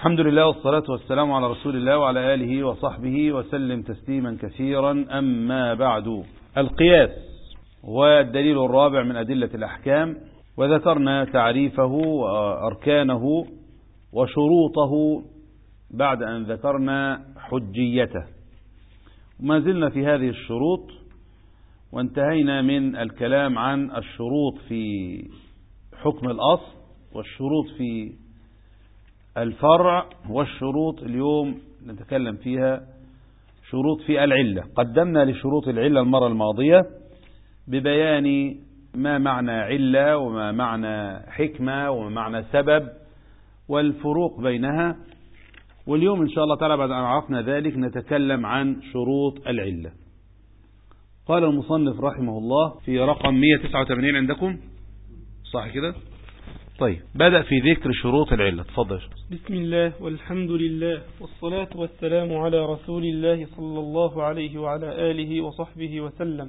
الحمد لله والصلاة والسلام على رسول الله وعلى آله وصحبه وسلم تسليما كثيرا. أما بعد، القياس والدليل الرابع من أدلة الأحكام، وذكرنا تعريفه وأركانه وشروطه بعد أن ذكرنا حجيته، وما زلنا في هذه الشروط، وانتهينا من الكلام عن الشروط في حكم الأصل والشروط في الفرع، والشروط اليوم نتكلم فيها شروط في العلة. قدمنا لشروط العلة المرة الماضية ببيان ما معنى علة وما معنى حكمة وما معنى سبب والفروق بينها، واليوم إن شاء الله تعالى بعد أن عرفنا ذلك نتكلم عن شروط العلة. قال المصنف رحمه الله في رقم 189 عندكم، صح كده؟ طيب، بدأ في ذكر شروط العلة. تفضل. بسم الله والحمد لله والصلاة والسلام على رسول الله صلى الله عليه وعلى آله وصحبه وسلم.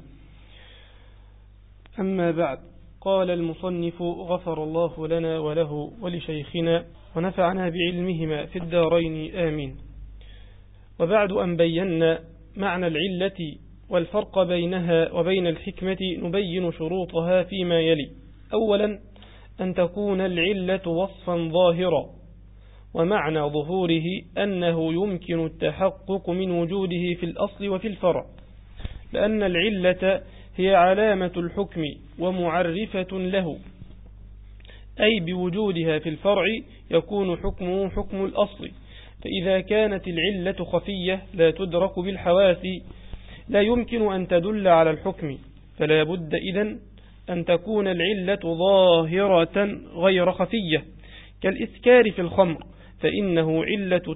أما بعد، قال المصنف غفر الله لنا وله ولشيخنا ونفعنا بعلمهما في الدارين آمين. وبعد أن بينا معنى العلة والفرق بينها وبين الحكمة، نبين شروطها فيما يلي. أولا، أن تكون العلة وصفا ظاهرا، ومعنى ظهوره أنه يمكن التحقق من وجوده في الأصل وفي الفرع، لأن العلة هي علامة الحكم ومعرفة له، أي بوجودها في الفرع يكون حكمه حكم الأصل. فإذا كانت العلة خفية لا تدرك بالحواس لا يمكن أن تدل على الحكم، فلا بد إذن أن تكون العلة ظاهرة غير خفية، كالإسكار في الخمر، فإن علة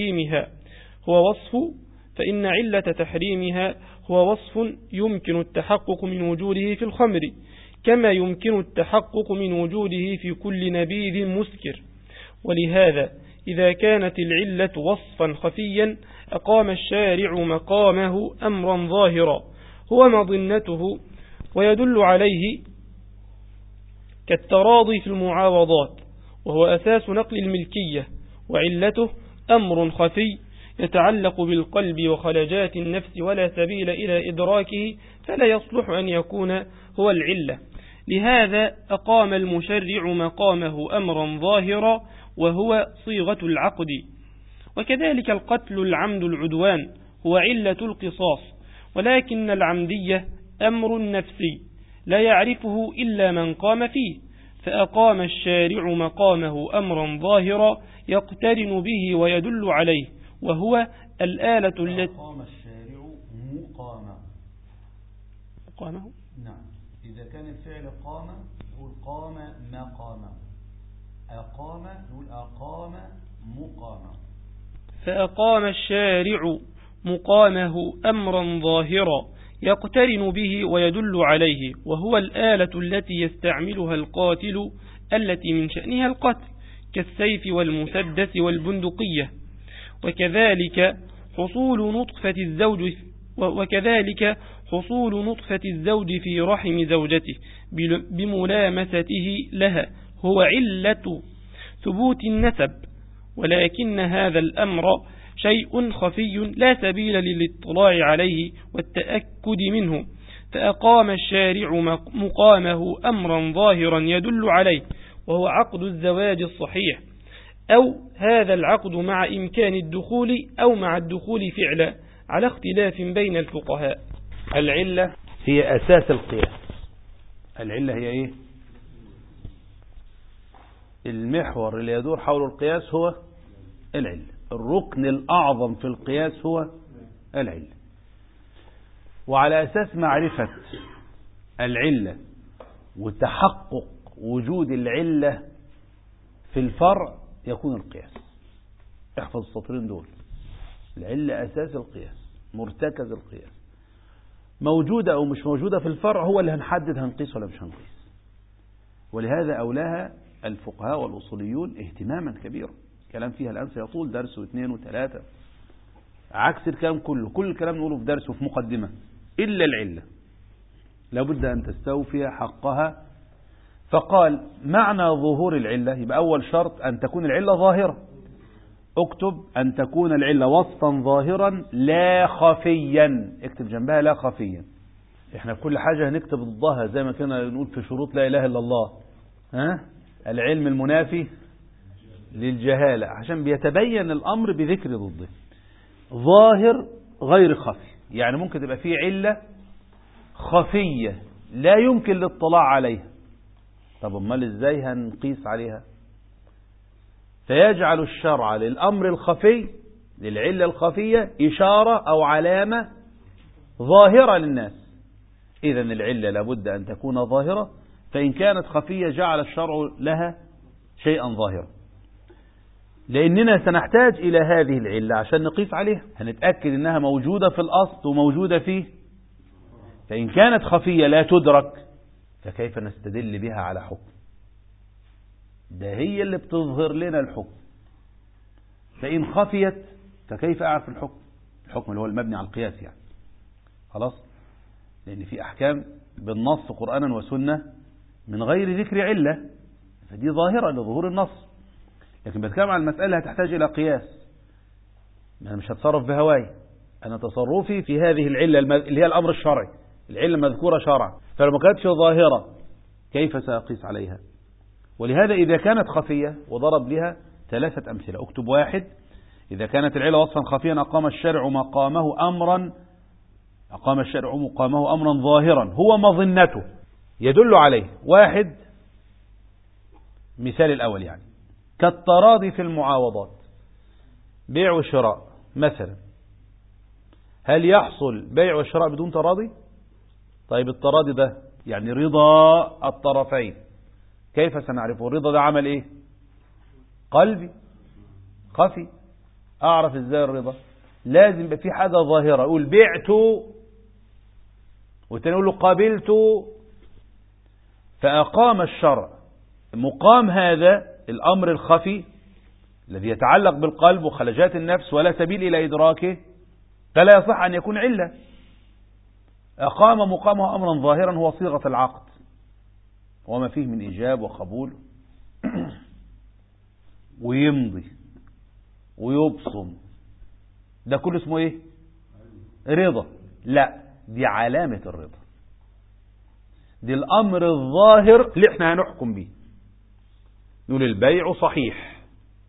تحريمها هو وصف يمكن التحقق من وجوده في الخمر، كما يمكن التحقق من وجوده في كل نبيذ مسكر. ولهذا إذا كانت العلة وصفا خفيا أقام الشارع مقامه أمرا ظاهرا هو مظنته ويدل عليه، كالتراضي في المعاوضات، وهو أساس نقل الملكية، وعلته أمر خفي يتعلق بالقلب وخلجات النفس ولا سبيل إلى إدراكه، فلا يصلح أن يكون هو العلة. لهذا أقام المشرع مقامه أمرا ظاهرا وهو صيغة العقد. وكذلك القتل العمد العدوان هو علة القصاص، ولكن العمدية أمر نفسي لا يعرفه إلا من قام فيه، فأقام الشارع مقامه أمرا ظاهرا يقترن به ويدل عليه، وهو الآلة التي أقام الشارع مقامه. نعم، إذا كان الفعل قام نقول قام مقامه، أقام نقول أقام مقامه. فأقام الشارع مقامه أمرا ظاهرا يقترن به ويدل عليه، وهو الآلة التي يستعملها القاتل التي من شأنها القتل، كالسيف والمسدس والبندقية. وكذلك حصول نطفة الزوج في رحم زوجته بملامسته لها هو علة ثبوت النسب، ولكن هذا الأمر شيء خفي لا سبيل للاطلاع عليه والتأكد منه، فأقام الشارع مقامه أمرا ظاهرا يدل عليه، وهو عقد الزواج الصحيح، أو هذا العقد مع إمكان الدخول أو مع الدخول فعلا، على اختلاف بين الفقهاء. العلة هي أساس القياس. العلة هي إيه؟ المحور اللي يدور حول القياس هو العلة. الركن الأعظم في القياس هو العلة. وعلى أساس معرفة العلة وتحقق وجود العلة في الفرع يكون القياس. احفظ السطرين دول. العلة أساس القياس، مرتكز القياس. موجودة أو مش موجودة في الفرع هو اللي هنحدد هنقيس ولا مش هنقيس. ولهذا أولاها الفقهاء والأصوليون اهتماما كبيرا. كلام فيها الآن سيطول درس واثنين وثلاثة، عكس الكلام كله. كل الكلام نقوله في درس وفي مقدمة، إلا العلة لابد أن تستوفي حقها. فقال معنى ظهور العلة، يبقى أول شرط أن تكون العلة ظاهرة. اكتب أن تكون العلة وصفا ظاهرا لا خفيا. اكتب جنبها لا خفيا. احنا كل حاجة هنكتب ضدها زي ما كنا نقول في شروط لا إله إلا الله. العلم المنافي للجهالة، عشان بيتبين الأمر بذكر ضده. ظاهر غير خفي، يعني ممكن تبقى فيه علة خفية لا يمكن الاطلاع عليها. طب امال ازاي هنقيس عليها؟ فيجعل الشرع للأمر الخفي، للعلة الخفية، إشارة أو علامة ظاهرة للناس. إذا العلة لابد أن تكون ظاهرة، فإن كانت خفية جعل الشرع لها شيئا ظاهرا. لأننا سنحتاج إلى هذه العلة عشان نقيس عليها، هنتأكد أنها موجودة في الأصل وموجودة فيه. فإن كانت خفية لا تدرك، فكيف نستدل بها على حكم؟ ده هي اللي بتظهر لنا الحكم. فإن خفيت فكيف أعرف الحكم؟ الحكم اللي هو المبني على القياس يعني. خلاص؟ لأن في أحكام بالنص قرآنا وسنة من غير ذكر علة، فدي ظاهرة لظهور النص. لكن بتكلم عن المسألة هتحتاج إلى قياس. أنا مش هتصرف بهواي، أنا تصرفي في هذه العلة اللي هي الأمر الشرعي، العلة المذكورة شرعا. فلما كانتش ظاهرة كيف سأقيس عليها؟ ولهذا إذا كانت خفية، وضرب لها 3 أمثلة. اكتب 1: إذا كانت العلة وصفا خفيا أقام الشرع مقامه أمرا ظاهرا هو مظنته يدل عليه. 1 مثال الأول يعني كالتراضي في المعاوضات، بيع وشراء مثلا. هل يحصل بيع وشراء بدون تراضي؟ طيب التراضي ده يعني رضا الطرفين، كيف سنعرفه؟ الرضا ده عمل ايه؟ قلبي خفي. اعرف ازاي الرضا؟ لازم يبقى في حاجة ظاهرة، اقول بعت والتاني يقول له قابلت. فأقام الشرع مقام هذا الأمر الخفي الذي يتعلق بالقلب وخلجات النفس ولا سبيل إلى إدراكه، فلا يصح أن يكون علة. أقام مقامه أمرا ظاهرا هو صيغة العقد وما فيه من إيجاب وقبول ويمضي ويبصم، ده كله اسمه إيه؟ رضا. لا، دي علامة الرضا، دي الأمر الظاهر اللي احنا هنحكم به. نقول البيع صحيح.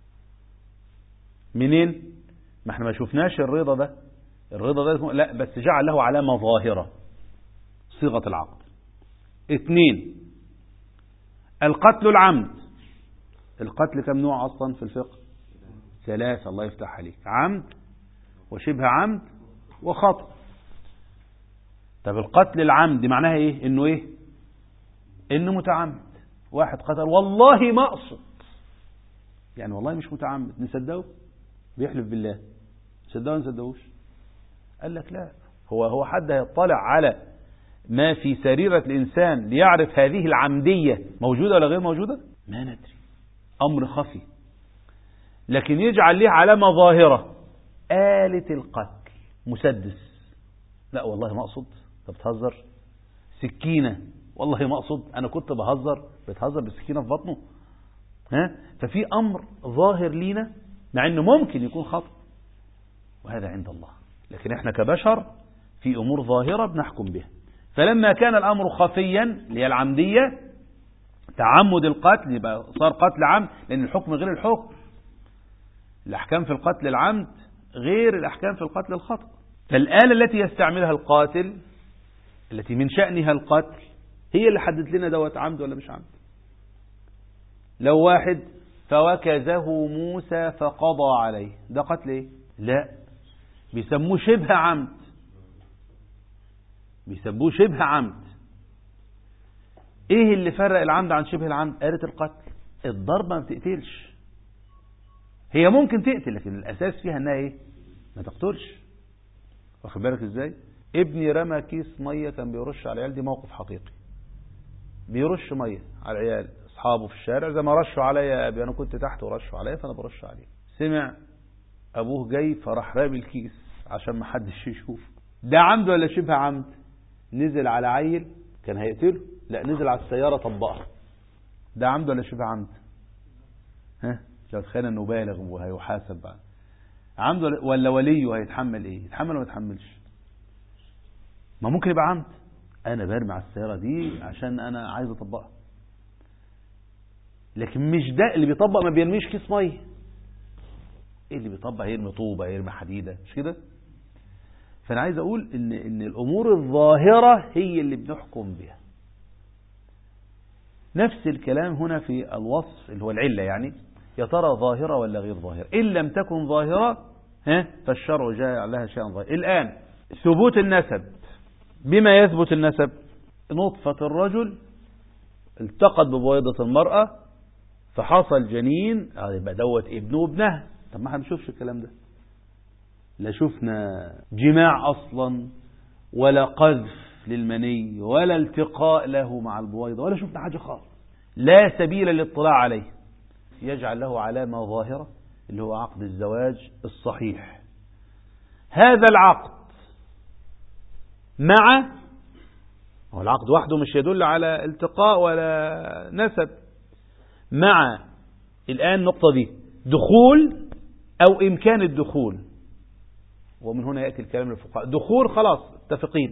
منين؟ ما احنا ما شفناش الرضا ده. الرضا ده اسمه لا، بس جعل له علامة ظاهرة، صيغة العقد. 2 القتل العمد. القتل كم نوع أصلا في الفقه؟ 3. الله يفتح عليك: عمد وشبه عمد وخطأ. طب القتل العمد معناها ايه؟ انه ايه؟ انه متعمد. واحد قتل والله ما اقصد، يعني والله مش متعمد، نصدقه؟ بيحلف بالله، نصدقه نصدقوش؟ قال لك لا، هو حد هيطلع على ما في سريرة الإنسان ليعرف هذه العمدية موجودة ولا غير موجودة؟ ما ندري، أمر خفي. لكن يجعل له علامة ظاهرة: آلة القتل مسدس، لا والله ما أقصد. طب بتهزر؟ سكينة، والله ما أقصد، أنا كنت بهزر. بتهزر بالسكينة في بطنه؟ ففي أمر ظاهر لينا مع أنه ممكن يكون خطأ، وهذا عند الله. لكن احنا كبشر في أمور ظاهرة بنحكم بها. فلما كان الأمر خفيا اللي هي العمدية، تعمد القتل، يبقى صار قتل عمد، لأن الحكم غير الحكم. الأحكام في القتل العمد غير الأحكام في القتل الخطأ. فالآلة التي يستعملها القاتل التي من شأنها القتل هي اللي حدد لنا دوت عمد ولا مش عمد. لو واحد فوكزه موسى فقضى عليه، ده قتل ايه؟ لا، بيسموه شبه عمد، بيسموه شبه عمد. ايه اللي فرق العمد عن شبه العمد؟ آلة القتل. الضربة ما بتقتلش، هي ممكن تقتل لكن الأساس فيها انها ايه؟ ما تقتلش. واخد بالك ازاي؟ ابني رمى كيس مية كان بيرش على العيال، دي موقف حقيقي، بيرش مية على العيال اصحابه في الشارع زي ما رشوا عليا يا ابي، انا كنت تحت ورشوا عليا فانا برش عليه. سمع ابوه جاي فراح رامي الكيس عشان ما حدش يشوف. ده عمد ولا شبه عمد؟ نزل على عيل كان هيقتله، لا نزل على السيارة طبقها. ده عمد ولا شبه عمد؟ لو تخيلنا انه بالغ وهيحاسب بقى عمد ولا وليه هيتحمل ايه؟ يتحمل ولا ما يتحملش؟ ما ممكن يبقى عمد، انا برمي على السيارة دي عشان انا عايز اطبقها، لكن مش ده اللي بيطبق ما بيرميش كيس ميه. ايه اللي بيطبق؟ يرمي طوبة، يرمي حديدة، مش كده؟ فانا عايز اقول ان الامور الظاهرة هي اللي بنحكم بها. نفس الكلام هنا في الوصف اللي هو العلة، يعني يا ترى ظاهرة ولا غير ظاهرة؟ إن لم تكن ظاهرة فالشرع جاء لها شيئا ظاهر. الآن ثبوت النسب، بما يثبت النسب؟ نطفة الرجل التقت ببويضة المرأة فحصل جنين، يبقى دوت ابنه وابنها. طب ما هنشوفش الكلام ده، لا شفنا جماع أصلا ولا قذف للمني ولا التقاء له مع البويضة ولا شفنا حاجة خالص، لا سبيل للاطلاع عليه. يجعل له علامة ظاهرة اللي هو عقد الزواج الصحيح. هذا العقد مع هو العقد وحده مش يدل على التقاء ولا نسب، مع الآن النقطة دي دخول أو إمكان الدخول، ومن هنا يأتي الكلام للفقهاء. دخول خلاص اتفقين،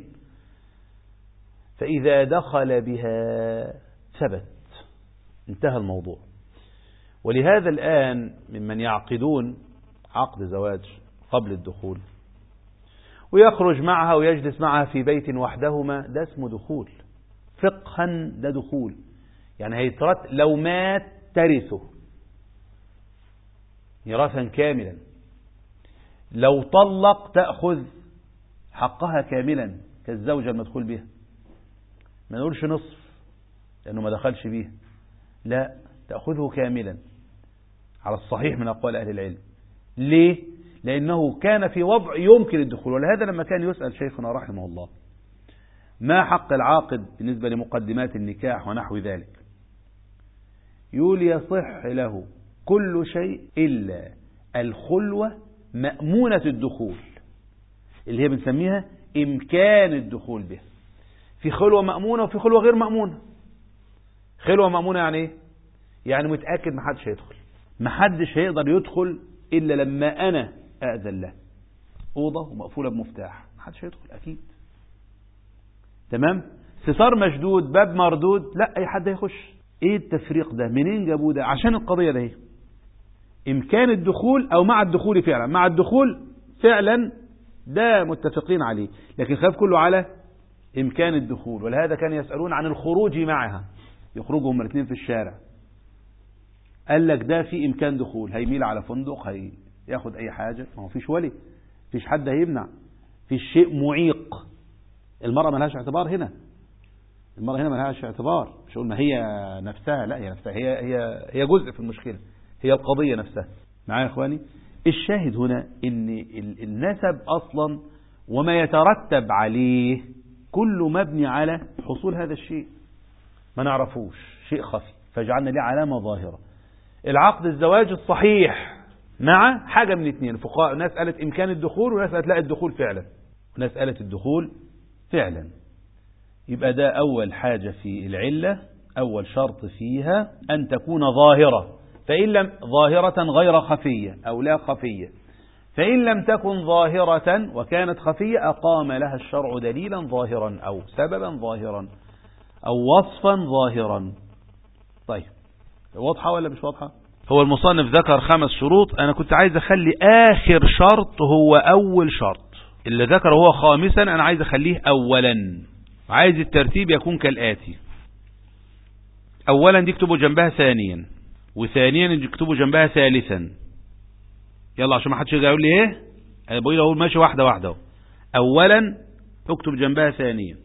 فإذا دخل بها ثبت، انتهى الموضوع. ولهذا الآن ممن يعقدون عقد زواج قبل الدخول ويخرج معها ويجلس معها في بيت وحدهما، ده اسمه دخول فقها، ده دخول. يعني هيترت لو مات ترثه ميراثا كاملا، لو طلق تأخذ حقها كاملا كالزوجة المدخول بها. ما نقولش نصف لأنه ما دخلش بيه، لا، تأخذه كاملا على الصحيح من أقوال أهل العلم. ليه؟ لأنه كان في وضع يمكن الدخول. ولهذا لما كان يسأل شيخنا رحمه الله ما حق العاقد بالنسبة لمقدمات النكاح ونحو ذلك، يقول يصح له كل شيء إلا الخلوة مأمونة الدخول، اللي هي بنسميها إمكان الدخول به. في خلوة مأمونة وفي خلوة غير مأمونة. خلوة مأمونة يعني إيه؟ يعني متأكد محدش هيدخل، محدش هيقدر يدخل إلا لما أنا أأذن له، أوضة ومقفولة بمفتاح، محدش هيدخل أكيد. تمام؟ ستار مشدود، باب مردود، لا أي حد هيخش. إيه التفريق ده؟ منين جابوه ده؟ عشان القضية ده هي إمكان الدخول أو مع الدخول فعلا. مع الدخول فعلا ده متفقين عليه، لكن خاف كله على إمكان الدخول. ولهذا كان يسألون عن الخروج معها، يخرجوا هم الاثنين في الشارع، قال لك ده في إمكان دخول، هيميل على فندق، هياخد أي حاجة، ما هو فيش ولي، فيش حد هيمنع، فيش شيء معيق. المرأة ما لهاش اعتبار هنا، المرأة هنا ما لهاش اعتبار. مش قلنا هي نفسها، لا، هي نفسها، هي جزء في المشكلة، هي القضية نفسها. معايا يا إخواني؟ الشاهد هنا إن النسب أصلا وما يترتب عليه كله مبني على حصول هذا الشيء، ما نعرفوش، شيء خفي، فجعلنا له علامة ظاهرة. العقد الزواج الصحيح مع حاجة من اثنين. الفقهاء ناس قالت إمكان الدخول وناس قالت لا الدخول فعلا، وناس قالت الدخول فعلا. يبقى ده أول حاجة في العلة، أول شرط فيها أن تكون ظاهرة، فإن لم ظاهرة غير خفية أو لا خفية، فإن لم تكن ظاهرة وكانت خفية أقام لها الشرع دليلا ظاهرا أو سببا ظاهرا أو وصفا ظاهرا. طيب واضحة ولا مش واضحة؟ هو المصنف ذكر 5 شروط، أنا كنت عايز أخلي آخر شرط هو أول شرط، اللي ذكره هو خامسا أنا عايز أخليه أولا. عايز الترتيب يكون كالآتي: أولا دي اكتبوا جنبها ثانيا، وثانيا اكتبوا جنبها ثالثا. يلا عشان ما حدش يقول لي ايه، انا بقول اقول ماشي واحده واحده. اولا اكتب جنبها ثانيا،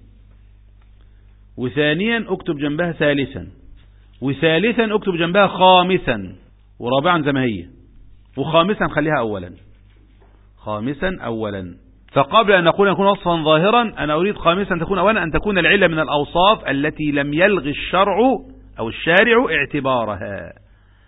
وثانيا اكتب جنبها ثالثا، وثالثا اكتب جنبها خامسا، ورابعا زي ما هي، وخامسا خليها اولا. خامسا اولا. فقبل ان نقول يكون وصفا ظاهرا انا اريد خامسا تكون اولا ان تكون العله من الاوصاف التي لم يلغي الشرع او الشارع اعتبارها.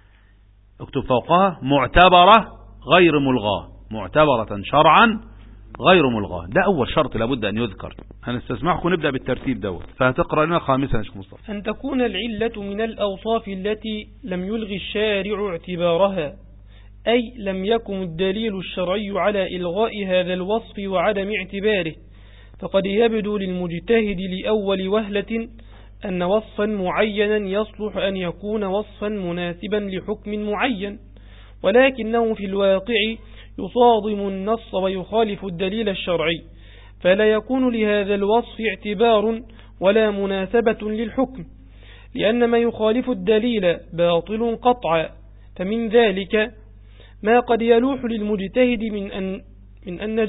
اكتب فوقها معتبرة غير ملغاة، معتبرة شرعا غير ملغاة. ده أول شرط لابد أن يذكر. هنستسمحكم نبدأ بالترتيب دوت، فهتقرأ لنا خامسا يا شيخ مصطفى. أن تكون العلة من الأوصاف التي لم يلغي الشارع اعتبارها، أي لم يكن الدليل الشرعي على إلغاء هذا الوصف وعدم اعتباره، فقد يبدو للمجتهد لأول وهلة أن وصفا معينا يصلح أن يكون وصفا مناسبا لحكم معين، ولكنه في الواقع يصادم النص ويخالف الدليل الشرعي، فلا يكون لهذا الوصف اعتبار ولا مناسبة للحكم، لأن ما يخالف الدليل باطل قطعا. فمن ذلك ما قد يلوح للمجتهد من أن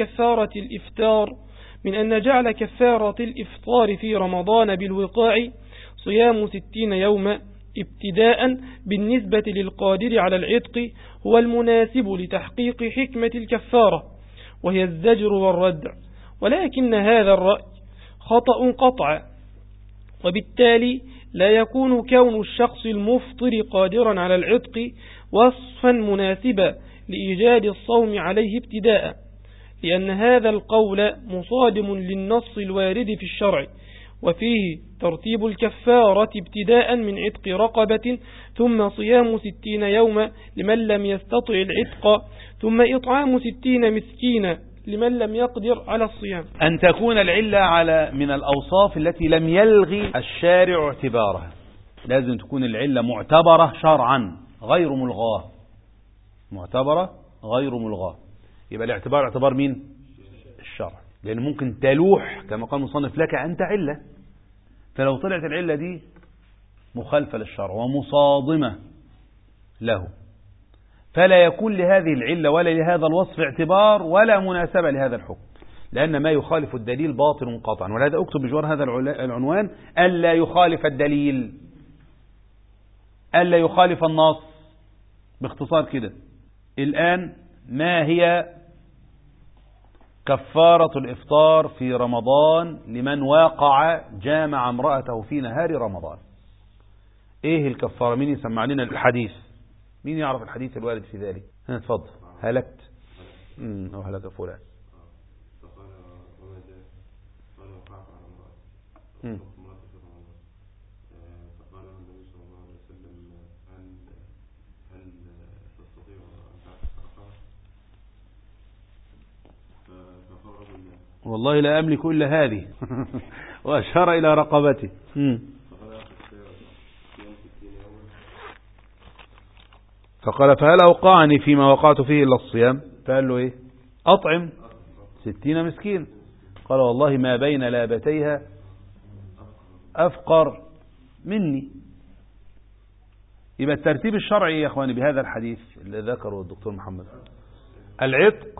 جعل كفارة الإفطار في رمضان بالوقاع صيام 60 يوما ابتداء بالنسبة للقادر على العتق هو المناسب لتحقيق حكمة الكفارة، وهي الزجر والردع، ولكن هذا الرأي خطأ قطع، وبالتالي لا يكون كون الشخص المفطر قادرا على العتق وصفا مناسبا لإيجاد الصوم عليه ابتداء، لأن هذا القول مصادم للنص الوارد في الشرع، وفيه ترتيب الكفارة ابتداء من عتق رقبة، ثم صيام 60 يوما لمن لم يستطع العتق، ثم إطعام 60 مسكينا لمن لم يقدر على الصيام. أن تكون العلة من الأوصاف التي لم يلغي الشارع اعتبارها، لازم تكون العلة معتبرة شرعا غير ملغاة، معتبرة غير ملغاة. يبقى الاعتبار اعتبار مين؟ الشرع، لأن ممكن تلوح كما قال المصنف لك أنت علة، فلو طلعت العلة دي مخالفة للشرع ومصادمة له فلا يكون لهذه العلة ولا لهذا الوصف اعتبار ولا مناسبة لهذا الحكم، لأن ما يخالف الدليل باطل قطعا. ولهذا اكتب بجوار هذا العنوان: ألا يخالف الدليل، ألا يخالف النص. باختصار كده، الآن ما هي كفارة الإفطار في رمضان لمن واقع جامع امرأته في نهار رمضان؟ ايه الكفارة؟ مين يسمع لنا الحديث؟ مين يعرف الحديث الوارد في ذلك؟ اتفضل. هلكت أو هلك فلان. والله لا أملك إلا هذه وأشار إلى رقبته. فقال: فهل أوقعني فيما وقعت فيه إلا الصيام؟ فقال له إيه؟ أطعم 60 مسكين. قال: والله ما بين لابتيها أفقر مني. يبقى الترتيب الشرعي يا أخواني بهذا الحديث اللي ذكره الدكتور محمد العتق،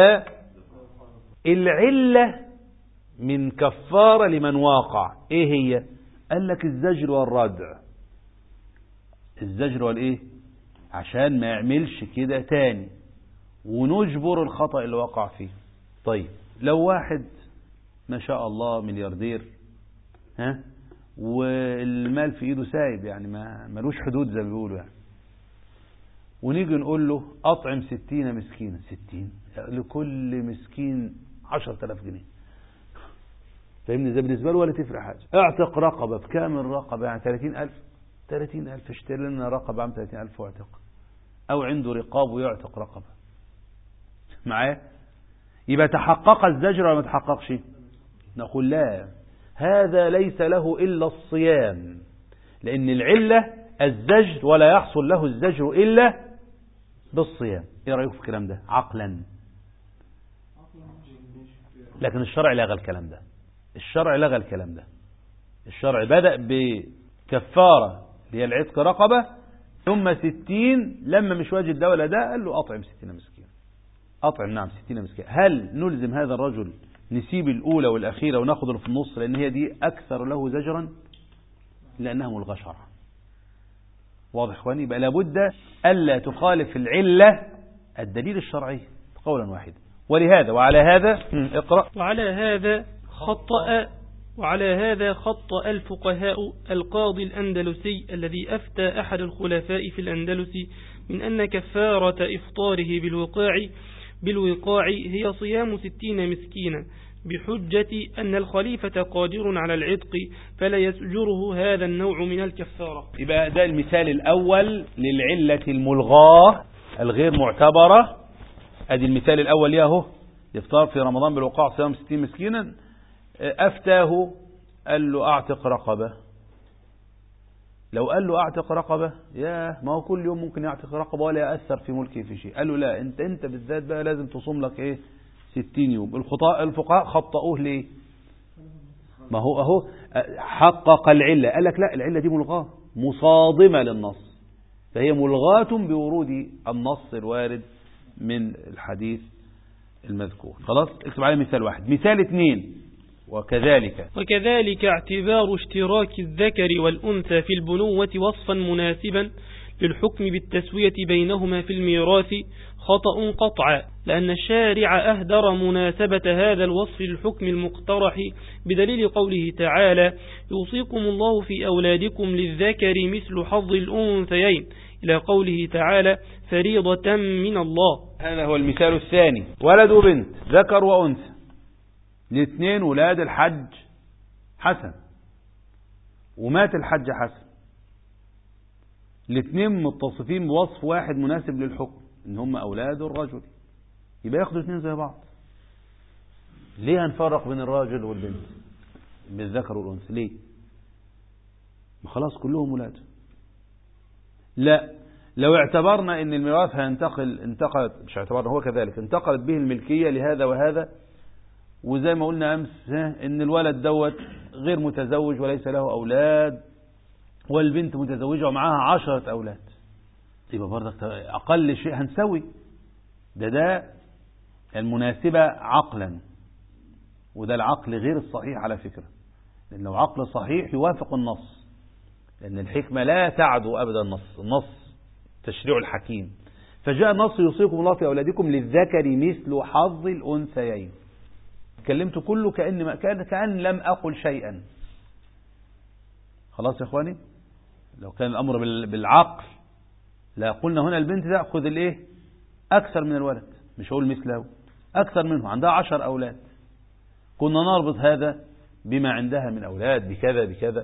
فالعلة من كفارة لمن واقع إيه هي؟ قال لك الزجر والردع. الزجر والإيه؟ عشان ما يعملش كده تاني ونجبر الخطأ اللي وقع فيه. طيب لو واحد ما شاء الله ملياردير والمال في ايده سايب، يعني ما ملوش حدود زي ما بيقولوا يعني، ونيجي نقول له أطعم 60 مسكينا، 60 لكل مسكين 10,000 جنيه. فاهمني؟ زي بالنسبة له ولا تفرق حاجة. اعتق رقبة بكام الرقبة؟ يعني 30,000. 30,000 اشتري لنا رقبة عم 30,000 واعتق، أو عنده رقاب ويعتق رقبة معاه. يبقى تحقق الزجر ولا ما تحققش؟ نقول لا، هذا ليس له إلا الصيام، لأن العلة الزجر ولا يحصل له الزجر إلا بالصيام. إيه رأيك في الكلام ده عقلا؟ لكن الشرع لغى الكلام ده. الشرع لغى الكلام ده. الشرع بدأ بكفارة اللي هي العتق رقبة، ثم 60 لما مش واجد ده ولا ده قال له أطعم 60 مسكين. أطعم نعم 60 مسكين. هل نلزم هذا الرجل نسيب الأولى والأخيرة وناخذ اللي في النص لأن هي دي أكثر له زجرا؟ لأنها ملغى شرعا. واضح إخواني؟ يبقى لابد ألا تخالف العلة الدليل الشرعي قولا واحدا. ولهذا وعلى هذا اقرأ. وعلى هذا خطأ الفقهاء القاضي الأندلسي الذي أفتى أحد الخلفاء في الأندلس من أن كفارة إفطاره بالوقاع بالوقاع هي صيام 60 مسكينا بحجة أن الخليفة قادر على العتق فلا يسجره هذا النوع من الكفارة. يبقى ده المثال الأول للعلة الملغاة الغير معتبرة. ادي المثال الأول ياهو، يفطر في رمضان بالوقاع صيام 60 مسكينا. أفتاه قال له أعتق رقبة. لو قال له أعتق رقبة، ما هو كل يوم ممكن يعتق رقبة ولا يأثر في ملكه في شيء. قال له لا، انت بالذات بقى لازم تصوم لك 60 يوم. الفقهاء خطأوه ليه؟ ما هو اهو حقق العلة، قال لك لا، العلة دي ملغاة مصادمة للنص، فهي ملغاة بورود النص الوارد من الحديث المذكور. خلاص، اكتب عليه مثال واحد. مثال 2، وكذلك اعتبار اشتراك الذكر والأنثى في البنوة وصفا مناسبا للحكم بالتسوية بينهما في الميراث خطأ قطعا، لأن الشارع أهدر مناسبة هذا الوصف للحكم المقترح بدليل قوله تعالى: يوصيكم الله في أولادكم للذكر مثل حظ الأنثيين، إلى قوله تعالى: فريضة من الله. هذا هو المثال الثاني. ولد وبنت، ذكر وأنثى، الاثنين ولاد الحج حسن، ومات الحج حسن، الاثنين متصفين بوصف واحد مناسب للحكم، ان هم اولاد الرجل، يبقى ياخدوا اثنين زي بعض. ليه هنفرق بين الراجل والبنت، بين الذكر والانثى؟ ليه؟ ما خلاص كلهم ولاد. لا، لو اعتبرنا ان الميراث انتقلت، مش اعتبرنا، هو كذلك انتقلت به الملكية لهذا وهذا، وزي ما قلنا امس ان الولد دوت غير متزوج وليس له اولاد، والبنت متزوجة ومعاها 10 أولاد، يبقى برضك أقل شيء هنسوي. ده المناسبة عقلا، وده العقل غير الصحيح على فكرة، لأن لو عقل صحيح يوافق النص، لأن الحكمة لا تعدو أبدا النص تشريع الحكيم. فجاء النص: يوصيكم الله في أولادكم للذكر مثل حظ الأنثيين. اتكلمت كله كأن لم أقل شيئا. خلاص يا إخواني، لو كان الأمر بالعقل لا قلنا هنا البنت تأخذ أكثر من الولد، مش هقول مثله، أكثر منه، عندها 10 أولاد، كنا نربط هذا بما عندها من أولاد بكذا بكذا.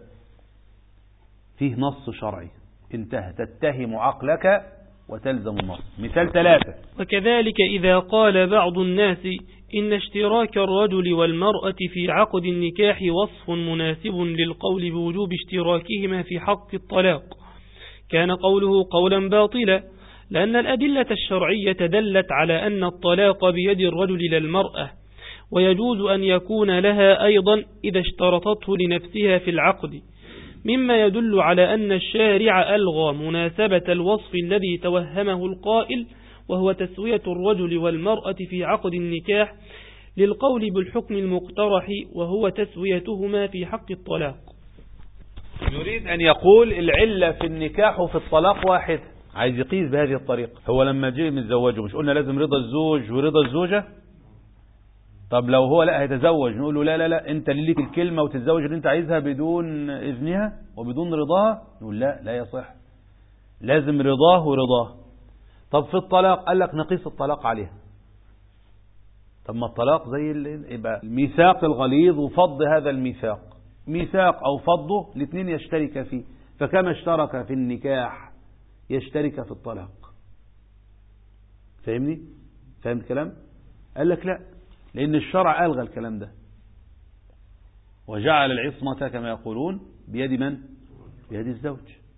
فيه نص شرعي، انتهى، تتهم عقلك وتلزم النص. مثال 3: وكذلك إذا قال بعض الناس إن اشتراك الرجل والمرأة في عقد النكاح وصف مناسب للقول بوجوب اشتراكهما في حق الطلاق، كان قوله قولا باطلا، لأن الأدلة الشرعية دلت على أن الطلاق بيد الرجل للمرأة، ويجوز أن يكون لها أيضا إذا اشترطته لنفسها في العقد، مما يدل على أن الشارع ألغى مناسبة الوصف الذي توهمه القائل، وهو تسوية الرجل والمرأة في عقد النكاح، للقول بالحكم المقترح وهو تسويتهما في حق الطلاق. يريد أن يقول العلة في النكاح وفي الطلاق واحد، عايز يقيس بهذه الطريقة. هو لما جه متزوجه مش قلنا لازم رضا الزوج ورضا الزوجة؟ طب لو هو لا هيتزوج نقول له لا انت اللي ليك الكلمة وتتزوج اللي انت عايزها بدون اذنها وبدون رضاها؟ نقول لا يصح، لازم رضاه ورضاه. طب في الطلاق قال لك نقيس الطلاق عليها. طب ما الطلاق زي يبقى الميثاق الغليظ وفض هذا الميثاق، ميثاق او فضه الاثنين يشترك فيه، فكما اشترك في النكاح يشترك في الطلاق. فاهمني؟ فاهم الكلام؟ قال لك لا، لأن الشرع ألغى الكلام ده، وجعل العصمة كما يقولون بيد من؟ بيد الزوج.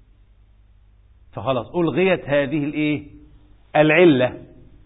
فخلاص ألغيت هذه العلة،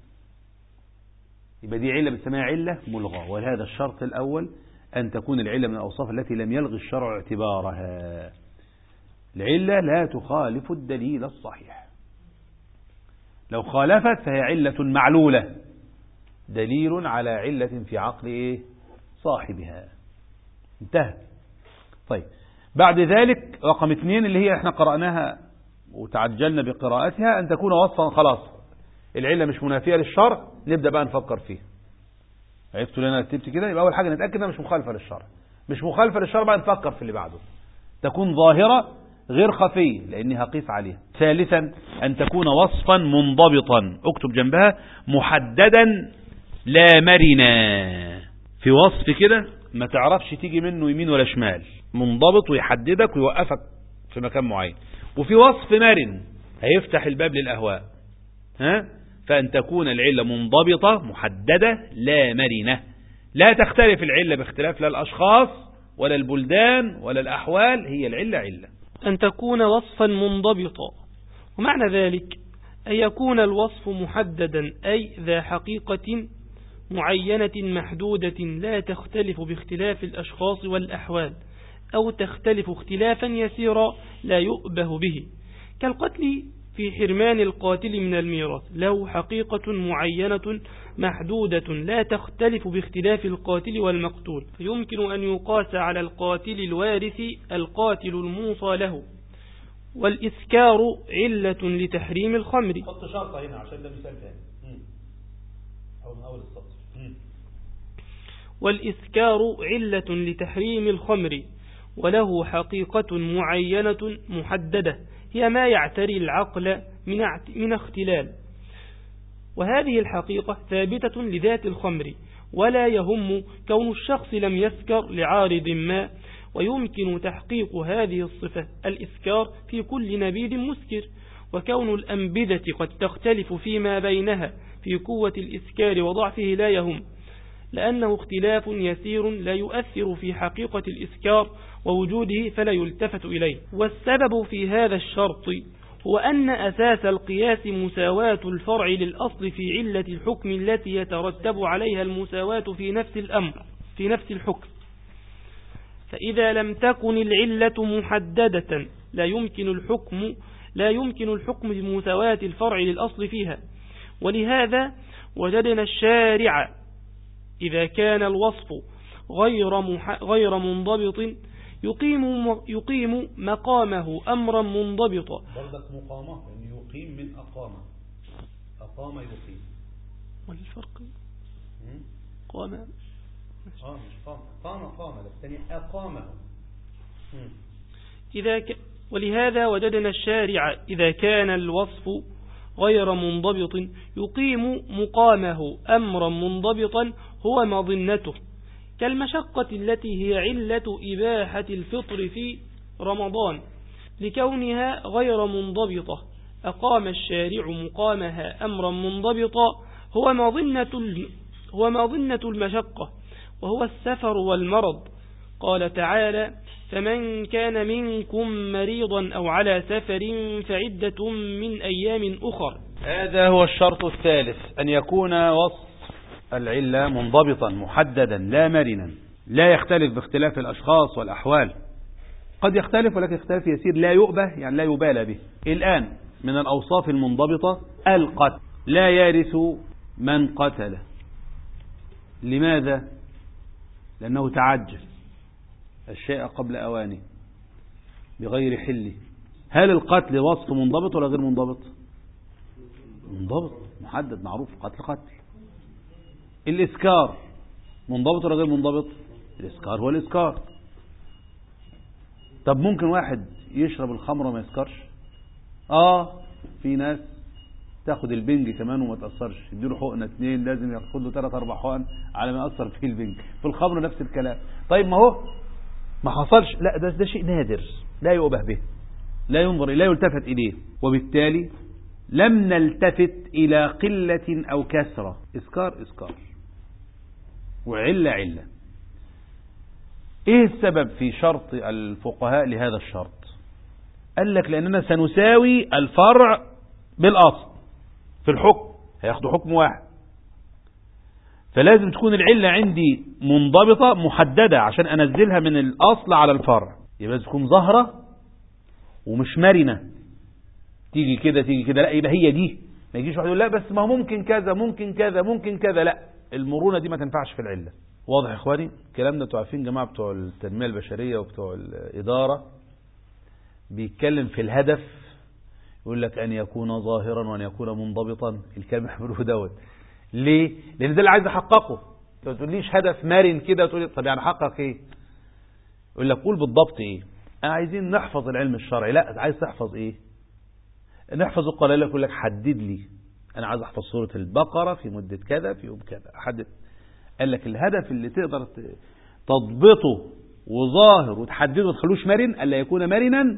يبقى دي علة بتسميها علة ملغى. وهذا الشرط الأول، أن تكون العلة من الأوصاف التي لم يلغي الشرع اعتبارها. العلة لا تخالف الدليل الصحيح، لو خالفت فهي علة معلولة، دليل على علة في عقل صاحبها. انتهى. طيب، بعد ذلك رقم 2 اللي هي احنا قرأناها وتعجلنا بقراءتها، أن تكون وصفا. خلاص العلة مش منافية للشرع، نبدأ بقى نفكر فيها. عرفتوا لنا كتبت كده؟ يبقى أول حاجة نتأكد انها مش مخالفة للشرع. مش مخالفة للشرع بقى نفكر في اللي بعده، تكون ظاهرة غير خفية لأني هقيس عليها. ثالثا أن تكون وصفا منضبطا، اكتب جنبها محددا لا مرنة، في وصف كده ما تعرفش تيجي منه يمين ولا شمال، منضبط ويحددك ويوقفك في مكان معين. وفي وصف مرن هيفتح الباب للأهواء، فأن تكون العلة منضبطة محددة لا مرنة، لا تختلف العلة باختلاف لا الأشخاص ولا البلدان ولا الأحوال، هي العلة علة. أن تكون وصفا منضبطا، ومعنى ذلك أن يكون الوصف محددا أي ذا حقيقة معينة محدودة لا تختلف باختلاف الأشخاص والأحوال، أو تختلف اختلافا يسيرا لا يؤبه به، كالقتل في حرمان القاتل من الميراث، له حقيقة معينة محدودة لا تختلف باختلاف القاتل والمقتول، فيمكن أن يقاس على القاتل الوارث القاتل الموصى له. والإسكار علة لتحريم الخمر. حط شرطة هنا عشان ده مثال ثاني أو من أول السطر. والإسكار علة لتحريم الخمر، وله حقيقة معينة محددة هي ما يعتري العقل من اختلال، وهذه الحقيقة ثابتة لذات الخمر، ولا يهم كون الشخص لم يسكر لعارض ما، ويمكن تحقيق هذه الصفة الإسكار في كل نبيذ مسكر، وكون الأنبذة قد تختلف فيما بينها في قوة الإسكار وضعفه لا يهم، لأنه اختلاف يسير لا يؤثر في حقيقة الإسكار ووجوده فلا يلتفت إليه. والسبب في هذا الشرط هو أن أساس القياس مساواة الفرع للأصل في علة الحكم التي يترتب عليها المساواة في نفس الأمر في نفس الحكم، فإذا لم تكن العلة محددة لا يمكن الحكم بمساواة الفرع للأصل فيها. ولهذا وجدنا الشارع إذا كان الوصف غير منضبط يقيم مقامه أمرا منضبطا. برضك مقامه يعني يقيم من أقام يقيم. والفرق قام مش قام الثاني أقامه. ولهذا وجدنا الشارع إذا كان الوصف غير منضبط يقيم مقامه أمرا منضبطا هو مظنته، كالمشقة التي هي علة إباحة الفطر في رمضان لكونها غير منضبطة، أقام الشارع مقامها أمرا منضبطا هو مظنة المشقة، وهو السفر والمرض. قال تعالى: فمن كان منكم مريضا أو على سفر فعدة من أيام أخر. هذا هو الشرط الثالث، أن يكون وصف العلة منضبطا محددا لا مرنا، لا يختلف باختلاف الأشخاص والأحوال، قد يختلف ولكن اختلاف يسير لا يؤبه يعني لا يبالى به. الآن من الأوصاف المنضبطة القتل، لا يرث من قتل. لماذا؟ لأنه تعجل الشيء قبل أوانه بغير حله. هل القتل وصف منضبط ولا غير منضبط؟ منضبط محدد معروف، قتل. الإسكار منضبط ولا غير منضبط؟ الإسكار هو الإسكار. طب ممكن واحد يشرب الخمر وما يسكرش؟ في ناس تاخد البنج كمان وما تأثرش، يديله حقنة 2 لازم ياخد له 3-4 حقن على ما يأثر فيه البنج. في الخمر نفس الكلام. طيب ما هو ما حصلش، لا ده شيء نادر لا يؤبه به، لا ينظر لا يلتفت إليه، وبالتالي لم نلتفت إلى قلة أو كثرة. إسكار وعلة. إيه السبب في شرط الفقهاء لهذا الشرط؟ قال لك لأننا سنساوي الفرع بالأصل في الحكم، هياخدوا حكم واحد، فلازم تكون العلة عندي منضبطة محددة عشان أنزلها من الأصل على الفرع. يبقى تكون ظاهرة ومش مرنة، تيجي كده لا، يبقى هي دي. ما يجيش واحد يقول لا بس ما ممكن كذا لا، المرونة دي ما تنفعش في العلة. واضح يا إخواني الكلام ده؟ انتوا عارفين جماعة بتوع التنمية البشرية وبتوع الإدارة بيتكلم في الهدف، يقول لك أن يكون ظاهرا وأن يكون منضبطا. الكلام يحمله دوت ليه؟ لأن ده اللي عايز أحققه. ما تقوليش هدف مرن كده وتقولي طب يعني أحقق إيه؟ يقول لك قول بالضبط إيه؟ عايزين نحفظ العلم الشرعي. لا، عايز تحفظ إيه؟ نحفظ القرآن. يقول لك حدد لي أنا عايز أحفظ سورة البقرة في مدة كذا في يوم كذا، أحدد. قال لك الهدف اللي تقدر تضبطه وظاهر وتحدده وتخلوش مرن، ألا يكون مرنا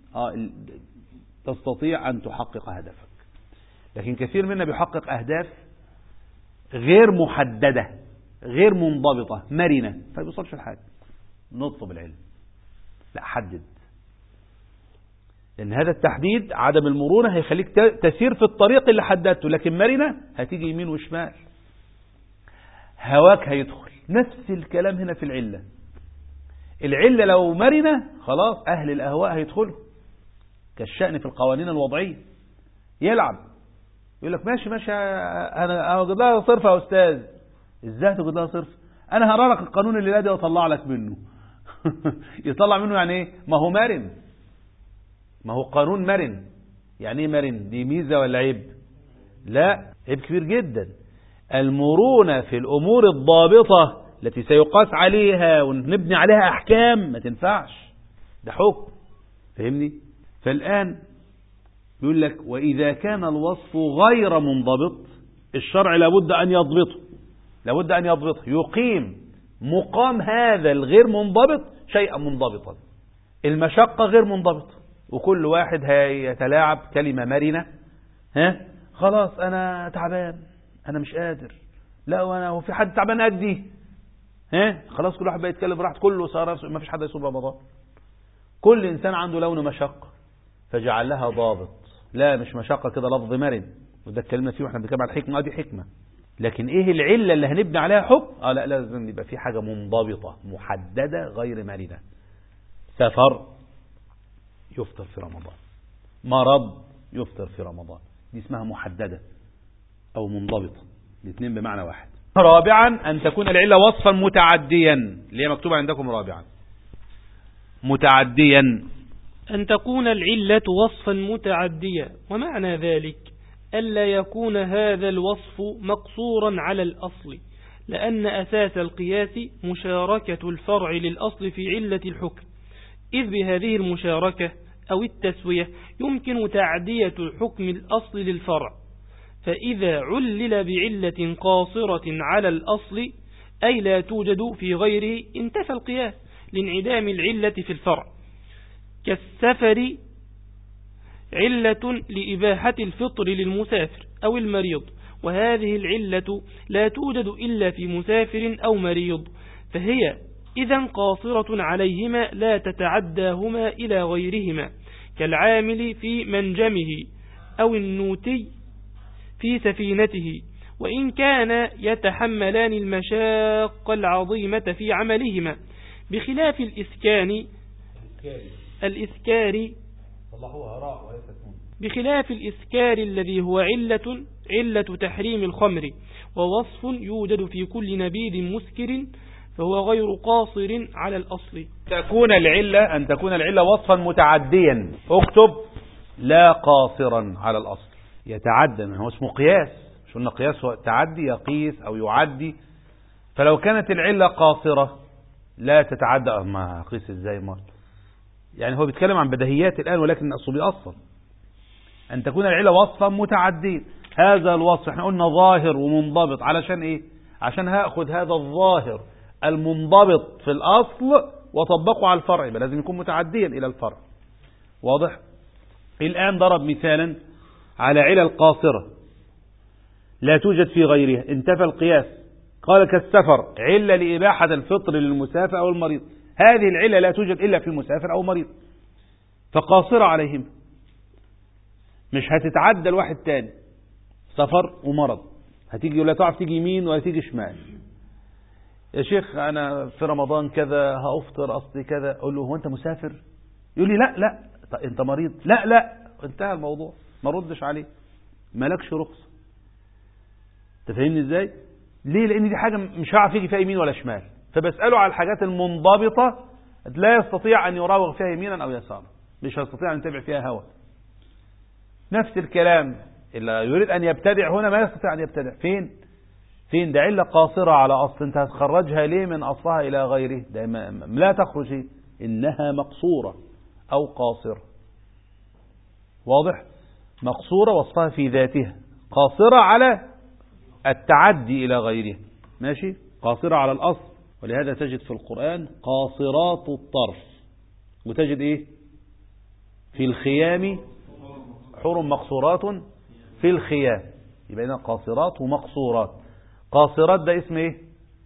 تستطيع أن تحقق هدفك. لكن كثير منا بيحقق أهداف غير محددة غير منضبطة مرنة، فبيوصلش لحاجة. نطلب العلم، لا حدد، لأن هذا التحديد عدم المرونة هيخليك تسير في الطريق اللي حددته، لكن مرنة هتيجي يمين وشمال، هواك هيدخل. نفس الكلام هنا في العلة. العلة لو مرنة خلاص أهل الأهواء هيدخلوا، كالشأن في القوانين الوضعية. يلعب يقول لك ماشي أنا أوجد لها صرف يا أستاذ. إزاي توجد لها صرف؟ أنا هقرأ لك القانون اللي ده وأطلع لك منه. يطلع منه يعني إيه؟ ما هو مرن، ما هو قانون مرن. يعني إيه مرن؟ دي ميزة ولا عيب؟ لا، عيب كبير جدا. المرونة في الأمور الضابطة التي سيقاس عليها ونبني عليها أحكام ما تنفعش، ده حكم. فهمني؟ فالآن يقول لك وإذا كان الوصف غير منضبط الشرع لابد أن يضبطه، لابد أن يضبطه، يقيم مقام هذا الغير منضبط شيئا منضبطا. المشقة غير منضبطة، وكل واحد هيتلاعب كلمة مرنة. خلاص أنا تعبان، أنا مش قادر، لا وأنا وفي حد تعبان قدي. خلاص كل واحد بقى يتكلم براحته، كله صار ما فيش حد يصوم رمضان. كل إنسان عنده لون مشقة فجعل لها ضابط. لا مش مشقة كده لفظ مرن، وده اتكلمنا فيه واحنا بنتكلم على الحكمة. دي حكمة، لكن ايه العلة اللي هنبني عليها حكم؟ لا لازم يبقى في حاجة منضبطة محددة غير مرنة. سفر يفطر في رمضان، مرض يفطر في رمضان، دي اسمها محددة او منضبطة، الاثنين بمعنى واحد. رابعا أن تكون العلة وصفا متعديا، اللي هي مكتوبة عندكم رابعا، متعديا. أن تكون العلة وصفا متعديا، ومعنى ذلك ألا يكون هذا الوصف مقصورا على الأصل، لأن أساس القياس مشاركة الفرع للأصل في علة الحكم، إذ بهذه المشاركة أو التسوية يمكن تعدية حكم الأصل للفرع. فإذا علل بعلة قاصرة على الأصل أي لا توجد في غيره انتفى القياس لانعدام العلة في الفرع. كالسفر علة لإباحة الفطر للمسافر أو المريض، وهذه العلة لا توجد إلا في مسافر أو مريض، فهي إذن قاصرة عليهما لا تتعداهما إلى غيرهما، كالعامل في منجمه أو النوتي في سفينته، وإن كان يتحملان المشاق العظيمة في عملهما، بخلاف الإسكار الذي هو علة تحريم الخمر، ووصف يوجد في كل نبيذ مسكر، فهو غير قاصر على الأصل. أن تكون العلة وصفا متعديا، اكتب لا قاصرا على الأصل. يتعدى، ما هو اسمه قياس، مش قلنا قياس هو تعدي، يقيس أو يعدي. فلو كانت العلة قاصرة لا تتعدى، ما قيس ازاي مرة؟ يعني هو بيتكلم عن بديهيات الآن، ولكن أصل أصلا أن تكون العلة وصفا متعديا. هذا الوصف احنا قلنا ظاهر ومنضبط، علشان ايه؟ عشان هاخد هذا الظاهر المنضبط في الأصل وطبقه على الفرع، يبقى لازم يكون متعديا إلى الفرع. واضح؟ الآن ضرب مثالا على علل قاصرة لا توجد في غيرها، انتفى القياس. قال كالسفر علة لإباحة الفطر للمسافر أو المريض، هذه العلة لا توجد إلا في المسافر أو مريض، فقاصرة عليهم، مش هتتعدى الواحد تاني. سفر ومرض، هتيجي ولا تعرف تيجي يمين ولا تيجي شمال. يا شيخ أنا في رمضان كذا هأفطر أصلي كذا، أقول له هو أنت مسافر؟ يقول لي لا. طيب أنت مريض؟ لا. انتهى الموضوع، ما ردش عليه، مالكش رخصة. تفهمني ازاي؟ ليه؟ لان دي حاجة مش هعرف يجي فيها يمين ولا شمال، فبسأله على الحاجات المنضبطة لا يستطيع ان يراوغ فيها يمينا او يسارا، مش هيستطيع ان يتبع فيها هوى. نفس الكلام اللي يريد ان يبتدع هنا ما يستطيع ان يبتدع. فين ده علة قاصرة على اصل، انت هتخرجها ليه من اصلها الى غيره؟ ده لا تخرج، انها مقصورة او قاصرة. واضح؟ مقصورة وصفها في ذاتها، قاصرة على التعدي إلى غيره، ماشي، قاصرة على الأصل. ولهذا تجد في القرآن قاصرات الطرف، وتجد إيه في الخيام حور مقصورات في الخيام، يبقى هنا قاصرات ومقصورات. قاصرات ده اسم إيه،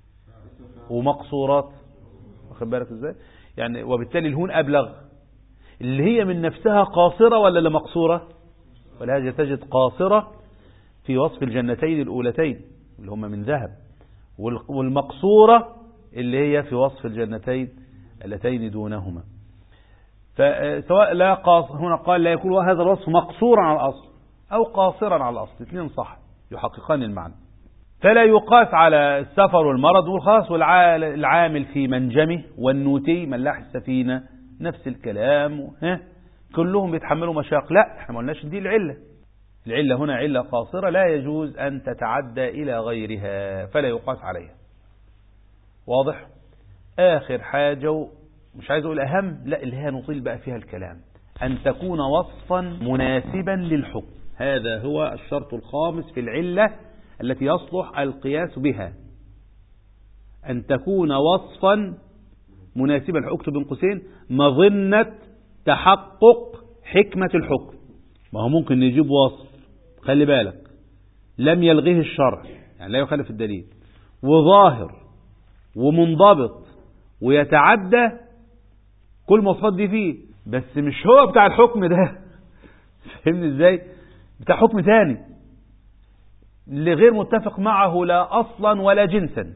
ومقصورات، واخد بالك إزاي يعني؟ وبالتالي الهون أبلغ، اللي هي من نفسها قاصرة ولا اللي مقصورة. ولهذا تجد قاصرة في وصف الجنتين الأولتين اللي هم من ذهب، والمقصورة اللي هي في وصف الجنتين اللتين دونهما. فسواء لا هنا قال لا يكون هذا الوصف مقصورا على الأصل أو قاصرا على الأصل، اثنين صح يحققان المعنى. فلا يقاس على السفر والمرض والخاص والعامل في منجمه والنوتي ملاح السفينة نفس الكلام، كلهم بيتحملوا مشاق. لا، احنا ما قلناش دي العلة. العلة هنا علة قاصرة لا يجوز أن تتعدى إلى غيرها، فلا يقاس عليها. واضح؟ آخر حاجة، مش عايز أقول أهم، لا اللي هي نطيل بقى فيها الكلام، أن تكون وصفا مناسبا للحكم. هذا هو الشرط الخامس في العلة التي يصلح القياس بها، أن تكون وصفا مناسبا. اكتب بين قوسين مظنة تحقق حكمة الحكم. ما هو ممكن نجيب وصف، خلي بالك، لم يلغيه الشرع، يعني لا يخالف الدليل، وظاهر ومنضبط ويتعدى كل المواصفات دي فيه، بس مش هو بتاع الحكم ده. فهمني ازاي؟ بتاع حكم ثاني اللي غير متفق معه لا أصلا ولا جنسا.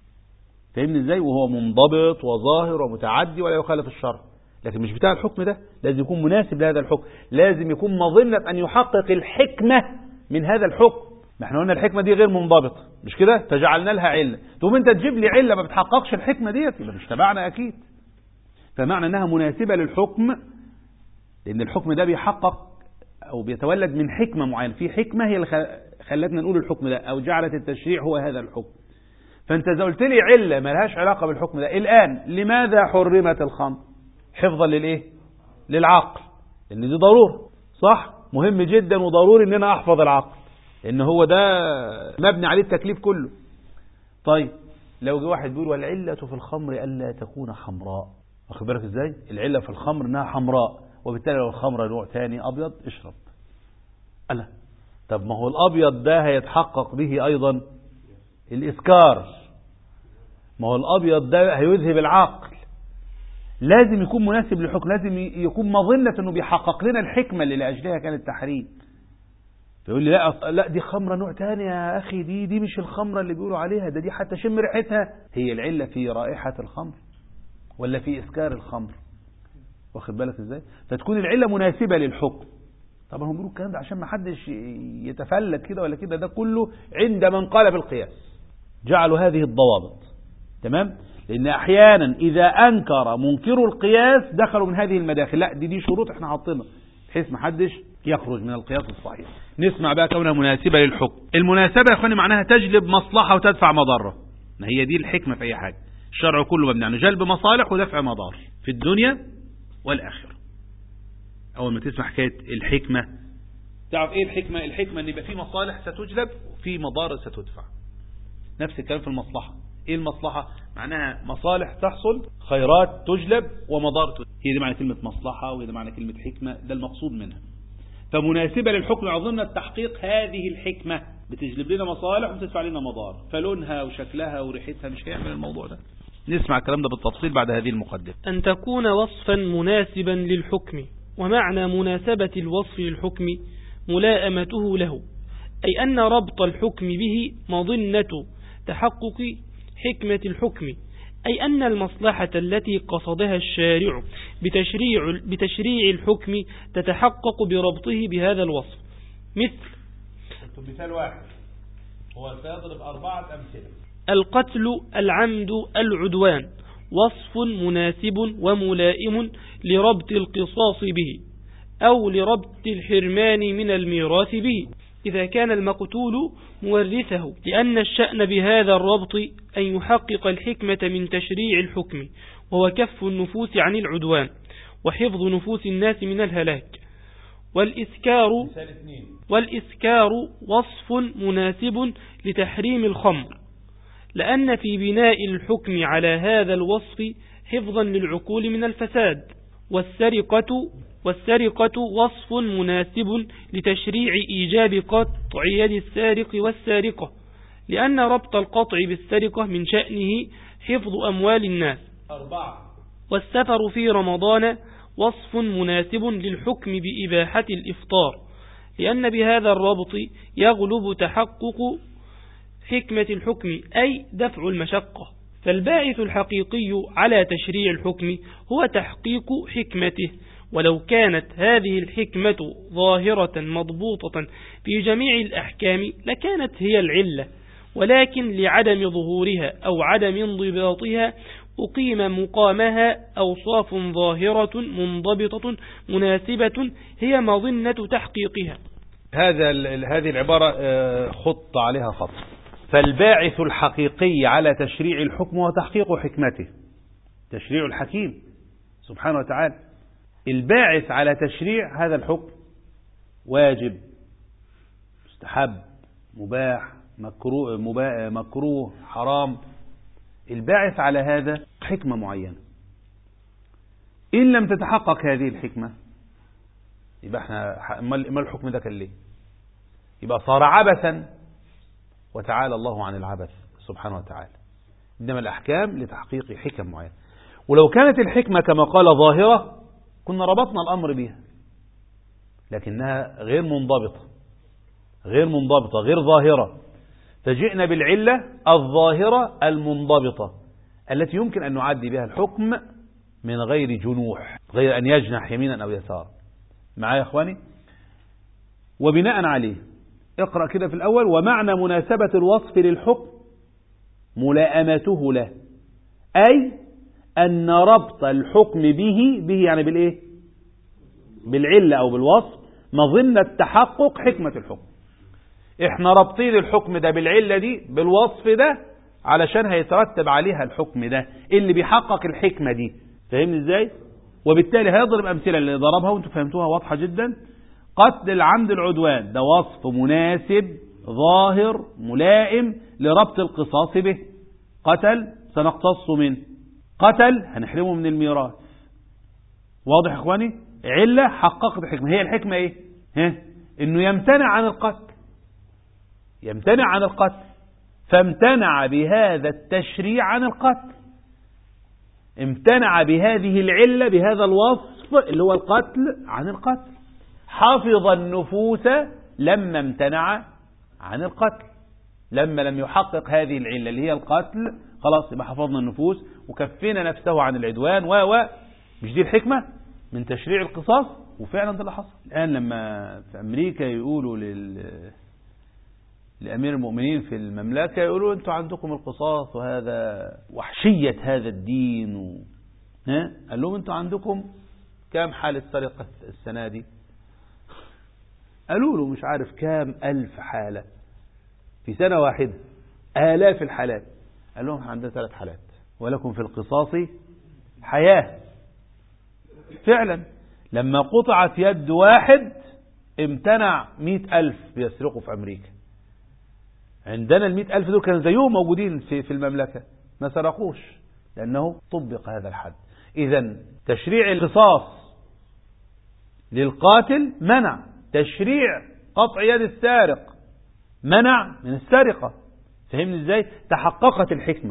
فهمني ازاي؟ وهو منضبط وظاهر ومتعدي ولا يخالف الشرع، لكن مش بتاع الحكم ده. لازم يكون مناسب لهذا الحكم، لازم يكون مظنة أن يحقق الحكمة من هذا الحكم. ما احنا قلنا الحكمة دي غير منضبطة، مش كده؟ فجعلنا لها علة. تقوم انت تجيب لي علة ما بتحققش الحكمة ديت، يبقى مش تبعنا أكيد. فمعنى أنها مناسبة للحكم، لأن الحكم ده بيحقق أو بيتولد من حكمة معينة، في حكمة هي اللي خلتنا نقول الحكم ده أو جعلت التشريع هو هذا الحكم. فأنت إذا قلت لي علة ما لهاش علاقة بالحكم ده، الآن لماذا حرمت الخمر؟ حفظا للإيه؟ للعقل، لأن دي ضرورة، صح؟ مهم جدا وضروري إن أنا أحفظ العقل، إن هو ده مبني عليه التكليف كله. طيب لو جه واحد بيقول والعلة في الخمر ألا تكون حمراء، واخد بالك إزاي؟ العلة في الخمر إنها حمراء، وبالتالي لو الخمر نوع ثاني أبيض اشرب. ألا طب ما هو الأبيض ده هيتحقق به أيضا الإسكار، ما هو الأبيض ده هيذهب العقل. لازم يكون مناسب للحكم، لازم يكون مظنة أنه بيحقق لنا الحكمة اللي لأجلها كان التحريم. فيقول لي لا دي خمرة نوع تاني يا أخي، دي مش الخمرة اللي بيقولوا عليها، دي حتى شم ريحتها. هي العلة في رائحة الخمر ولا في إسكار الخمر؟ واخد بالك إزاي؟ فتكون العلة مناسبة للحكم. طبعا هم بيقولوا الكلام ده عشان ما حدش يتفلت كده ولا كده، ده كله عند من قال بالقياس جعلوا هذه الضوابط. تمام؟ لأن أحيانا إذا أنكر منكر القياس دخلوا من هذه المداخل. لا دي شروط احنا حاطينها بحيث ما حدش يخرج من القياس الصحيح. نسمع بقى كونها مناسبة للحكم. المناسبة يا اخواني معناها تجلب مصلحة وتدفع مضرة. هي دي الحكمة في أي حاجة. الشرع كله مبني على جلب مصالح ودفع مضار في الدنيا والآخرة. أول ما تسمع حكاية الحكمة تعرف إيه الحكمة؟ الحكمة أن يبقى في مصالح ستجلب وفي مضار ستدفع. نفس الكلام في المصلحة. إيه المصلحة؟ معناها مصالح تحصل، خيرات تجلب، ومضار تدفع. هي دي معنى كلمة مصلحة وهي دي معنى كلمة حكمة، ده المقصود منها. فمناسبة للحكم أظن تحقيق هذه الحكمة، بتجلب لنا مصالح وتدفع لنا مضار، فلونها وشكلها وريحتها مش هيعمل الموضوع ده. نسمع الكلام ده بالتفصيل بعد هذه المقدمة. أن تكون وصفا مناسبا للحكم، ومعنى مناسبة الوصف للحكم ملائمته له، أي أن ربط الحكم به مظنة تحقق حكمة الحكم، أي أن المصلحة التي قصدها الشارع بتشريع الحكم تتحقق بربطه بهذا الوصف. مثال واحد هو سيضرب 4 أمثلة. القتل، العمد، العدوان وصف مناسب وملائم لربط القصاص به أو لربط الحرمان من الميراث به إذا كان المقتول مورثه، لأن الشأن بهذا الربط أن يحقق الحكمة من تشريع الحكم، وهو كف النفوس عن العدوان وحفظ نفوس الناس من الهلاك. والإسكار وصف مناسب لتحريم الخمر، لأن في بناء الحكم على هذا الوصف حفظا للعقول من الفساد. والسرقة وصف مناسب لتشريع إيجاب قطع يد السارق والسارقة، لأن ربط القطع بالسرقة من شأنه حفظ أموال الناس. 4. والسفر في رمضان وصف مناسب للحكم بإباحة الإفطار، لأن بهذا الربط يغلب تحقق حكمة الحكم، أي دفع المشقة. فالباعث الحقيقي على تشريع الحكم هو تحقيق حكمته، ولو كانت هذه الحكمة ظاهرة مضبوطة في جميع الأحكام لكانت هي العلة، ولكن لعدم ظهورها أو عدم انضباطها أقيم مقامها أوصاف ظاهرة منضبطة مناسبة هي مظنة تحقيقها. هذه العبارة خط عليها خط. فالباعث الحقيقي على تشريع الحكم وتحقيق حكمته، تشريع الحكيم سبحانه وتعالى. الباعث على تشريع هذا الحكم واجب، مستحب، مباح، مكروه، حرام. الباعث على هذا حكمة معينة. إن لم تتحقق هذه الحكمة يبقى احنا ما الحكم ده كان ليه؟ يبقى صار عبثا، وتعالى الله عن العبث سبحانه وتعالى. إنما الأحكام لتحقيق حكم معينة، ولو كانت الحكمة كما قال ظاهرة كنا ربطنا الأمر بها، لكنها غير منضبطة غير ظاهرة، فجئنا بالعلة الظاهرة المنضبطة التي يمكن أن نعدي بها الحكم من غير جنوح، غير أن يجنح يمينا أو يسار. معايا يا أخواني؟ وبناء عليه اقرأ كده في الأول: ومعنى مناسبة الوصف للحكم ملائمته له، أي أن ربط الحكم به يعني بالإيه؟ بالعلة أو بالوصف، مظنة تحقق حكمة الحكم. احنا رابطين الحكم ده بالعلة دي بالوصف ده علشان هيترتب عليها الحكم ده اللي بيحقق الحكمة دي. فاهمني ازاي؟ وبالتالي هيضرب أمثلة اللي ضربها وانتم فهمتوها واضحة جدا. قتل العمد العدوان ده وصف مناسب ظاهر ملائم لربط القصاص به. قتل سنقتص منه، قتل هنحرمه من الميراث. واضح يا اخواني؟ علة حققت الحكمة. هي الحكمة ايه؟ انه يمتنع عن القتل، فامتنع بهذا التشريع عن القتل، امتنع بهذه العلة بهذا الوصف اللي هو القتل عن القتل. حفظ النفوس لما امتنع عن القتل، لما لم يحقق هذه العلة اللي هي القتل، خلاص يبقى حفظنا النفوس وكفينا نفسه عن العدوان مش دي الحكمة من تشريع القصاص؟ وفعلا ده اللي حصل. الآن لما في أمريكا يقولوا لأمير المؤمنين في المملكة، يقولوا أنتوا عندكم القصاص وهذا وحشية هذا الدين قال لهم أنتوا عندكم كام حالة سرقة السنة دي؟ قالوا له مش عارف كام ألف حالة في سنة واحدة، آلاف الحالات. قال لهم عندنا 3 حالات ولكم في القصاص حياة. فعلا لما قطعت يد واحد امتنع 100,000 بيسرقوا في أمريكا. عندنا 100,000 دول كانوا زيهم موجودين في المملكة، ما سرقوش لأنه طبق هذا الحد. إذن تشريع القصاص للقاتل منع، تشريع قطع يد السارق منع من السرقة. فهمني ازاي؟ تحققت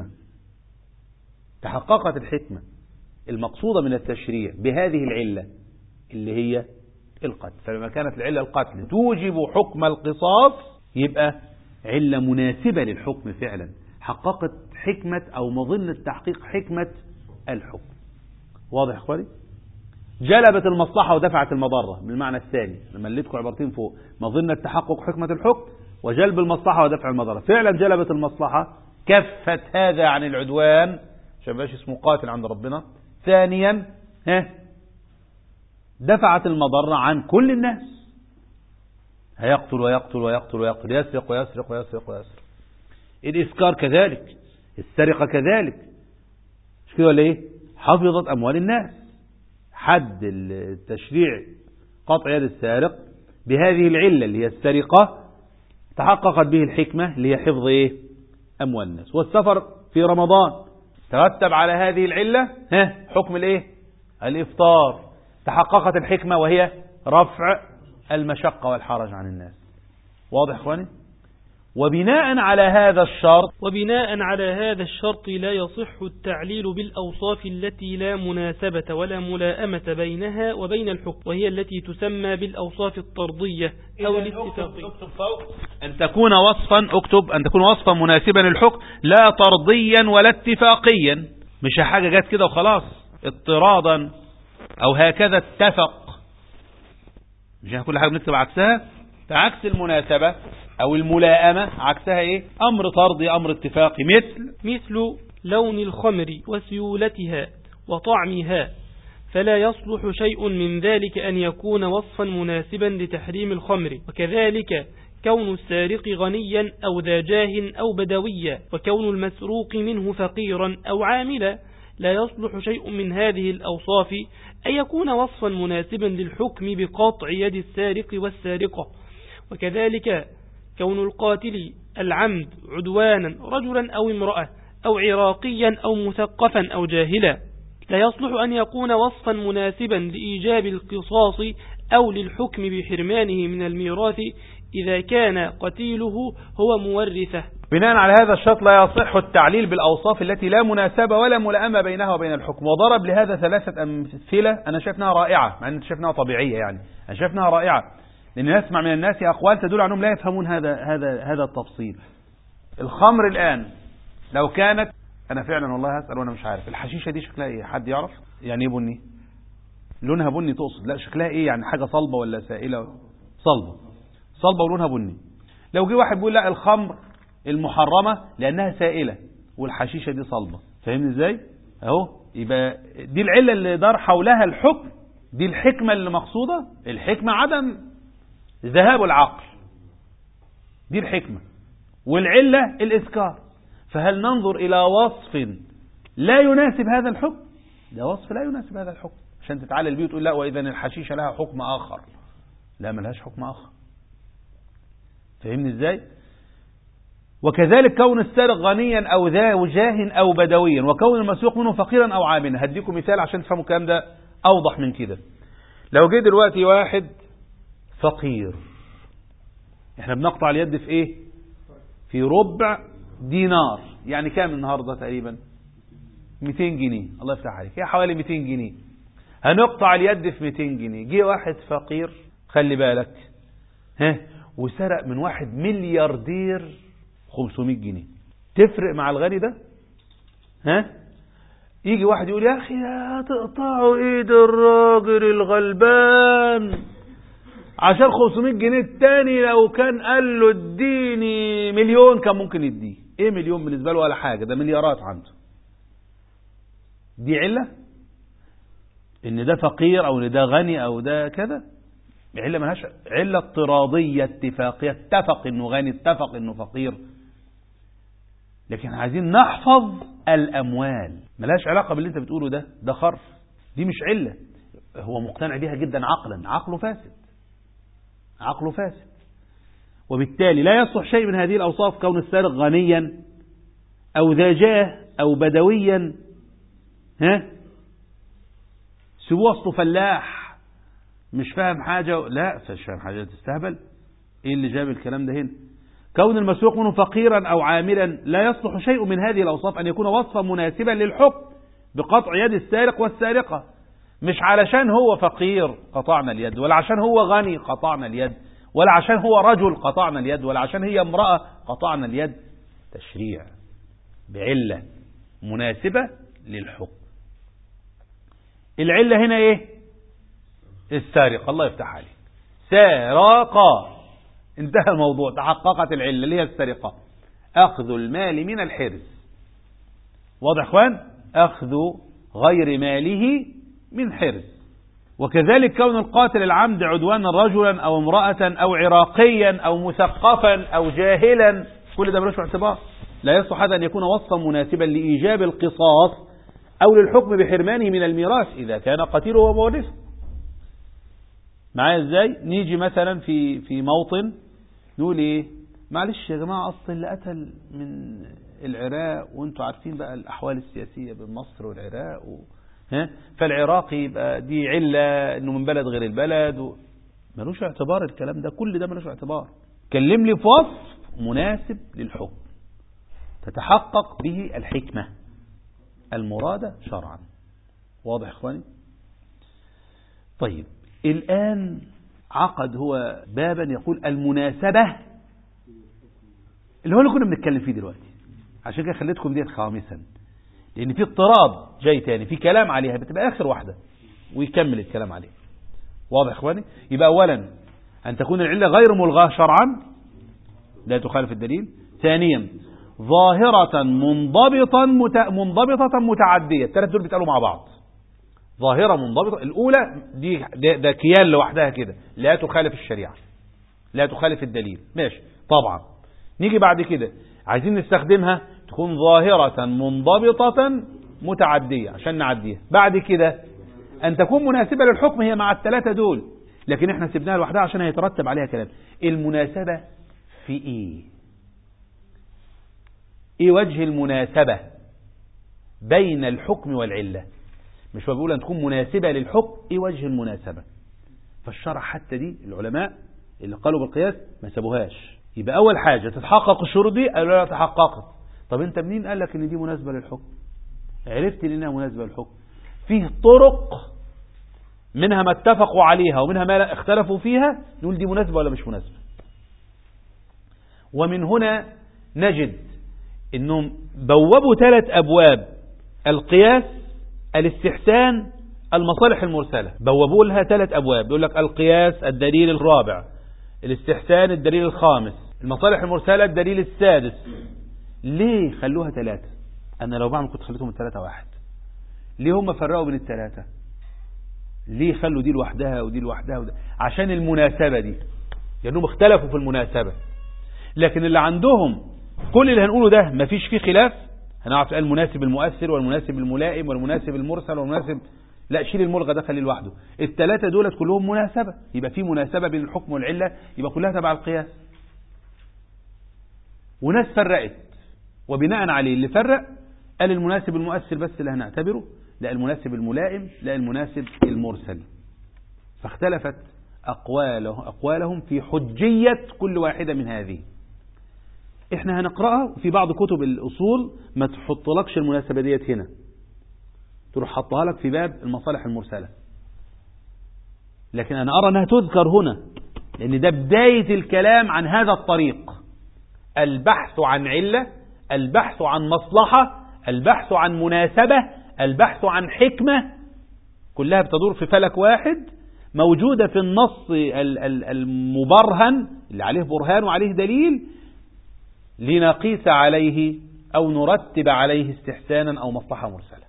الحكمة المقصودة من التشريع بهذه العلة اللي هي القتل. فلما كانت العلة القتل توجب حكم القصاص، يبقى علة مناسبة للحكم فعلا، حققت حكمة أو مظنة تحقيق حكمة الحكم. واضح يا اخواني؟ جلبت المصلحة ودفعت المضرة بالمعنى الثاني. لما لقيتكم عبارتين فوق: مظنة تحقق حكمة الحكم وجلب المصلحة ودفع المضرة. فعلا جلبت المصلحة، كفت هذا عن العدوان عشان مبقاش اسمه قاتل عند ربنا. ثانيا دفعت المضرة عن كل الناس، هيقتل ويقتل ويقتل ويقتل، يسرق ويسرق ويسرق ويسرق. الإسكار كذلك، السرقة كذلك، مش كده ولا ايه؟ حفظت أموال الناس. حد التشريع قطع يد السارق بهذه العلة اللي هي السرقة تحققت به الحكمة اللي هي حفظ إيه؟ أموال الناس. والسفر في رمضان ترتب على هذه العلة حكم الإيه؟ الإفطار، تحققت الحكمة وهي رفع المشقة والحرج عن الناس. واضح إخواني؟ وبناء على هذا الشرط لا يصح التعليل بالأوصاف التي لا مناسبة ولا ملائمة بينها وبين الحكم، وهي التي تسمى بالأوصاف الطردية أو الاتفاقية. اكتب فوق أن تكون وصفا مناسبا للحكم لا طرديا ولا اتفاقيا، مش حاجة جت كده وخلاص اضطرادا أو هكذا اتفق، مش كل حاجة بنكتب عكسها. عكس المناسبة أو الملائمة عكسها إيه؟ أمر طردي أمر اتفاقي. مثل لون الخمر وسيولتها وطعمها، فلا يصلح شيء من ذلك أن يكون وصفا مناسبا لتحريم الخمر. وكذلك كون السارق غنيا أو ذا جاه أو بدويا، وكون المسروق منه فقيرا أو عاملا، لا يصلح شيء من هذه الأوصاف أن يكون وصفا مناسبا للحكم بقطع يد السارق والسارقة. وكذلك كون القاتل العمد عدوانا رجلا أو امرأة أو عراقيا أو مثقفا أو جاهلا، لا يصلح أن يكون وصفا مناسبا لإيجاب القصاص أو للحكم بحرمانه من الميراث إذا كان قتيله هو مورثه. بناء على هذا الشرط لا يصح التعليل بالأوصاف التي لا مناسبة ولا ملائمة بينها وبين الحكم. وضرب لهذا 3 أمثلة أنا شايفناها رائعة، مع أن شايفناها طبيعية، يعني أنا شايفناها رائعة، لأن نسمع من الناس أقوال تدل عنهم لا يفهمون هذا التفصيل. الخمر الآن لو كانت، أنا فعلا والله هسأل وأنا مش عارف، الحشيشة دي شكلها إيه؟ حد يعرف؟ يعني إيه بني؟ لونها بني تقصد؟ لا شكلها إيه؟ يعني حاجة صلبة ولا سائلة؟ صلبة ولونها بني. لو جه واحد بيقول لا الخمر المحرمة لأنها سائلة والحشيشة دي صلبة، فاهمني إزاي؟ أهو يبقى دي العلة اللي دار حولها الحكم، دي الحكمة اللي مقصودة. الحكمة عدم ذهاب العقل، دي الحكمة، والعلة الإسكار. فهل ننظر إلى وصف لا يناسب هذا الحكم؟ ده وصف لا يناسب هذا الحكم عشان تتعلل بيه وتقول لا وإذا الحشيشة لها حكم آخر. لا ملهاش حكم آخر، فهمني إزاي؟ وكذلك كون السارق غنيا أو ذا وجاه أو بدويا، وكون المسروق منه فقيرا أو عاملا. هديكم مثال عشان تفهموا الكلام ده أوضح من كده. لو جه دلوقتي واحد فقير، احنا بنقطع اليد في ايه؟ في ربع دينار، يعني كام النهاردة تقريبا؟ 200 جنيه. الله يفتح عليك، هي حوالي 200 جنيه. هنقطع اليد في 200 جنيه. جه واحد فقير، خلي بالك، وسرق من واحد ملياردير 500 جنيه. تفرق مع الغني ده؟ يجي واحد يقول يا أخي هتقطعوا ايد الراجل الغلبان عشان 500 جنيه، التاني لو كان قال له اديني مليون كان ممكن يديه. ايه مليون بالنسبة له ولا حاجة، ده مليارات عنده. دي علة ان ده فقير او ان ده غني او ده كذا؟ علة ملهاش، علة اضطرادية اتفاقية، اتفق انه غني اتفق انه فقير، لكن عايزين نحفظ الاموال. ملهاش علاقة باللي انت بتقوله ده خرف، دي مش علة. هو مقتنع بيها جدا عقلا، عقله فاسد. وبالتالي لا يصلح شيء من هذه الأوصاف، كون السارق غنيا أو ذا جاه أو بدويا. سيبوه أصله فلاح مش فاهم حاجة، لا مش فاهم حاجة، تستهبل. ايه اللي جاب الكلام ده هنا؟ كون المسروق منه فقيرا أو عاملا، لا يصلح شيء من هذه الأوصاف أن يكون وصفا مناسبا للحكم بقطع يد السارق والسارقة. مش علشان هو فقير قطعنا اليد، ولا عشان هو غني قطعنا اليد، ولا عشان هو رجل قطعنا اليد، ولا عشان هي امرأة قطعنا اليد. تشريع بعلة مناسبة للحكم. العلة هنا ايه؟ السارقة. الله يفتح عليك، سارقة، انتهى الموضوع، تحققت العلة اللي هي السرقة، أخذ المال من الحرز. واضح اخوان؟ أخذ غير ماله من حرز. وكذلك كون القاتل العمد عدوانا رجلا أو امرأة أو عراقيا أو مثقفا أو جاهلا، كل ده ملوش اعتبار. لا يصح هذا أن يكون وصفا مناسبا لإيجاب القصاص أو للحكم بحرمانه من الميراث إذا كان قتيله ومورثه. معايا ازاي؟ نيجي مثلا في موطن نقول ايه، معلش يا جماعة اصل اللي قتل من العراق، وانتوا عارفين بقى الاحوال السياسية بين مصر والعراق فالعراقي يبقى دي علة انه من بلد غير البلد ملوش اعتبار الكلام ده، كل ده ملوش اعتبار. كلم لي في وصف مناسب للحكم تتحقق به الحكمة المرادة شرعا. واضح اخواني؟ طيب الآن عقد هو بابا يقول المناسبة اللي هو اللي كنا بنتكلم فيه دلوقتي، عشان كده خليتكم ديت خامسا، لأن في اضطراب جاي تاني في كلام عليها بتبقى آخر واحدة ويكمل الكلام عليها. واضح اخواني؟ يبقى أولا أن تكون العلة غير ملغاة شرعا لا تخالف الدليل. ثانيا ظاهرة منضبطة متعدية. الثلاث دول بيتقالوا مع بعض. ظاهرة منضبطة، الأولى ده كيان لوحدها كده لا تخالف الشريعة لا تخالف الدليل، ماشي طبعا. نيجي بعد كده عايزين نستخدمها تكون ظاهرة منضبطة متعدية عشان نعديها. بعد كده أن تكون مناسبة للحكم، هي مع الثلاثة دول، لكن احنا سيبناها لوحدها عشان هيترتب عليها كلام. المناسبة في ايه وجه المناسبة بين الحكم والعلة؟ مش هو بيقول أن تكون مناسبة للحكم، ايه وجه المناسبة؟ فالشرع حتى دي العلماء اللي قالوا بالقياس ما سابوهاش. يبقى أول حاجة تتحقق الشروط دي، قالوا لا تحققت. طب انت منين قال لك ان دي مناسبة للحكم؟ عرفت انها مناسبة للحكم؟ فيه طرق منها ما اتفقوا عليها ومنها ما اختلفوا فيها، نقول دي مناسبة ولا مش مناسبة. ومن هنا نجد انهم بوابوا 3 أبواب: القياس، الاستحسان، المصالح المرسلة. بوابوا لها 3 أبواب، يقول لك القياس الدليل الرابع، الاستحسان الدليل الخامس، المصالح المرسلة الدليل السادس. ليه خلوها 3؟ أنا لو بعمل كنت خليتهم 3 واحد. ليه هم فرقوا بين ال3؟ ليه خلوا دي لوحدها ودي لوحدها عشان المناسبة دي، لأنهم اختلفوا في المناسبة. لكن اللي عندهم كل اللي هنقوله ده مفيش فيه خلاف، هنعرف المناسب المؤثر والمناسب الملائم والمناسب المرسل والمناسب، لا شيل الملغى ده خليه لوحده. ال3 دولت كلهم مناسبة، يبقى في مناسبة بين الحكم والعلة، يبقى كلها تبع القياس. وناس فرقت، وبناء عليه اللي فرق قال المناسب المؤثر بس اللي هنعتبره، لا المناسب الملائم، لا المناسب المرسل. فاختلفت أقوالهم في حجية كل واحدة من هذه. احنا هنقرأها في بعض كتب الأصول، ما تحطلكش المناسبة ديت هنا، تروح حطها لك في باب المصالح المرسلة. لكن أنا أرى أنها تذكر هنا، لأن ده بداية الكلام عن هذا الطريق: البحث عن علة، البحث عن مصلحة، البحث عن مناسبة، البحث عن حكمة، كلها بتدور في فلك واحد موجودة في النص المبرهن اللي عليه برهان وعليه دليل، لنقيس عليه أو نرتب عليه استحسانا أو مصلحة مرسلة.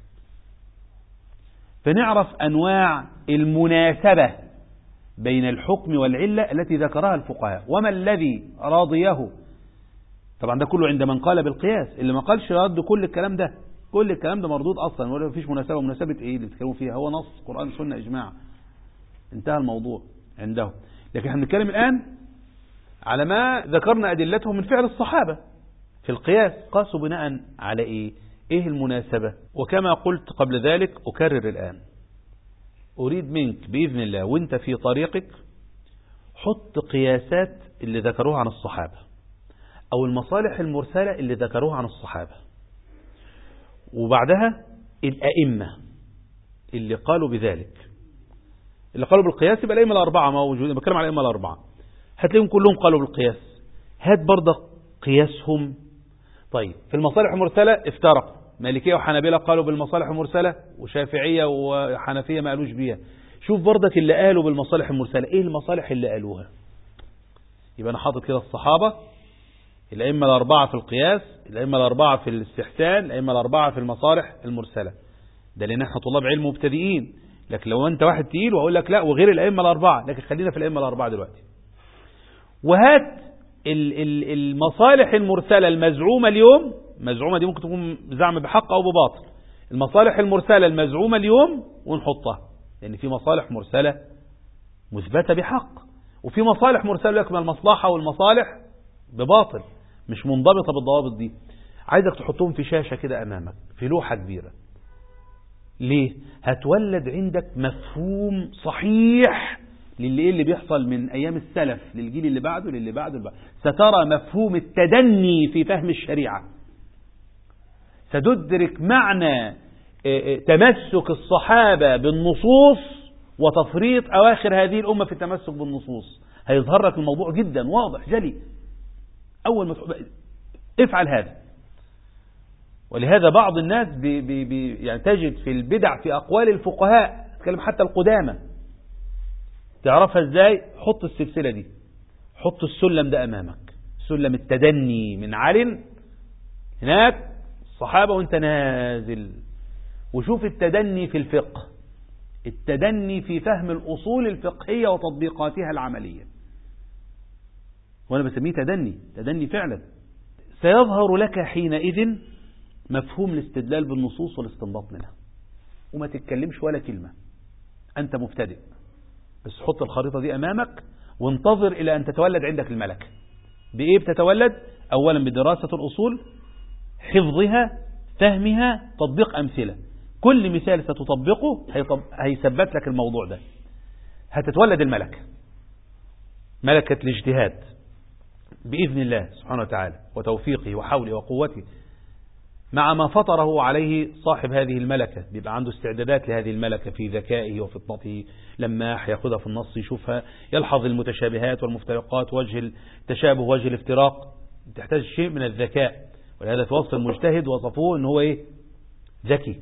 فنعرف أنواع المناسبة بين الحكم والعلة التي ذكرها الفقهاء، وما الذي راضيه. طبعا ده كله عند من قال بالقياس، اللي ما قالش رد كل الكلام ده، كل الكلام ده مردود أصلا، ولا فيش مناسبة. مناسبة إيه اللي بتتكلموا فيها؟ هو نص قرآن سنة إجماع، انتهى الموضوع عنده. لكن احنا بنتكلم الآن على ما ذكرنا أدلتهم من فعل الصحابة في القياس. قاسوا بناء على إيه المناسبة؟ وكما قلت قبل ذلك أكرر الآن، أريد منك بإذن الله وانت في طريقك حط قياسات اللي ذكروها عن الصحابة، أو المصالح المرسلة اللي ذكروها عن الصحابة، وبعدها الأئمة اللي قالوا بذلك، اللي قالوا بالقياس. يبقى الأئمة الأربعة موجودين، بتكلم على الأئمة الأربعة، هتلاقيهم كلهم قالوا بالقياس. هات برضه قياسهم. طيب في المصالح المرسلة افترقوا، مالكية وحنابلة قالوا بالمصالح المرسلة، وشافعية وحنفية ما قالوش بيها. شوف برضك اللي قالوا بالمصالح المرسلة ايه المصالح اللي قالوها. يبقى انا حاطط كده الصحابة، الأئمة الأربعة في القياس، الأئمة الأربعة في الاستحسان، الأئمة الأربعة في المصالح المرسلة. ده لأن احنا طلاب علم مبتدئين، لكن لو انت واحد تقيل وأقول لك لا وغير الأئمة الأربعة، لكن خلينا في الأئمة الأربعة دلوقتي. وهات المصالح المرسلة المزعومة اليوم، مزعومة دي ممكن تكون زعم بحق أو بباطل، المصالح المرسلة المزعومة اليوم ونحطها، لأن في مصالح مرسلة مثبتة بحق، وفي مصالح مرسلة لكم المصلحة والمصالح بباطل مش منضبطة بالضوابط دي. عايزك تحطهم في شاشة كده أمامك، في لوحة كبيرة. ليه؟ هتولد عندك مفهوم صحيح اللي بيحصل من أيام السلف للجيل اللي بعده للي بعده. سترى مفهوم التدني في فهم الشريعة، ستدرك معنى تمسك الصحابة بالنصوص وتفريط أواخر هذه الأمة في التمسك بالنصوص. هيظهر لك الموضوع جدا واضح جلي أول ما افعل هذا. ولهذا بعض الناس يعني تجد في البدع في أقوال الفقهاء، تكلم حتى القدامى، تعرفها ازاي؟ حط السلسلة دي، حط السلم ده أمامك، سلم التدني من علم هناك الصحابة وانت نازل، وشوف التدني في الفقه، التدني في فهم الأصول الفقهية وتطبيقاتها العملية. وأنا بسميه تدني فعلا. سيظهر لك حينئذ مفهوم الاستدلال بالنصوص والاستنباط منها، وما تتكلمش ولا كلمة، أنت مبتدئ، بس حط الخريطة دي أمامك وانتظر إلى أن تتولد عندك الملكة. بإيه بتتولد؟ أولا بدراسة الأصول، حفظها، فهمها، تطبيق أمثلة. كل مثال ستطبقه هيثبت لك الموضوع ده. هتتولد الملكة، ملكة الاجتهاد بإذن الله سبحانه وتعالى وتوفيقه وحوله وقوته، مع ما فطره عليه صاحب هذه الملكة. بيبقى عنده استعدادات لهذه الملكة في ذكائه وفطنته، لما ياخذها في النص يشوفها، يلحظ المتشابهات والمفترقات، وجه التشابه وجه الافتراق، تحتاج شيء من الذكاء. ولهذا في وصف المجتهد وصفوه ان هو ايه؟ ذكي.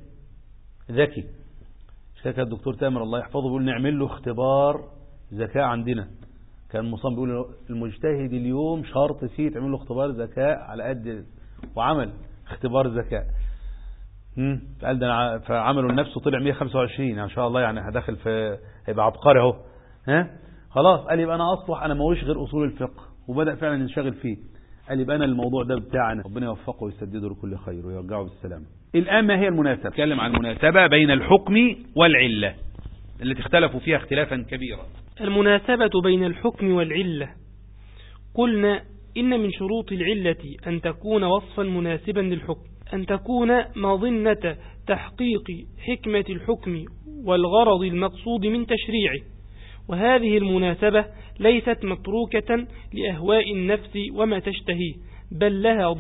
شكا الدكتور تامر الله يحفظه بيقول نعمل له اختبار ذكاء عندنا. كان مصمم بيقول المجتهد اليوم شرط فيه تعمل له اختبار ذكاء على قد، وعمل اختبار ذكاء. قال ده فعملوا لنفسه طلع 125 يعني ان شاء الله، يعني هداخل في هيبقى عبقري اهو. خلاص قال يبقى انا اصلح، انا ما هوش غير اصول الفقه، وبدا فعلا ينشغل فيه. قال يبقى انا الموضوع ده بتاعنا، ربنا يوفقه ويسدده لكل خير ويرجعه بالسلامه. الان ما هي المناسبه؟ نتكلم عن المناسبه بين الحكم والعله التي اختلفوا فيها اختلافا كبيرا. المناسبة بين الحكم والعلة. قلنا إن من شروط العلة أن تكون وصفا مناسبا للحكم، أن تكون مظنة تحقيق حكمة الحكم والغرض المقصود من تشريعه. وهذه المناسبة ليست متروكة لأهواء النفس وما تشتهيه، بل لها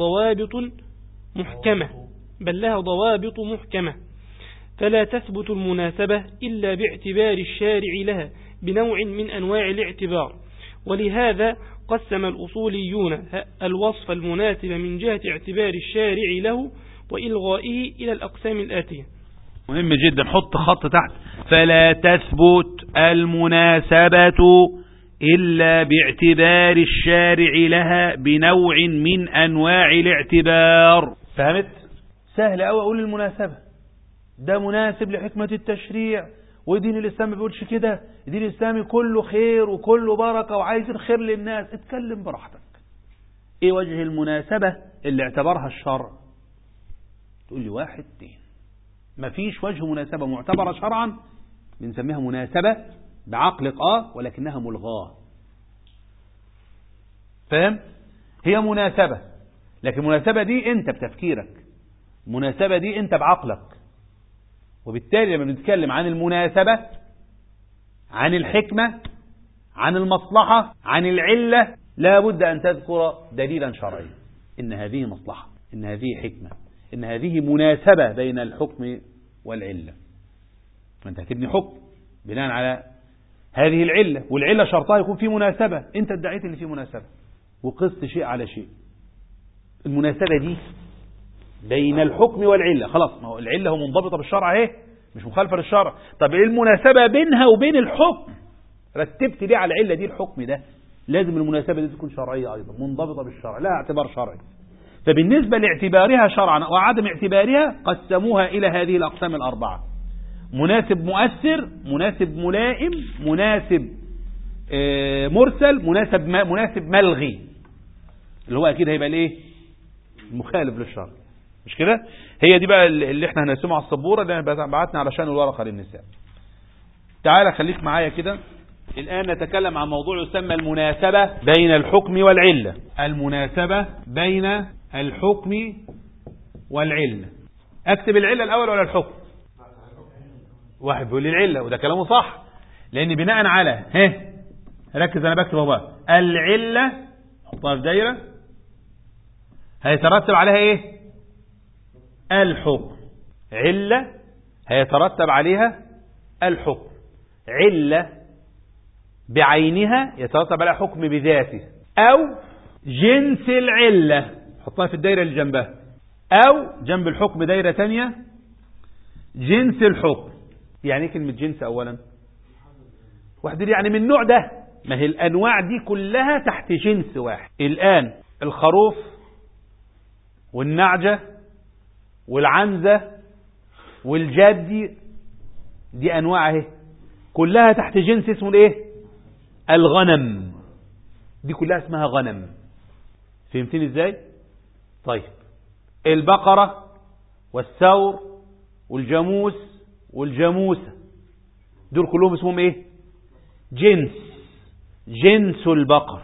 ضوابط محكمة، فلا تثبت المناسبة إلا باعتبار الشارع لها بنوع من أنواع الاعتبار. ولهذا قسم الأصوليون الوصف المناسب من جهة اعتبار الشارع له وإلغائه إلى الأقسام الآتية. مهم جدا، حط خط تحت، فلا تثبت المناسبة إلا باعتبار الشارع لها بنوع من أنواع الاعتبار. فهمت؟ سهل أوي أقول المناسبة ده مناسب لحكمة التشريع، ودين الإسلام ما بيقولش كده، الدين الإسلامي كله خير وكله بركة وعايز الخير للناس. اتكلم براحتك. ايه وجه المناسبة اللي اعتبرها الشرع؟ تقول لي 1 2. مفيش وجه مناسبة معتبرة شرعا بنسميها مناسبة بعقلك ولكنها ملغاة. فاهم؟ هي مناسبة، لكن المناسبة دي انت بتفكيرك، المناسبة دي انت بعقلك. وبالتالي لما بنتكلم عن المناسبة، عن الحكمة، عن المصلحة، عن العلة، لا بد أن تذكر دليلا شرعيا إن هذه مصلحة، إن هذه حكمة، إن هذه مناسبة بين الحكم والعلة. فأنت هتبني حكم بناء على هذه العلة، والعلة شرطها يكون في مناسبة. أنت ادعيت إن في مناسبة وقست شيء على شيء. المناسبة دي بين الحكم والعلة، خلاص، ما هو العلة هو منضبطة بالشرع اهي، مش مخالفة للشرع. طب ايه المناسبة بينها وبين الحكم؟ رتبت ليه على العلة دي الحكم ده؟ لازم المناسبة دي تكون شرعية أيضا، منضبطة بالشرع، لها اعتبار شرعي. فبالنسبة لاعتبارها شرعا وعدم اعتبارها قسموها إلى هذه الأقسام ال4: مناسب مؤثر، مناسب ملائم، مناسب مرسل، مناسب ملغي، اللي هو أكيد هيبقى الايه؟ مخالف للشرع، مش كده؟ هي دي بقى اللي احنا هنرسمها على السبورة اللي احنا بعتنا علشان الورقة للنساء. تعالى خليك معايا كده الآن نتكلم عن موضوع يسمى المناسبة بين الحكم والعلة. المناسبة بين الحكم والعلة. أكتب العلة الأول ولا الحكم؟ واحد بيقول لي العلة، وده كلامه صح، لأن بناء على ركز أنا بكتب اهو بقى. العلة حطها في دايرة هيترتب عليها ايه؟ الحكم. علة هيترتب عليها الحكم. علة بعينها يترتب عليها حكم بذاته، أو جنس العلة حطها في الدايرة اللي جنبها، أو جنب الحكم دايرة تانية جنس الحكم. يعني ايه كلمة جنس أولا؟ واحد يعني من النوع ده. ما هي الأنواع دي كلها تحت جنس واحد. الآن الخروف والنعجة والعنزة والجد دي أنواع اهي كلها تحت جنس اسمه الايه؟ الغنم. دي كلها اسمها غنم. فهمتني ازاي؟ طيب البقرة والثور والجاموس والجاموسة دول كلهم اسمهم ايه؟ جنس البقر.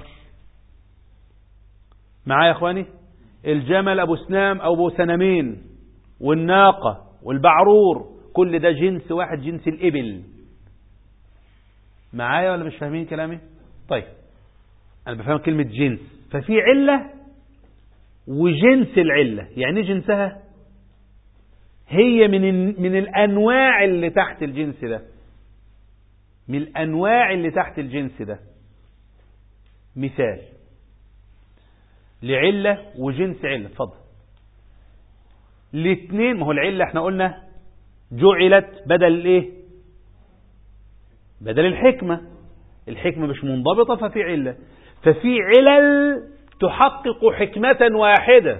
معايا يا اخواني؟ الجمل ابو سنام او ابو سنمين والناقة والبعرور كل ده جنس واحد، جنس الابل. معايا ولا مش فاهمين كلامي؟ طيب انا بفهم كلمة جنس. ففي علة وجنس العلة. يعني جنسها هي من الانواع اللي تحت الجنس ده، من الانواع اللي تحت الجنس ده. مثال لعلة وجنس علة. اتفضل. الاثنين، ما هو العلة احنا قلنا جعلت بدل الايه؟ بدل الحكمة. الحكمة مش منضبطة ففي علة. ففي علل تحقق حكمة واحدة.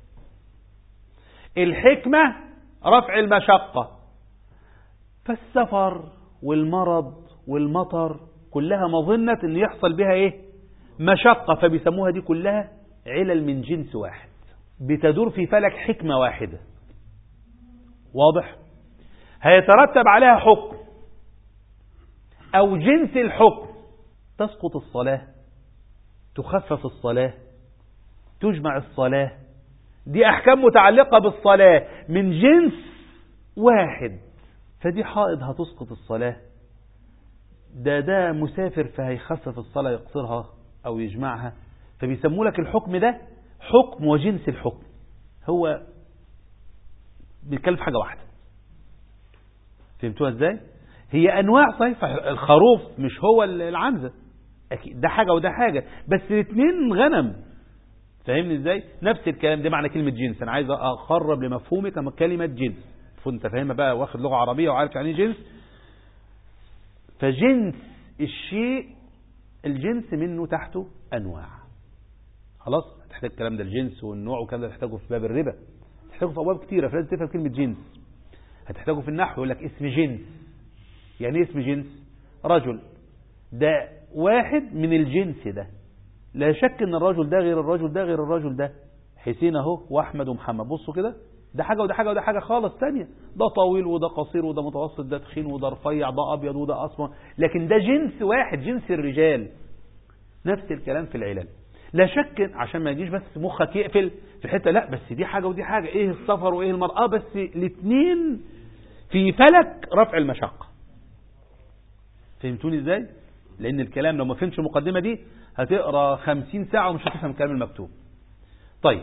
الحكمة رفع المشقة، فالسفر والمرض والمطر كلها مظنة ان يحصل بها ايه؟ مشقة، فبيسموها دي كلها علل من جنس واحد بتدور في فلك حكمة واحدة. واضح؟ هيترتب عليها حكم او جنس الحكم. تسقط الصلاة، تخفف الصلاة، تجمع الصلاة. دي احكام متعلقة بالصلاة من جنس واحد. فدي حائض هتسقط الصلاة، ده مسافر فهيخفف الصلاة يقصرها او يجمعها. فبيسموا لك الحكم ده حكم وجنس الحكم. هو بيتكلم في حاجة واحدة. فهمتوها ازاي؟ هي انواع صحيح. الخروف مش هو العنزة، اكيد ده حاجة وده حاجة، بس الاثنين غنم. فاهمني ازاي؟ نفس الكلام. ده معنى كلمة جنس. انا عايز اقرب لمفهومك كما كلمة جنس، فانت فاهمها بقى، واخد لغة عربية وعارف يعني ايه جنس. فجنس الشيء، الجنس منه تحته انواع. خلاص؟ هتحتاج الكلام ده، الجنس والنوع وكذا ده تحتاجه في باب الربا، تحتاجه في ابواب كتيرة، فلازم تفهم كلمة جنس. هتحتاجه في النحو، يقول لك اسم جنس. يعني اسم جنس؟ رجل ده واحد من الجنس ده. لا شك ان الرجل ده غير الرجل ده غير الرجل ده. حسين اهو واحمد ومحمد، بصوا كده، ده حاجة وده حاجة وده حاجة خالص ثانية. ده طويل وده قصير وده متوسط، ده تخين وده رفيع، ده ابيض وده اسمر، لكن ده جنس واحد، جنس الرجال. نفس الكلام في العلل. لا شك عشان ما يجيش بس مخك يقفل في حتة، لا بس دي حاجة ودي حاجة، ايه السفر وايه المرأة، بس الاثنين في فلك رفع المشقة. فهمتوني ازاي؟ لان الكلام لو ما فهمتش المقدمة دي هتقرأ 50 ساعة ومش هتفهم الكلام المكتوب. طيب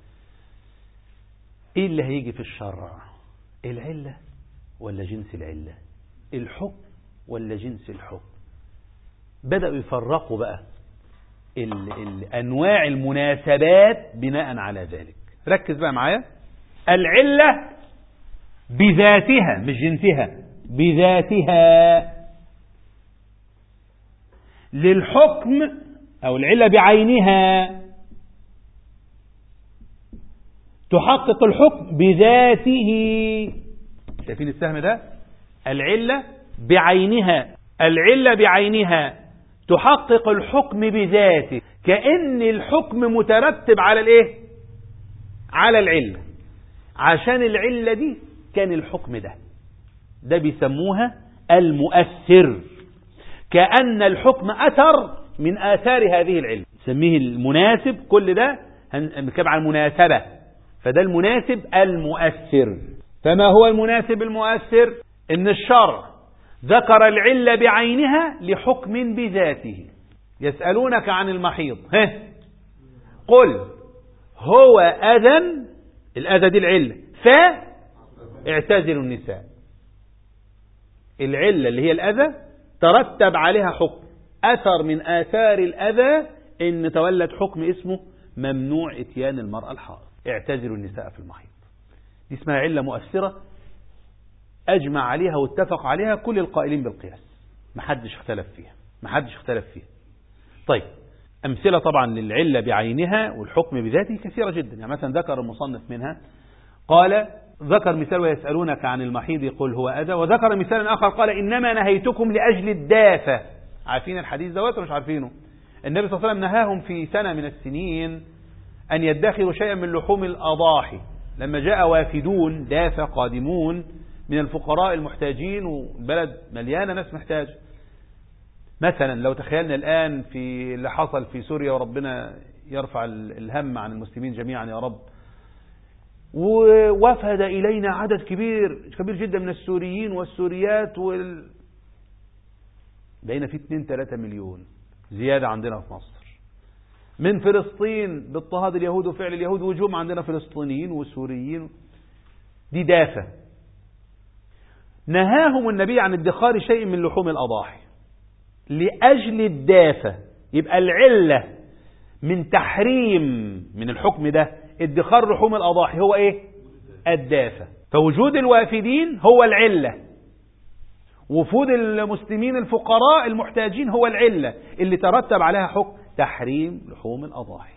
ايه اللي هيجي في الشرع؟ العلة ولا جنس العلة؟ الحكم ولا جنس الحكم؟ بدأوا يفرقوا بقى الأنواع المناسبات بناء على ذلك. ركز بقى معايا. العلة بذاتها مش جنسها، بذاتها. للحكم أو العلة بعينها تحقق الحكم بذاته. شايفين السهم ده؟ العلة بعينها، العلة بعينها تحقق الحكم بذاته، كأن الحكم مترتب على الايه؟ على العلة. عشان العلة دي كان الحكم ده بيسموها المؤثر. كأن الحكم أثر من آثار هذه العلة، نسميه المناسب. كل ده هنتكلم عن المناسبة، فده المناسب المؤثر. فما هو المناسب المؤثر؟ إن الشرع ذكر العلة بعينها لحكم بذاته. يسألونك عن المحيض، قل هو أذى، الأذى دي العلة، فاعتزلوا النساء. العلة اللي هي الأذى ترتب عليها حكم، أثر من آثار الأذى إن تولد حكم اسمه ممنوع إتيان المرأة الحائض، اعتزلوا النساء في المحيض. دي اسمها علة مؤثرة أجمع عليها واتفق عليها كل القائلين بالقياس، محدش اختلف فيها. طيب، أمثلة طبعا للعلة بعينها والحكم بذاته كثيرة جدا. يعني مثلا ذكر المصنف منها، قال ذكر مثال ويسألونك عن المحيض قل هو أذى، وذكر مثال آخر قال إنما نهيتكم لأجل الدافة. عارفين الحديث دوت ومش عارفينه؟ النبي صلى الله عليه وسلم نهاهم في سنة من السنين أن يدخروا شيئا من لحوم الأضاحي، لما جاء وافدون دافة قادمون من الفقراء المحتاجين، والبلد مليانة ناس محتاج. مثلا لو تخيلنا الآن في اللي حصل في سوريا، وربنا يرفع الهم عن المسلمين جميعا يا رب، ووفد إلينا عدد كبير جدا من السوريين والسوريات، بقينا في 2-3 مليون زيادة عندنا في مصر. من فلسطين باضطهاد اليهود وفعل اليهود وجوم عندنا فلسطينيين وسوريين. دي دافة. نهاهم النبي عن ادخار شيء من لحوم الأضاحي لأجل الدافة. يبقى العلة من تحريم من الحكم ده ادخار لحوم الأضاحي هو ايه؟ الدافة. فوجود الوافدين هو العلة، وفود المسلمين الفقراء المحتاجين هو العلة اللي ترتب عليها حكم تحريم لحوم الأضاحي.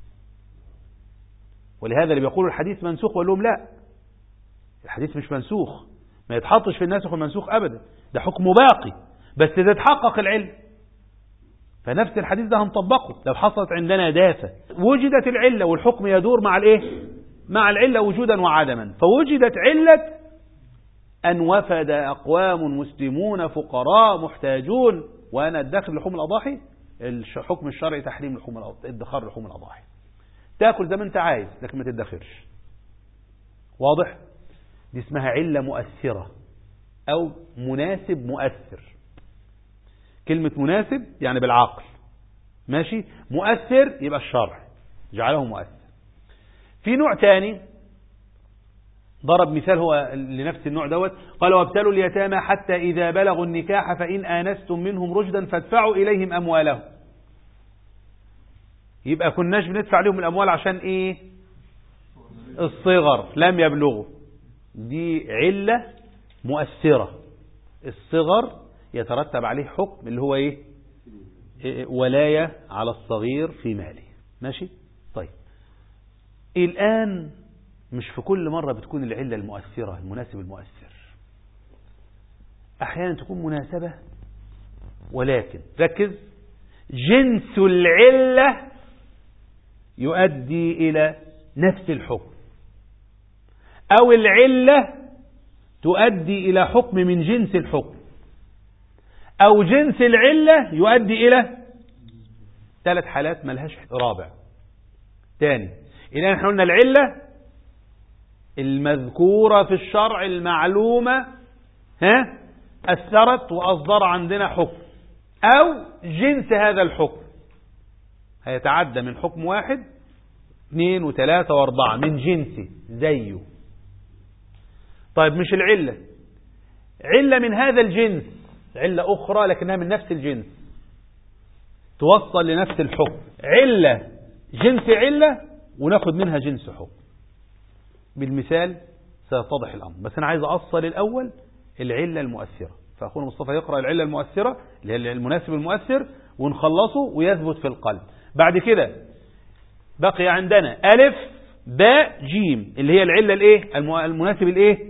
ولهذا اللي بيقولوا الحديث منسوخ، وقال لهم لا، الحديث مش منسوخ، ما يتحطش في الناسخ والمنسوخ أبدا، ده حكم باقي، بس إذا تحقق العلم. فنفس الحديث ده هنطبقه لو حصلت عندنا دافة، وجدت العلة والحكم يدور مع الايه؟ مع العلة وجودا وعدما. فوجدت علة أن وفد أقوام مسلمون فقراء محتاجون وأنا أدخر لحوم الأضاحي، الحكم الشرعي تحريم ادخار لحوم الأضاحي. تأكل زي ما أنت عايز لكن ما تدخرش. واضح؟ دي اسمها علة مؤثرة أو مناسب مؤثر. كلمة مناسب يعني بالعقل، ماشي، مؤثر يبقى الشرع جعله مؤثر. في نوع تاني ضرب مثال هو لنفس النوع دوت، قال وابتلوا اليتامى حتى إذا بلغوا النكاح فإن آنستم منهم رشدا فادفعوا إليهم أموالهم. يبقى كناش بندفع لهم الأموال عشان إيه؟ الصغر لم يبلغوا. دي علة مؤثرة. الصغر يترتب عليه حكم اللي هو إيه؟ ولاية على الصغير في ماله. ماشي؟ طيب، الآن مش في كل مرة بتكون العلة المؤثرة المناسب المؤثر. أحيانا تكون مناسبة، ولكن ركز، جنس العلة يؤدي إلى نفس الحكم، أو العلة تؤدي إلى حكم من جنس الحكم، أو جنس العلة يؤدي إلى 3 حالات ملهاش رابع. تاني، الآن احنا قلنا العلة المذكورة في الشرع المعلومة أثرت وأصدر عندنا حكم، أو جنس هذا الحكم هيتعدى من حكم 1 2 و3 و4 من جنسه زيه. طيب، مش العلة، علة من هذا الجنس، علة أخرى لكنها من نفس الجنس توصل لنفس الحكم. علة جنس علة وناخد منها جنس حكم. بالمثال سيتضح الأمر، بس أنا عايز أصل الأول العلة المؤثرة. فأخونا مصطفى يقرأ العلة المؤثرة اللي هي المناسب المؤثر ونخلصه ويثبت في القلب. بعد كده بقي عندنا ألف باء جيم اللي هي العلة الإيه؟ المناسب الإيه؟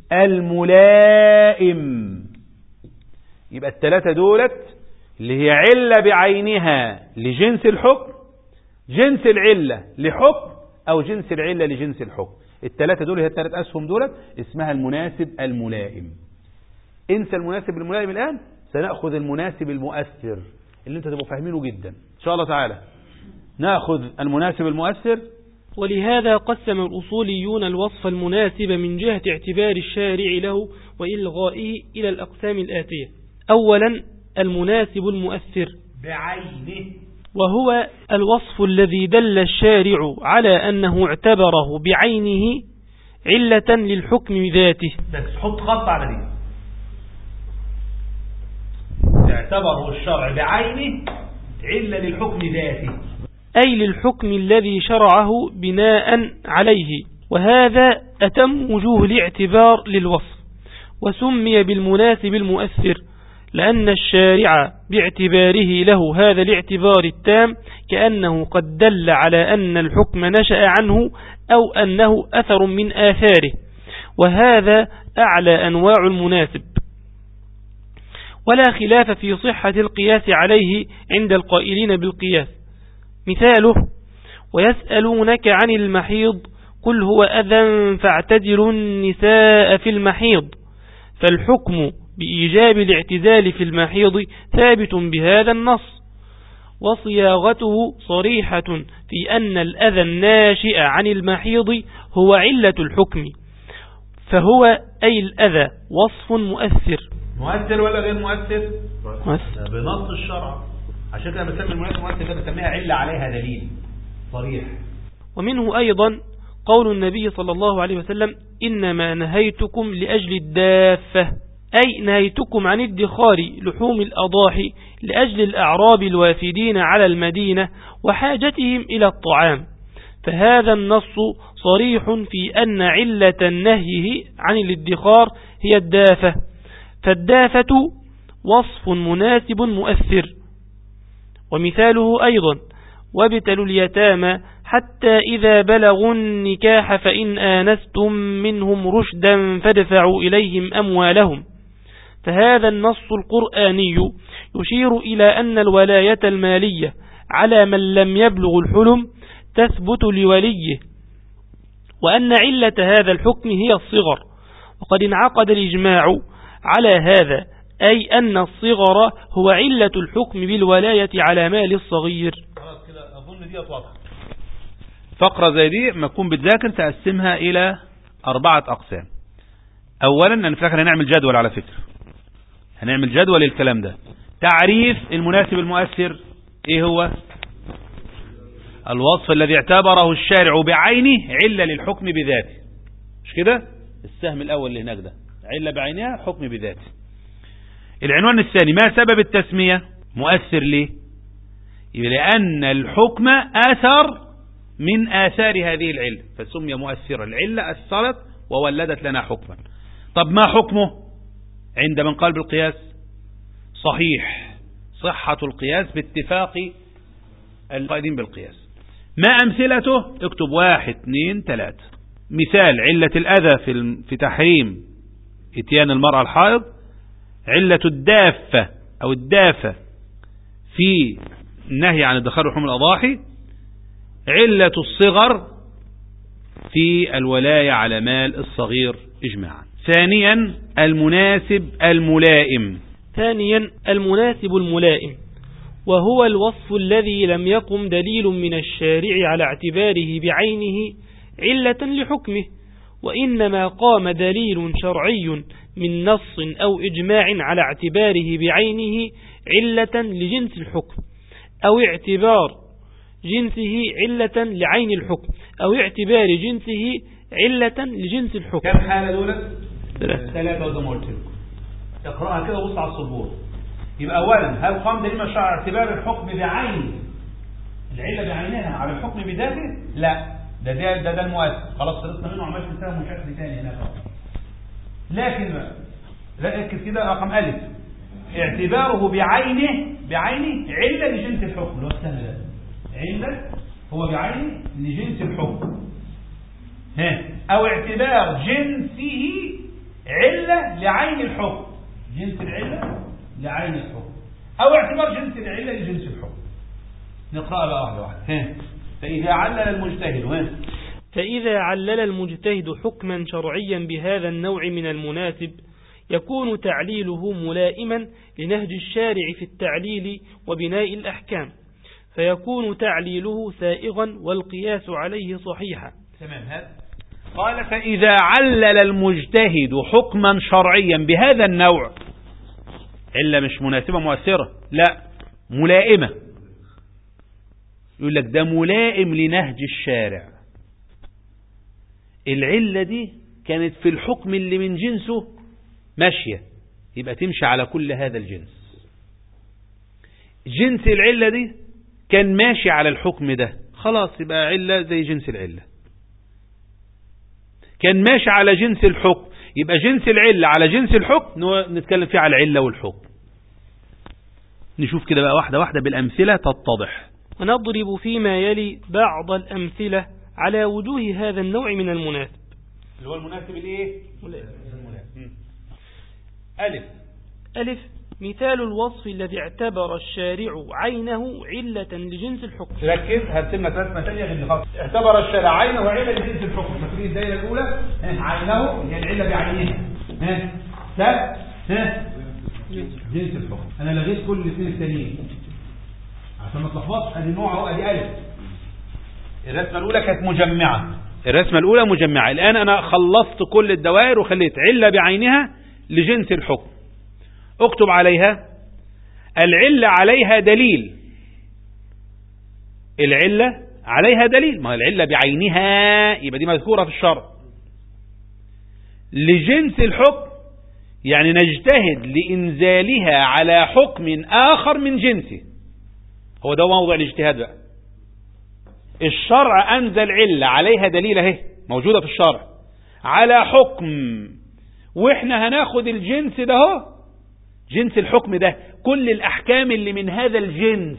الملائم. يبقى ال3 دولت اللي هي علة بعينها لجنس الحكم، جنس العلة لحكم، أو جنس العلة لجنس الحكم. ال3 دول هي ال3 أسهم دولت اسمها المناسب الملائم. انسى المناسب الملائم الآن، سنأخذ المناسب المؤثر اللي انت تبقوا فاهمينه جدا إن شاء الله تعالى. نأخذ المناسب المؤثر. ولهذا قسم الأصوليون الوصف المناسب من جهة اعتبار الشارع له وإلغائه إلى الأقسام الآتية. أولا المناسب المؤثر بعينه، وهو الوصف الذي دل الشارع على أنه اعتبره بعينه علة للحكم ذاته. بس حط خط على دي، اعتبره الشرع بعينه علة للحكم ذاته، أي للحكم الذي شرعه بناء عليه، وهذا أتم وجوه الاعتبار للوصف، وسمي بالمناسب المؤثر لأن الشارع باعتباره له هذا الاعتبار التام كأنه قد دل على أن الحكم نشأ عنه أو أنه أثر من آثاره، وهذا أعلى أنواع المناسب. ولا خلاف في صحة القياس عليه عند القائلين بالقياس. مثاله: ويسألونك عن المحيض قل هو أذى فاعتزلوا النساء في المحيض، فالحكم بإيجاب الاعتزال في المحيض ثابت بهذا النص، وصياغته صريحة في أن الأذى الناشئ عن المحيض هو علة الحكم، فهو أي الأذى وصف مؤثر. مؤثر ولا غير مؤثر؟ مؤثر بنص الشرع، عشان كده بسمي المناسب المؤثر ده بسميها علة عليها دليل صريح. ومنه أيضا قول النبي صلى الله عليه وسلم: إنما نهيتكم لأجل الدافة، أي نهيتكم عن ادخار لحوم الأضاحي لأجل الأعراب الوافدين على المدينة وحاجتهم إلى الطعام، فهذا النص صريح في أن علة نهيه عن الادخار هي الدافة، فالدافة وصف مناسب مؤثر. ومثاله أيضا: وابتلوا اليتامى حتى إذا بلغوا النكاح فإن آنستم منهم رشدا فادفعوا إليهم أموالهم، فهذا النص القرآني يشير إلى أن الولاية المالية على من لم يبلغ الحلم تثبت لوليه، وأن علة هذا الحكم هي الصغر، وقد انعقد الإجماع على هذا، أي أن الصغر هو علة الحكم بالولاية على مال الصغير. خلاص كده أظن دي واضحة. فقرة زي دي ما تكون بتذاكر تقسمها إلى 4 أقسام. أولا أنا في الآخر هنعمل جدول، على فكرة هنعمل جدول للكلام ده. تعريف المناسب المؤثر إيه هو؟ الوصف الذي اعتبره الشارع بعينه علة للحكم بذاته، مش كده؟ السهم الأول اللي هناك ده علة بعينها حكم بذاته. العنوان الثاني: ما سبب التسمية مؤثر ليه؟ لأن الحكم أثر من آثار هذه العلة فسمي مؤثرا، العلة أثرت وولدت لنا حكما. طب ما حكمه عند من قال بالقياس؟ صحيح، صحة القياس باتفاق القائلين بالقياس. ما أمثلته؟ اكتب 1 2 3. مثال: علة الأذى في تحريم اتيان المرأة الحائض، علة الدافة أو الدافة في النهي عن ادخار لحوم الأضاحي، علة الصغر في الولاية على مال الصغير إجماعا. ثانيا المناسب الملائم. ثانيا المناسب الملائم، وهو الوصف الذي لم يقم دليل من الشارع على اعتباره بعينه علة لحكمه، وإنما قام دليل شرعي من نص أو إجماع على اعتباره بعينه علة لجنس الحكم، أو اعتبار جنسه علة لعين الحكم، أو اعتبار جنسه علة لجنس الحكم. كم حالة دولت؟ 3 وزي ما قلت لكم. اقرأها كده وبص على السبورة. يبقى أولا هل قام دليل الشرع على اعتبار الحكم بعين العلة بعينها على الحكم بذاته؟ لا، ده المؤثر. خلاص خلصنا منه، عملت نساهم شكل ثاني هنا خلاص. لكن لا ركز كده رقم ألف: اعتباره بعينه علة لجنس الحكم، اللي هو السهم ده علة هو بعينه لجنس الحكم، أو اعتبار جنسه علة لعين الحكم، جنس العلة لعين الحكم، أو اعتبار جنس العلة لجنس الحكم. نقرأ بقى واحدة واحدة. فإذا علل المجتهد حكما شرعيا بهذا النوع من المناسب يكون تعليله ملائما لنهج الشارع في التعليل وبناء الأحكام، فيكون تعليله سائغا والقياس عليه صحيحا. تمام. هذا قال فإذا علل المجتهد حكما شرعيا بهذا النوع، علة مش مناسبة مؤثرة، لا ملائمة، يقول لك ده ملائم لنهج الشارع، العلة دي كانت في الحكم اللي من جنسه ماشية، يبقى تمشي على كل هذا الجنس. جنس العلة دي كان ماشي على الحكم ده، خلاص يبقى علة زي جنس العلة. كان ماشي على جنس الحكم، يبقى جنس العلة على جنس الحكم نتكلم فيه على العلة والحكم. نشوف كده بقى واحدة واحدة بالأمثلة تتضح. ونضرب فيما يلي بعض الأمثلة على وجوه هذا النوع من المناسب. اللي هو المناسب الايه؟ ألف مثال الوصف الذي اعتبر الشارع عينه علة لجنس الحكم. ركز، هرسم لك رسمة ثانية غير خالص. اعتبر الشارع عينه علة لجنس الحكم. فاكرين الدائرة الأولى عينه هي العلة بعينها، ده جنس الحكم. أنا لغيت كل الاثنين التانيين عشان ما تلخبطش. ادي نوع اهو، ادي ألف. الرسمة الأولى كانت مجمعة، الرسمة الأولى مجمعة. الآن أنا خلصت كل الدوائر وخليت علة بعينها لجنس الحكم. اكتب عليها العلة عليها دليل، العلة عليها دليل، ما العلة بعينها يبقى دي مذكورة في الشرع. لجنس الحكم يعني نجتهد لإنزالها على حكم آخر من جنسه، هو ده موضوع الاجتهاد بقى. الشرع أنزل علة عليها دليل اهي موجودة في الشرع على حكم، واحنا هناخد الجنس ده هو جنس الحكم ده، كل الأحكام اللي من هذا الجنس،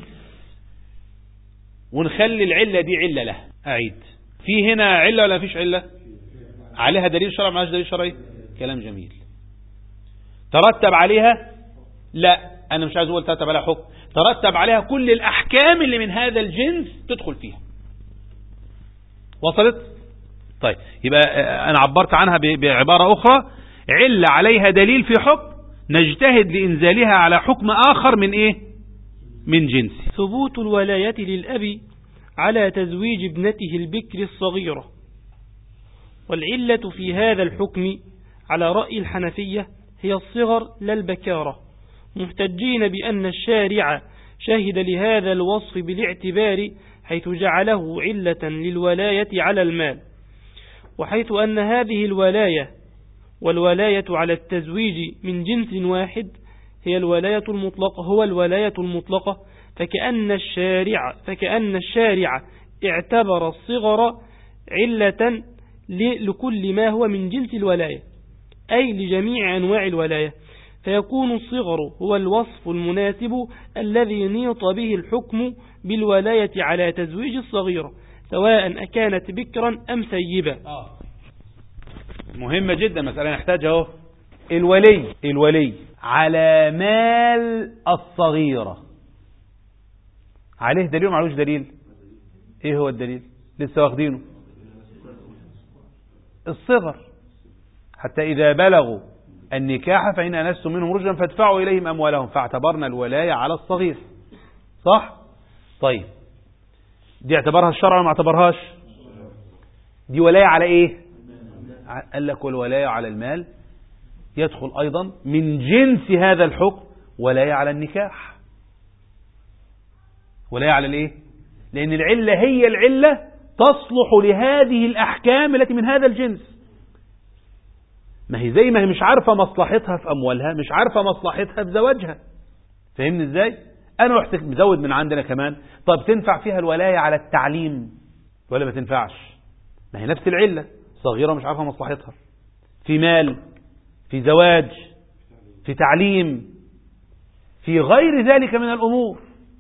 ونخلي العلة دي علة له. أعيد، في هنا علة ولا فيش علة؟ عليها دليل شرعي معاش دليل شرعي؟ كلام جميل. ترتب عليها؟ لا، أنا مش عايز أقول ترتب عليها حكم، ترتب عليها كل الأحكام اللي من هذا الجنس تدخل فيها. وصلت؟ طيب يبقى أنا عبرت عنها بعبارة أخرى، علة عليها دليل في حكم نجتهد لإنزالها على حكم آخر من إيه؟ من جنس. ثبوت الولاية للأب على تزويج ابنته البكر الصغيرة. والعلة في هذا الحكم على رأي الحنفية هي الصغر لا البكارة، محتجين بأن الشارع شهد لهذا الوصف بالاعتبار حيث جعله علة للولاية على المال، وحيث أن هذه الولاية والولاية على التزويج من جنس واحد هي الولاية المطلقة، فكأن الشارع اعتبر الصغر علة لكل ما هو من جنس الولاية، أي لجميع أنواع الولاية، فيكون الصغر هو الوصف المناسب الذي نيط به الحكم بالولاية على تزويج الصغيرة سواء أكانت بكرا أم سيبا. مهمة جدا مسألة نحتاجها. الولي على مال الصغيرة عليه دليل ومعلوش دليل؟ ايه هو الدليل؟ لسه واخدينه الصغر، حتى إذا بلغوا النكاح فإن أنستم منهم رشدا فادفعوا إليهم أموالهم، فاعتبرنا الولاية على الصغير. صح؟ طيب دي اعتبرها الشرع ولا ما اعتبرهاش؟ دي ولاية على ايه؟ قال لك والولاية على المال يدخل أيضا من جنس هذا الحكم ولاية على النكاح. ولاية على الايه؟ لأن العلة هي العلة تصلح لهذه الأحكام التي من هذا الجنس. ما هي زي ما هي مش عارفة مصلحتها في أموالها مش عارفة مصلحتها في زواجها. فهمني ازاي؟ أنا رحت مزود من عندنا كمان، طب تنفع فيها الولاية على التعليم ولا ما تنفعش؟ ما هي نفس العلة، صغيرة مش عارفة مصلحتها في مال، في زواج، في تعليم، في غير ذلك من الأمور.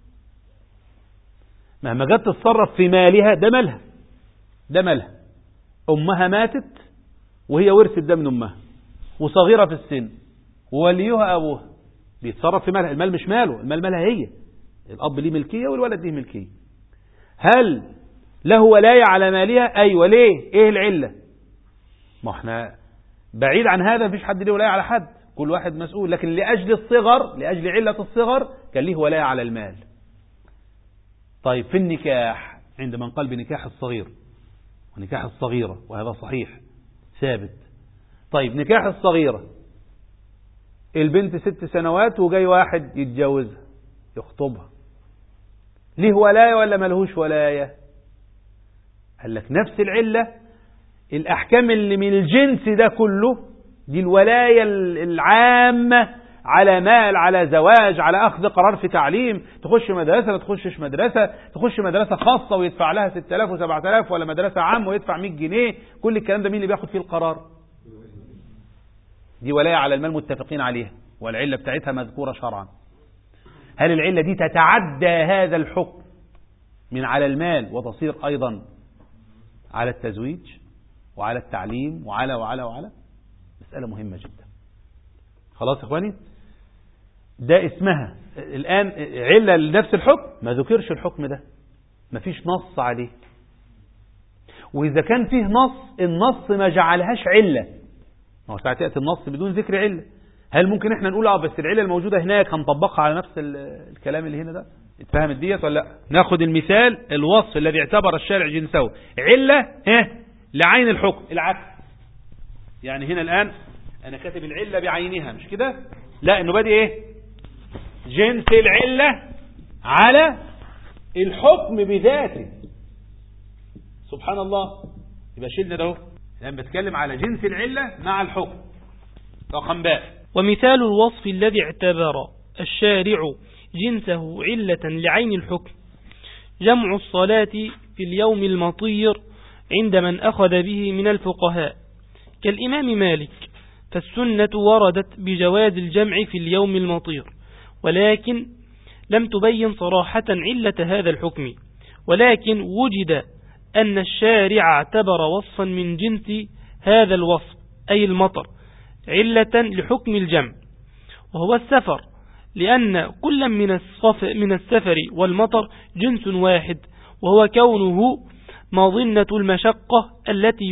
مهما جت تتصرف في مالها ده مالها أمها ماتت وهي ورثت ده من أمها وصغيرة في السن ووليها أبوها، بيتصرف في مالها. المال مش ماله، المال مالها هي. الأب ليه ملكية والولد ليه ملكية. هل له ولاية على مالها؟ أيوة. ليه؟ إيه العلة؟ ما احنا بعيد عن هذا مفيش حد ليه ولاية على حد. كل واحد مسؤول، لكن لأجل الصغر، لأجل علة الصغر كان ليه ولاية على المال. طيب في النكاح عندما نقال بنكاح الصغير ونكاح الصغيرة، وهذا صحيح ثابت. طيب نكاح الصغيرة، البنت 6 سنوات وجاي واحد يتجوزها يخطبها، ليه ولاية ولا ملهوش ولاية؟ قال لك نفس العلة، الأحكام اللي من الجنس ده كله، دي الولاية العامة على مال، على زواج، على أخذ قرار في تعليم، تخش مدرسة ما تخشش مدرسة، تخش مدرسة خاصة ويدفع لها 6000 و7000، ولا مدرسة عام ويدفع 100 جنيه، كل الكلام ده مين اللي بياخد فيه القرار؟ دي ولاية على المال متفقين عليها، والعلة بتاعتها مذكورة شرعا. هل العلة دي تتعدى هذا الحكم من على المال وتصير أيضا على التزويج وعلى التعليم وعلى مسألة مهمة جدا. خلاص يا إخواني، ده اسمها الآن علة لنفس الحكم، ما ذكرش الحكم ده، ما فيش نص عليه، وإذا كان فيه نص، النص ما جعلهاش علة. ما هو ساعات يأتي النص بدون ذكر علة. هل ممكن احنا نقول بس العلة الموجودة هناك هنطبقها على نفس الكلام اللي هنا ده؟ اتفهمت ديت ولا لا؟ ناخد المثال، الوصف الذي اعتبر الشارع جنسه علة لعين الحكم، العكس. يعني هنا الآن أنا كاتب العلة بعينها، مش كده؟ لا، إنه بادئ جنس العلة على الحكم بذاته. سبحان الله، يبقى شلنا ده. الآن بتكلم على جنس العلة مع الحكم. رقم باء. ومثال الوصف الذي اعتبر الشارع جنسه علة لعين الحكم جمع الصلاة في اليوم المطير عند من أخذ به من الفقهاء كالإمام مالك، فالسنة وردت بجواز الجمع في اليوم المطير، ولكن لم تبين صراحة علة هذا الحكم، ولكن وجد أن الشارع اعتبر وصفا من جنس هذا الوصف أي المطر علة لحكم الجمع، وهو السفر، لأن كل من السفر والمطر جنس واحد، وهو كونه مظنة المشقة التي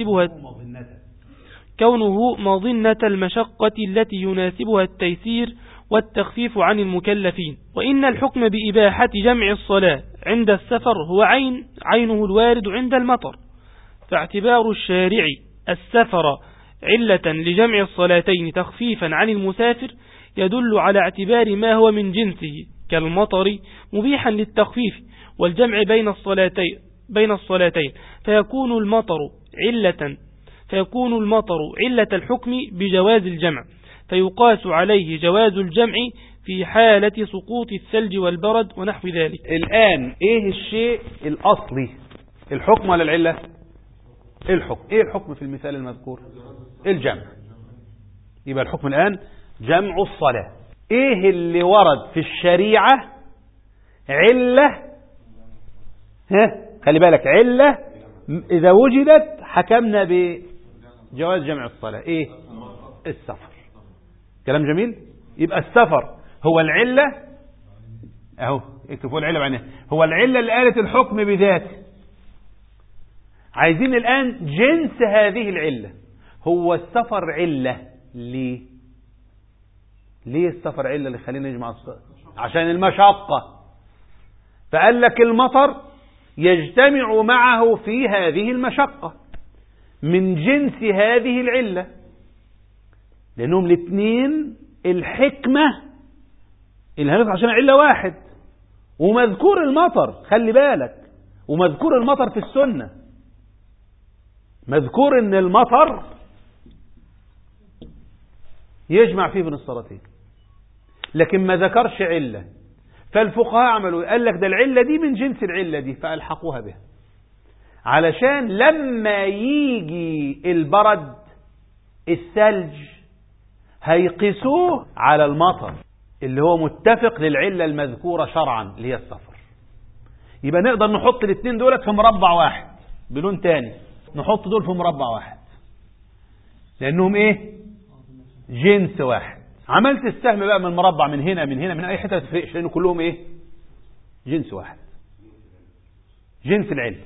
يناسبها التيسير والتخفيف عن المكلفين. وإن الحكم بإباحة جمع الصلاة عند السفر هو عينه الوارد عند المطر، فاعتبار الشارع السفر علة لجمع الصلاتين تخفيفا عن المسافر يدل على اعتبار ما هو من جنسه كالمطر مبيحا للتخفيف والجمع بين الصلاتين، فيكون المطر علة الحكم بجواز الجمع، فيقاس عليه جواز الجمع في حالة سقوط الثلج والبرد ونحو ذلك. الآن ايه الشيء الأصلي، الحكم ولا العلة؟ الحكم. ايه الحكم في المثال المذكور؟ الجمع. يبقى الحكم الآن جمع الصلاة. ايه اللي ورد في الشريعة علة؟ خلي بالك، علة إذا وجدت حكمنا بجواز جمع الصلاة. ايه؟ السفر. كلام جميل. يبقى السفر هو العلة، اهو اكتبوا العلة بعينها، هو العلة اللي قالت الحكم بذاته. عايزين الآن جنس هذه العلة. هو السفر علة ليه؟ ليه السفر علة اللي خلينا نجمع الصلاة؟ عشان المشقة. فقال لك المطر يجتمع معه في هذه المشقة من جنس هذه العلة، لأنهم الاثنين الحكمة اللي هنفع عشان علة واحد. ومذكور المطر، خلي بالك، ومذكور المطر في السنة، مذكور ان المطر يجمع فيه بين الصلاتين، لكن ما ذكرش علة. فالفقهاء عملوا قال لك ده العلة دي من جنس العلة دي، فألحقوها بها علشان لما يجي البرد الثلج هيقيسوه على المطر اللي هو متفق للعلة المذكورة شرعا اللي هي السفر. يبقى نقدر نحط الاثنين دولت في مربع واحد بلون تاني، نحط دول في مربع واحد لأنهم ايه؟ جنس واحد. عملت السهم بقى من مربع من هنا من هنا من اي حته ما تفرقش، لانه كلهم ايه؟ جنس واحد، جنس العلة.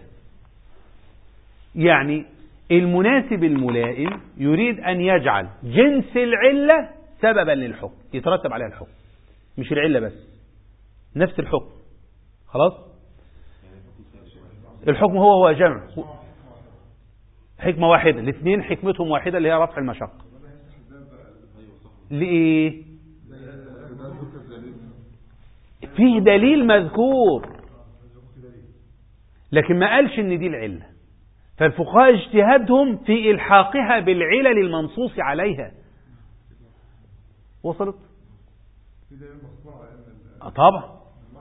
يعني المناسب الملائم يريد ان يجعل جنس العلة سببا للحكم يترتب عليها الحكم، مش العلة بس، نفس الحكم. خلاص، الحكم هو جمع حكمة واحدة، الاثنين حكمتهم واحدة اللي هي رفع المشقة. لإيه؟ فيه دليل مذكور لكن ما قالش ان دي العلة، فالفقهاء اجتهادهم في إلحاقها بالعلل المنصوص عليها. وصلت؟ طبعا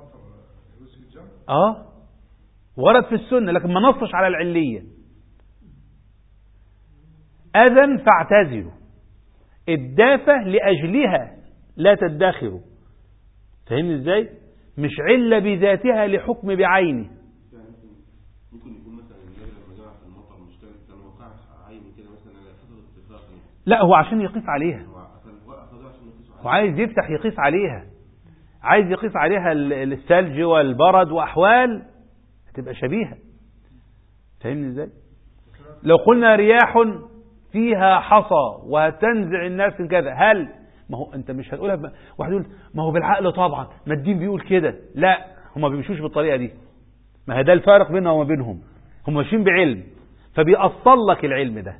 ورد في السنة لكن ما نصش على العلية. أذن فاعتزلوا، الدافة لأجلها لا تدخروا. فهمني ازاي؟ مش علة بذاتها لحكم بعينه. ممكن يكون مثلا النبي لما جاء في المطر مشترك كان وقع عيني كده مثلا فترة اتفاق. لا، هو عشان يقيس عليها، هو عايز يفتح يقيس عليها، عايز يقيس عليها الثلج والبرد وأحوال هتبقى شبيهة. فهمني ازاي؟ لو قلنا رياح فيها حصى وهتنزع الناس من كذا، هل ما هو انت مش هتقولها واحد يقول ما هو بالعقل طبعا، ما الدين بيقول كده. لا، هم ما بيمشوش بالطريقة دي، ما هذا الفارق بيننا وما بينهم، هم ماشيين بعلم فبيأصل لك العلم ده،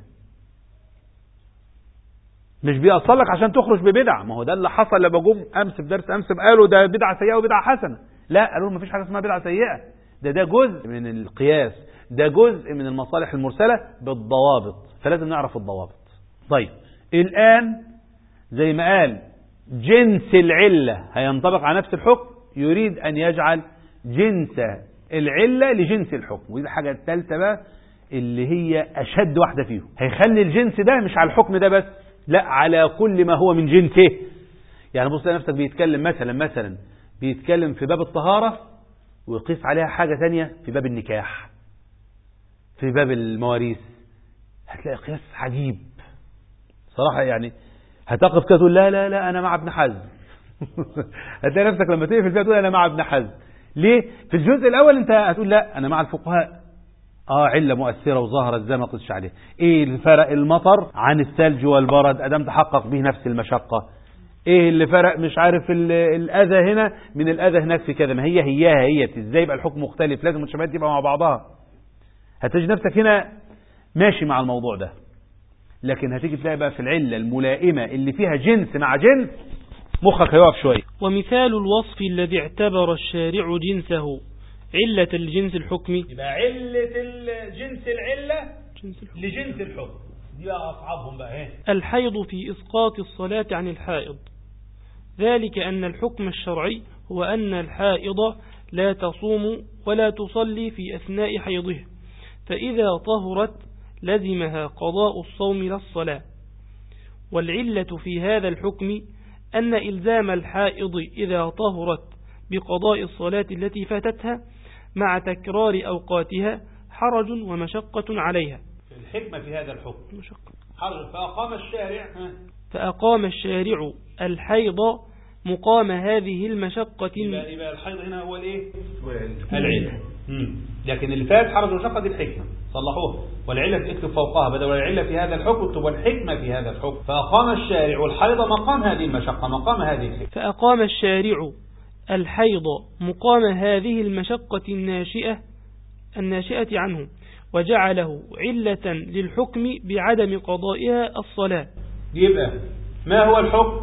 مش بيأصل لك عشان تخرج ببدعة. ما هو ده اللي حصل لما جم امس في درس امس قالوا ده بدعة سيئة وبدعة حسنة. لا، قالوا ما فيش حاجة اسمها بدعة سيئة، ده جزء من القياس، ده جزء من المصالح المرسلة بالضوابط، فلازم نعرف الضوابط. طيب الآن زي ما قال جنس العلة هينطبق على نفس الحكم، يريد أن يجعل جنس العلة لجنس الحكم، ودي الحاجة الثالثة بقى اللي هي أشد واحدة فيهم، هيخلي الجنس ده مش على الحكم ده بس، لا على كل ما هو من جنسه. يعني بص نفسك بيتكلم مثلا بيتكلم في باب الطهارة ويقيس عليها حاجة تانية في باب النكاح، في باب المواريث، هتلاقي قياس عجيب صراحة. يعني هتقف كده تقول لا لا لا أنا مع ابن حزم هتلاقي نفسك لما تقف فيها تقول أنا مع ابن حزم. ليه؟ في الجزء الأول أنت هتقول لا أنا مع الفقهاء، علة مؤثرة وظاهرة ازاي ما تقصش عليها. ايه اللي فرق المطر عن الثلج والبرد ادام تحقق به نفس المشقة؟ ايه اللي فرق مش عارف الأذى هنا من الأذى هناك في كذا؟ ما هي ازاي يبقى الحكم مختلف؟ لازم المتشابهات تبقى مع بعضها. هتجد نفسك هنا ماشي مع الموضوع ده، لكن هتيجي تلاقي بقى في العلة الملائمة اللي فيها جنس مع جنس مخك هيقف شوية. ومثال الوصف الذي اعتبر الشارع جنسه علة الجنس الحكمي، يبقى علة الجنس العلة لجنس الحكم، دي بقى أصعبهم بقى ايه؟ الحيض في إسقاط الصلاة عن الحائض، ذلك أن الحكم الشرعي هو أن الحائض لا تصوم ولا تصلي في أثناء حيضه، فإذا طهرت لزمها قضاء الصوم لا الصلاة. والعلة في هذا الحكم أن إلزام الحائض إذا طهرت بقضاء الصلاة التي فاتتها مع تكرار أوقاتها حرج ومشقة عليها. الحكمة في هذا الحكم حرج، فأقام الشارع الحيض مقام هذه المشقة. يبقى الحيض هنا هو الايه؟ العلة. لكن اللي فات حرج ومشقة دي الحكمة، صلحوها. والعلة اكتب فوقها بدل العلة في هذا الحكم اكتب والحكمة في هذا الحكم. فأقام الشارع الحيض مقام هذه المشقة، مقام هذه الحكمة. فأقام الشارع الحيض مقام هذه المشقة الناشئة عنه، وجعله علة للحكم بعدم قضائها الصلاة. يبقى ما هو الحكم؟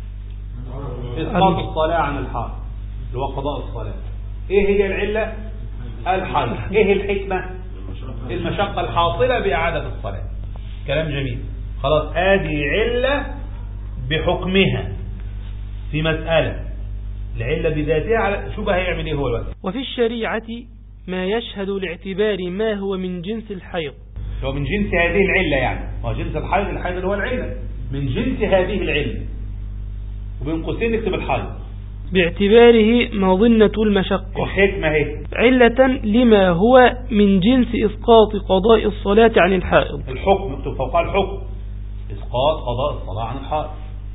إسقاط الصلاة عن الحائض اللي هو قضاء الصلاة. ايه هي العلة؟ الحيض. ايه الحكمة؟ المشقة الحاصلة بإعادة الصلاة. كلام جميل. خلاص ادي علة بحكمها في مسألة، العلة بذاتها على شو بقى هيعمل ايه هو الوقت. وفي الشريعة ما يشهد لاعتبار ما هو من جنس الحيض، هو من جنس هذه العلة، يعني هو جنس الحيض اللي هو العلة من جنس هذه العلة، وبين قوسين نكتب الحيض باعتباره مظنة المشقة. الحكمة هي علة لما هو من جنس إسقاط قضاء الصلاة عن الحائض. الحكم اكتب فوقها الحكم إسقاط قضاء الصلاة عن الحائض.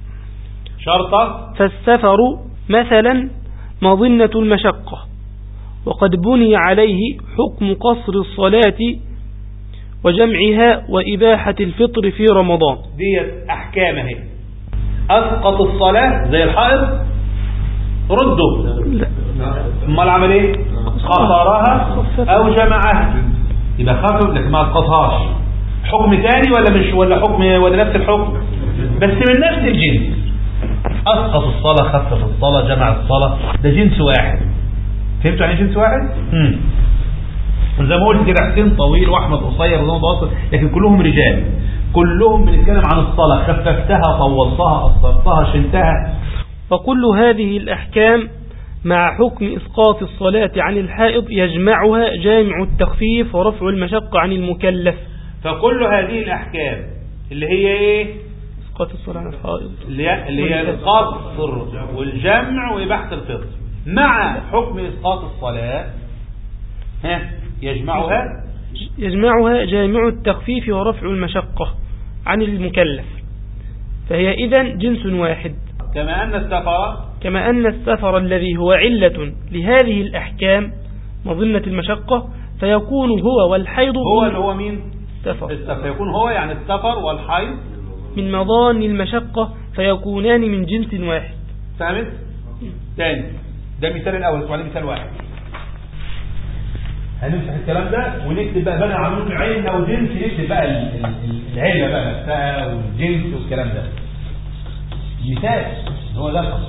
شرطة فالسفر مثلا مظنة المشقة، وقد بني عليه حكم قصر الصلاة وجمعها وإباحة الفطر في رمضان. دي أحكامه أسقط الصلاة زي الحائض رده. امال عمل ايه؟ خسرها او جمعها، يبقى خفف لكن ما اسقطهاش. حكم تاني ولا مش ولا حكم ولا نفس الحكم بس من نفس الجنس. اسقط الصلاة، خفف الصلاة، جمع الصلاة، ده جنس واحد. فهمتوا يعني جنس واحد؟ زي ما قلت كده، حسين طويل واحمد قصير وده متوسط، لكن كلهم رجال، كلهم بنتكلم عن الصلاة، خففتها، طولتها، قصرتها، شلتها. وكل هذه الأحكام مع حكم إسقاط الصلاة عن الحائض يجمعها جامع التخفيف ورفع المشقة عن المكلف. فكل هذه الأحكام اللي هي ايه؟ إسقاط الصلاة عن الحائض، اللي هي القصر والجمع وإباحة الفطر، مع حكم إسقاط الصلاة يجمعها جامع التخفيف ورفع المشقة عن المكلف، فهي إذن جنس واحد. كما أن السفر الذي هو علة لهذه الأحكام مظنة المشقة، فيكون هو والحيض هو اللي هو مين؟ السفر. فيكون هو يعني السفر والحيض من مظان المشقة، فيكونان من جنس واحد. فهمت؟ تاني، ده مثال الأول، وعليه مثال واحد. هنمسح الكلام ده ونكتب بقى بدل عملون عين أو جنس، نكتب بقى العلة بقى نفسها والجنس والكلام ده. مثال هو ده الخط.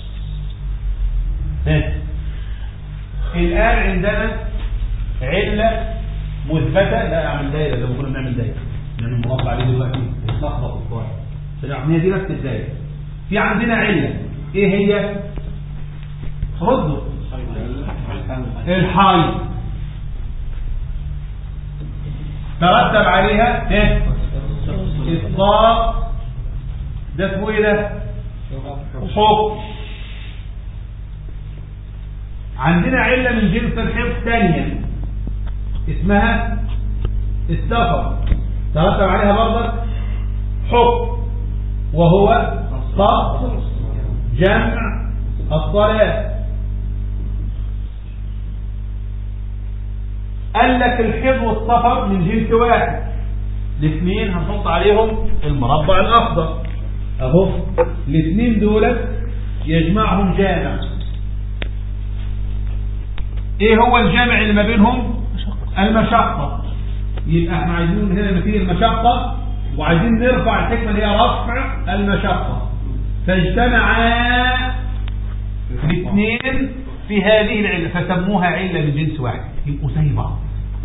الآن عندنا علة مثبتة. لا أعمل دايرة زي ما كنا بنعمل دايرة، نعمل مربع عليه دلوقتي نخبط الصاع، فهي دي نفس الدايرة. في عندنا علة ايه هي؟ ردوا الحيض، ترتب عليها إسقاط. ده اسمه ايه ده؟ حكم. عندنا علة من جنس الحيض ثانية اسمها السفر، ترتب عليها برضه حكم، وهو قصر جمع الصلاة. قال لك الحيض والسفر من جنس واحد، الاثنين هنحط عليهم المربع الأخضر اهو. الاثنين دول يجمعهم جامع. ايه هو الجامع اللي ما بينهم؟ المشقة. يبقى احنا عايزين هنا نفيه المشقة، وعايزين نرفع الحكمة اللي هي رفع المشقة، فاجتمعا الاثنين في هذه العلة فسموها علة من جنس واحد، يبقوا زي بعض.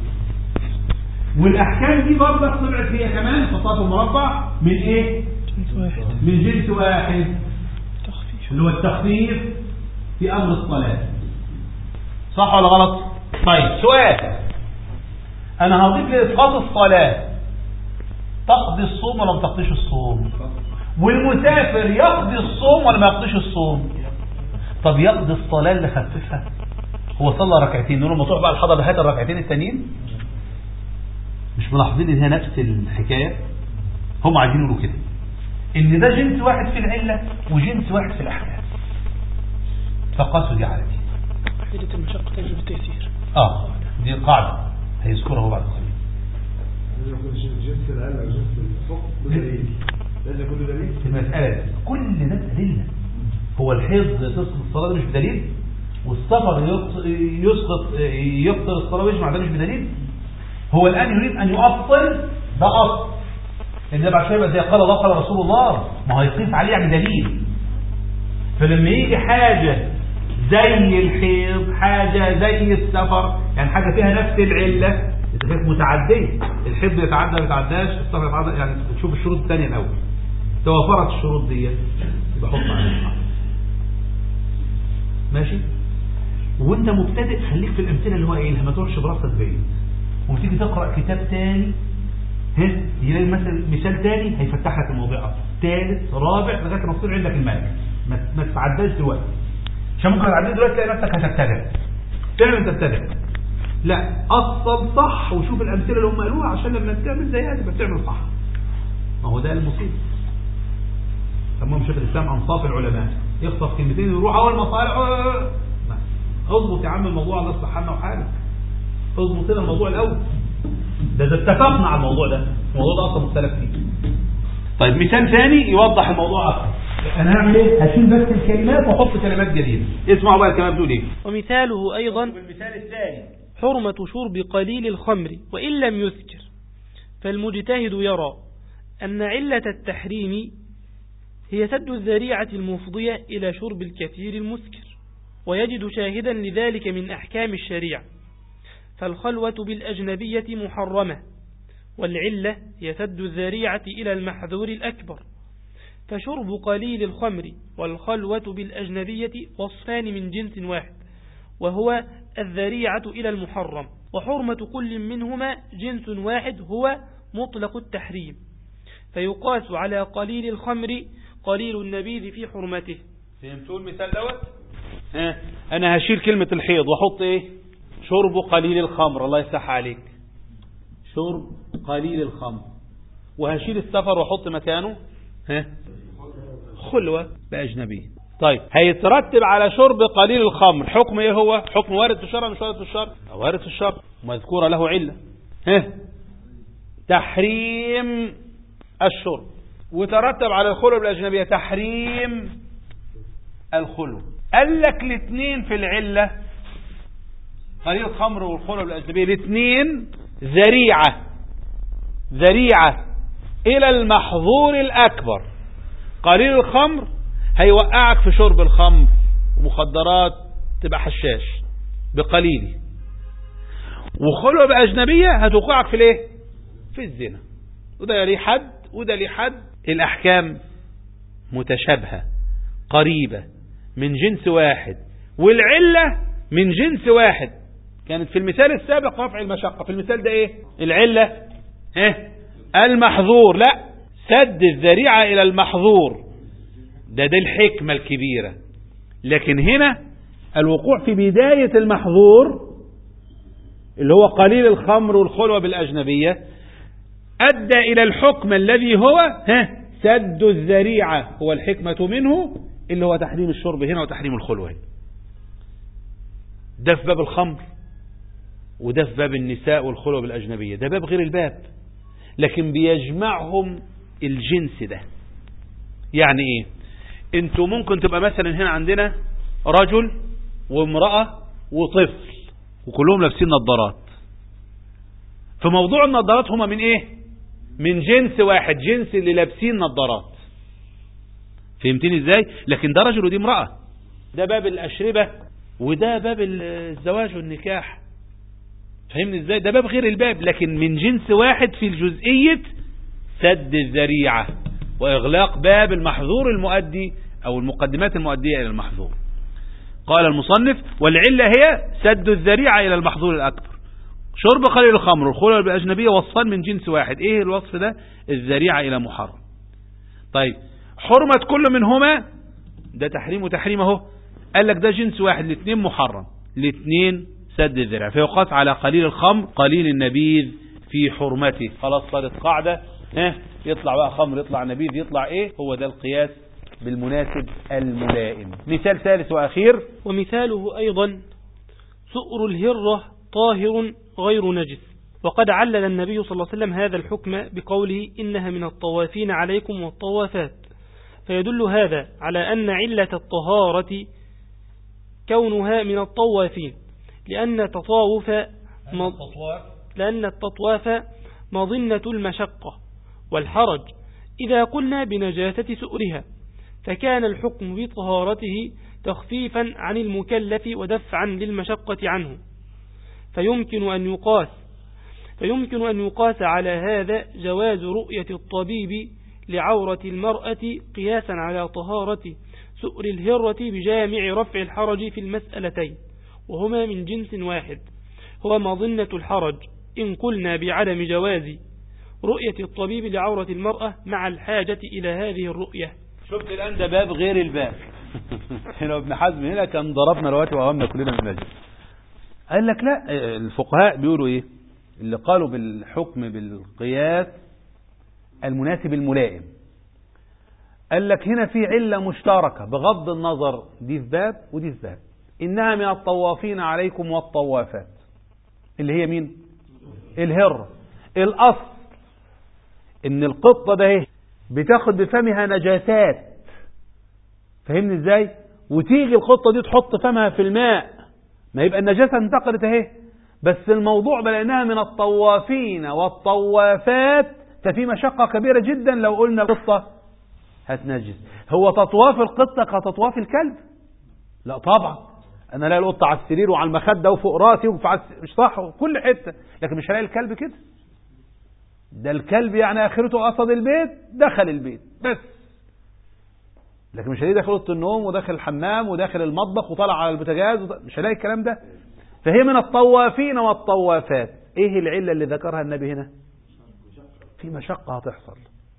والاحكام دي برضه طلعت هي كمان خطوات المربع من ايه؟ من جنس واحد، اللي هو التخفيف في امر الصلاة. صح ولا غلط؟ طيب سؤال، انا هضيف لإسقاط الصلاة تقضي الصوم ولا ما تقضيش الصوم؟ والمسافر يقضي الصوم ولا ما يقضيش الصوم؟ طب يقضي الصلاة اللي خففها، هو صلى ركعتين، نقول له تروح بقى الحضر هات الركعتين التانيين. مش ملاحظين ان هي نفس الحكاية؟ هم عايزين يقولوا كده ان ده جنس واحد في العلة وجنس واحد في الاحكام، فقاسوا دي على دي. وحيدة المشقة تجلب التيسير. دي قاعدة هيذكرها بعد قليل. جنس العلة وجنس الحكم دليل، لازم يكون دليل. المسألة كل ده دليلنا. هو الحيض تسقط الصلاة ده مش بدليل، والسفر يقصر الصلاة ويجمع ده مش بدليل. هو الآن يريد أن يؤصل، ده أصل، لأن ده بعد شوية يبقى زي قال الله قال رسول الله، ما هو يقيس عليه يعني دليل. فلما يجي حاجة زي الحيض، حاجة زي السفر، يعني حاجة فيها نفس العلة، كانت متعدية، الحيض يتعدى ما يتعداش، السفر يتعدى، يعني تشوف الشروط الثانية الأول، توفرت الشروط دي يبقى حط عليها. ماشي؟ وانت مبتدئ خليك في الأمثلة اللي هو ايه، ما تروحش براسك بعيد، وتيجي تقرأ كتاب تاني يلاقي مثال تاني هيفتح لك الموضوع ثالث رابع لغايه ما تصير عندك الملك. ما تتعداش دلوقتي، عشان ممكن تعدي دلوقتي تلاقي نفسك هتبتدع فعلا تبتدع. لا، اصل صح وشوف الامثله اللي هم قالوها عشان لما تعمل زيها تبقى بتعمل صح. ما هو ده المصيبه. تمام. شيخ الاسلام انصاف العلماء يخطف كلمتين يروح اول مصالح. اظبط يا عم الموضوع، الله يصلح حالنا وحالك، اظبط لنا الموضوع الاول. ده اتفقنا على الموضوع ده، الموضوع ده اصلا مختلف فيه. طيب مثال ثاني يوضح الموضوع اكثر. انا هعمل ايه؟ هشيل بس الكلمات واحط كلمات جديده. اسمعوا بقى الكلام بتقول ايه. ومثاله ايضا بالمثال الثاني حرمة شرب قليل الخمر وإن لم يسكر، فالمجتهد يرى أن علة التحريم هي سد الذريعة المفضية إلى شرب الكثير المسكر، ويجد شاهدا لذلك من أحكام الشريعة، فالخلوة بالأجنبية محرمة، والعلة هي سد الذريعة إلى المحذور الأكبر، فشرب قليل الخمر والخلوة بالأجنبية وصفان من جنس واحد، وهو الذريعة إلى المحرم، وحرمة كل منهما جنس واحد هو مطلق التحريم، فيقاس على قليل الخمر قليل النبيذ في حرمته. فهمتوا المثال دوت؟ انا هشيل كلمة الحيض واحط ايه؟ شرب قليل الخمر. الله يسح عليك، شرب قليل الخمر. وهشيل السفر واحط مكانه خلوة بأجنبي. طيب هيترتب على شرب قليل الخمر حكم ايه؟ هو حكم وارد في الشرع مش وارد في الشرع؟ وارد في الشرع، مذكورة له علة تحريم الشرب، وترتب على الخلوة بالأجنبية تحريم الخلوة. قال لك الاثنين في العلة، قليل الخمر والخلوة بالأجنبية، الاثنين ذريعة إلى المحظور الأكبر. قليل الخمر هيوقعك في شرب الخمر ومخدرات، تبقى حشاش بقليل. وخلوة بأجنبية هتوقعك في الايه؟ في الزنا. وده ليه حد وده ليه حد. الأحكام متشابهة قريبة من جنس واحد، والعلة من جنس واحد. كانت في المثال السابق رفع المشقة، في المثال ده ايه العلة؟ المحظور. لا، سد الذريعة إلى المحظور، ده الحكمة الكبيرة. لكن هنا الوقوع في بداية المحظور اللي هو قليل الخمر والخلوة بالأجنبية أدى إلى الحكم الذي هو سد الذريعة، هو الحكمة منه اللي هو تحريم الشرب هنا وتحريم الخلوة هنا. ده في باب الخمر، وده في باب النساء والخلوة بالأجنبية، ده باب غير الباب، لكن بيجمعهم الجنس ده. يعني ايه؟ انتوا ممكن تبقى مثلا هنا عندنا رجل وامرأة وطفل وكلهم لابسين نظارات. في موضوع النظارات هما من ايه؟ من جنس واحد، جنس اللي لابسين نظارات. فهمتني ازاي؟ لكن ده رجل ودي امرأة، ده باب الأشربة وده باب الزواج والنكاح. فهمني ازاي؟ ده باب غير الباب، لكن من جنس واحد في الجزئية سد الذريعة وإغلاق باب المحظور المؤدي أو المقدمات المؤدية إلى المحظور. قال المصنف: والعلة هي سد الذريعة إلى المحظور الأكبر. شرب قليل الخمر والخلوة بالأجنبية وصفان من جنس واحد. إيه الوصف ده؟ الذريعة إلى محرم. طيب حرمة كل منهما، ده تحريم وتحريم اهو. قال لك ده جنس واحد، الاثنين محرم، الاثنين سد الذريعة، فيقاس على قليل الخمر قليل النبيذ في حرمته. خلاص صارت قاعدة. يطلع بقى خمر، يطلع نبيذ، يطلع ايه؟ هو ده القياس بالمناسب الملائم. مثال ثالث وأخير: ومثاله أيضا سؤر الهرة طاهر غير نجس، وقد علل النبي صلى الله عليه وسلم هذا الحكم بقوله: إنها من الطوافين عليكم والطوافات، فيدل هذا على أن علة الطهارة كونها من الطوافين، لأن التطواف مظنة المشقة والحرج إذا قلنا بنجاسة سؤرها، فكان الحكم بطهارته تخفيفا عن المكلف ودفعا للمشقة عنه، فيمكن أن يقاس على هذا جواز رؤية الطبيب لعورة المرأة قياسا على طهارة سؤر الهرة بجامع رفع الحرج في المسألتين، وهما من جنس واحد، هو مظنة الحرج إن قلنا بعدم جواز رؤية الطبيب لعورة المرأة مع الحاجة إلى هذه الرؤية. شفت الآن ده باب غير الباب. هنا ابن حزم هنا كان ضربنا رواتي وأهمنا كلنا من أجل. قال لك لا، الفقهاء بيقولوا ايه اللي قالوا بالحكم بالقياس المناسب الملائم؟ قال لك هنا في علة مشتركة بغض النظر، دي في باب ودي في باب. إنها من الطوافين عليكم والطوافات، اللي هي مين؟ الهرة. الأصل إن القطة ده بتاخد بفمها نجاسات فهمني ازاي؟ وتيجي القطة دي تحط فمها في الماء، ما يبقى النجاسة انتقلت اهي، بس الموضوع بلقيناها من الطوافين والطوافات، ففي مشقة كبيرة جدا لو قلنا القطة هتنجس. هو تطواف القطة كتطواف الكلب؟ لا طبعا، انا الاقي القطة على السرير وعلى المخدة وفوق راسي مش صح، وكل حتة، لكن مش هلاقي الكلب كده. ده الكلب يعني اخرته قصد البيت، دخل البيت بس، لكن مش هلاقي داخل اوضه النوم وداخل الحمام وداخل المطبخ وطلع على البوتاجاز مش هلاقي الكلام ده. فهي من الطوافين والطوافات. ايه العلة اللي ذكرها النبي هنا؟ في مشقة هتحصل.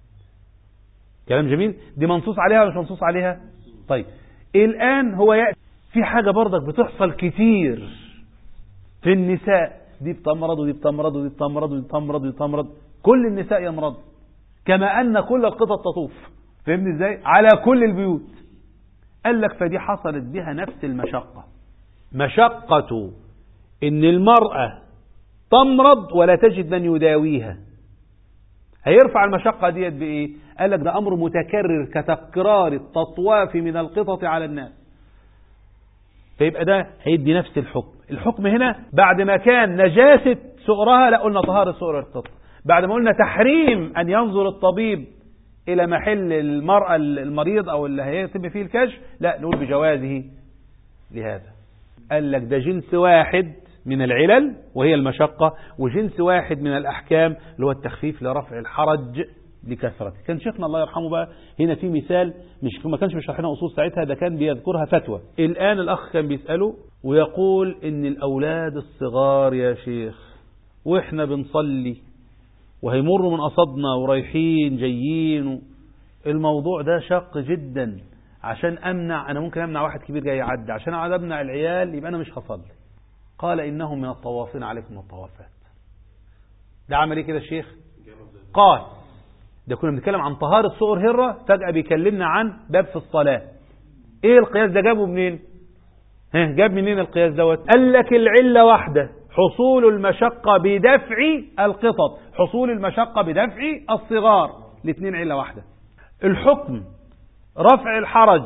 كلام جميل. دي منصوص عليها ولا مش منصوص عليها؟ طيب الآن هو يأتي في حاجة برضك بتحصل كتير في النساء، دي بتمرض ودي بتمرض ودي بتمرض ودي بتمرض ودي بتمرض، كل النساء يمرض كما أن كل القطط تطوف. فهمني ازاي؟ على كل البيوت. قال لك فدي حصلت بها نفس المشقة، مشقة ان المرأة تمرض ولا تجد من يداويها. هيرفع المشقة ديت بإيه؟ قال لك ده أمر متكرر كتكرار التطواف من القطط على الناس، فيبقى ده هيدي نفس الحكم. الحكم هنا بعد ما كان نجاسة سؤرها، لا قلنا طهارة سؤر القطط، بعد ما قلنا تحريم أن ينظر الطبيب إلى محل المرأة المريض أو اللي هيتم فيه الكشف، لا نقول بجوازه لهذا. قال لك ده جنس واحد من العلل وهي المشقة، وجنس واحد من الأحكام اللي هو التخفيف لرفع الحرج لكثرته. كان شيخنا الله يرحمه بقى هنا في مثال، ما كانش بيشرحنا أصول ساعتها، ده كان بيذكرها فتوى. الآن الأخ كان بيسأله ويقول إن الأولاد الصغار يا شيخ وإحنا بنصلي وهيمروا من قصدنا ورايحين جايين، الموضوع ده شق جدا، عشان أنا ممكن أمنع واحد كبير جاي يعدي، عشان أقعد أمنع العيال يبقى أنا مش هصلي. قال إنهم من الطوافين عليكم الطوافات. ده عمل ايه كده الشيخ؟ قال ده كنا بنتكلم عن طهارة صغر هرة، فجأة بيكلمنا عن باب في الصلاة. ايه القياس ده جابه منين؟ جاب منين القياس دوت؟ قال لك العلة واحدة، حصول المشقة بدفع القطط، حصول المشقة بدفع الصغار، الاثنين علة واحدة. الحكم رفع الحرج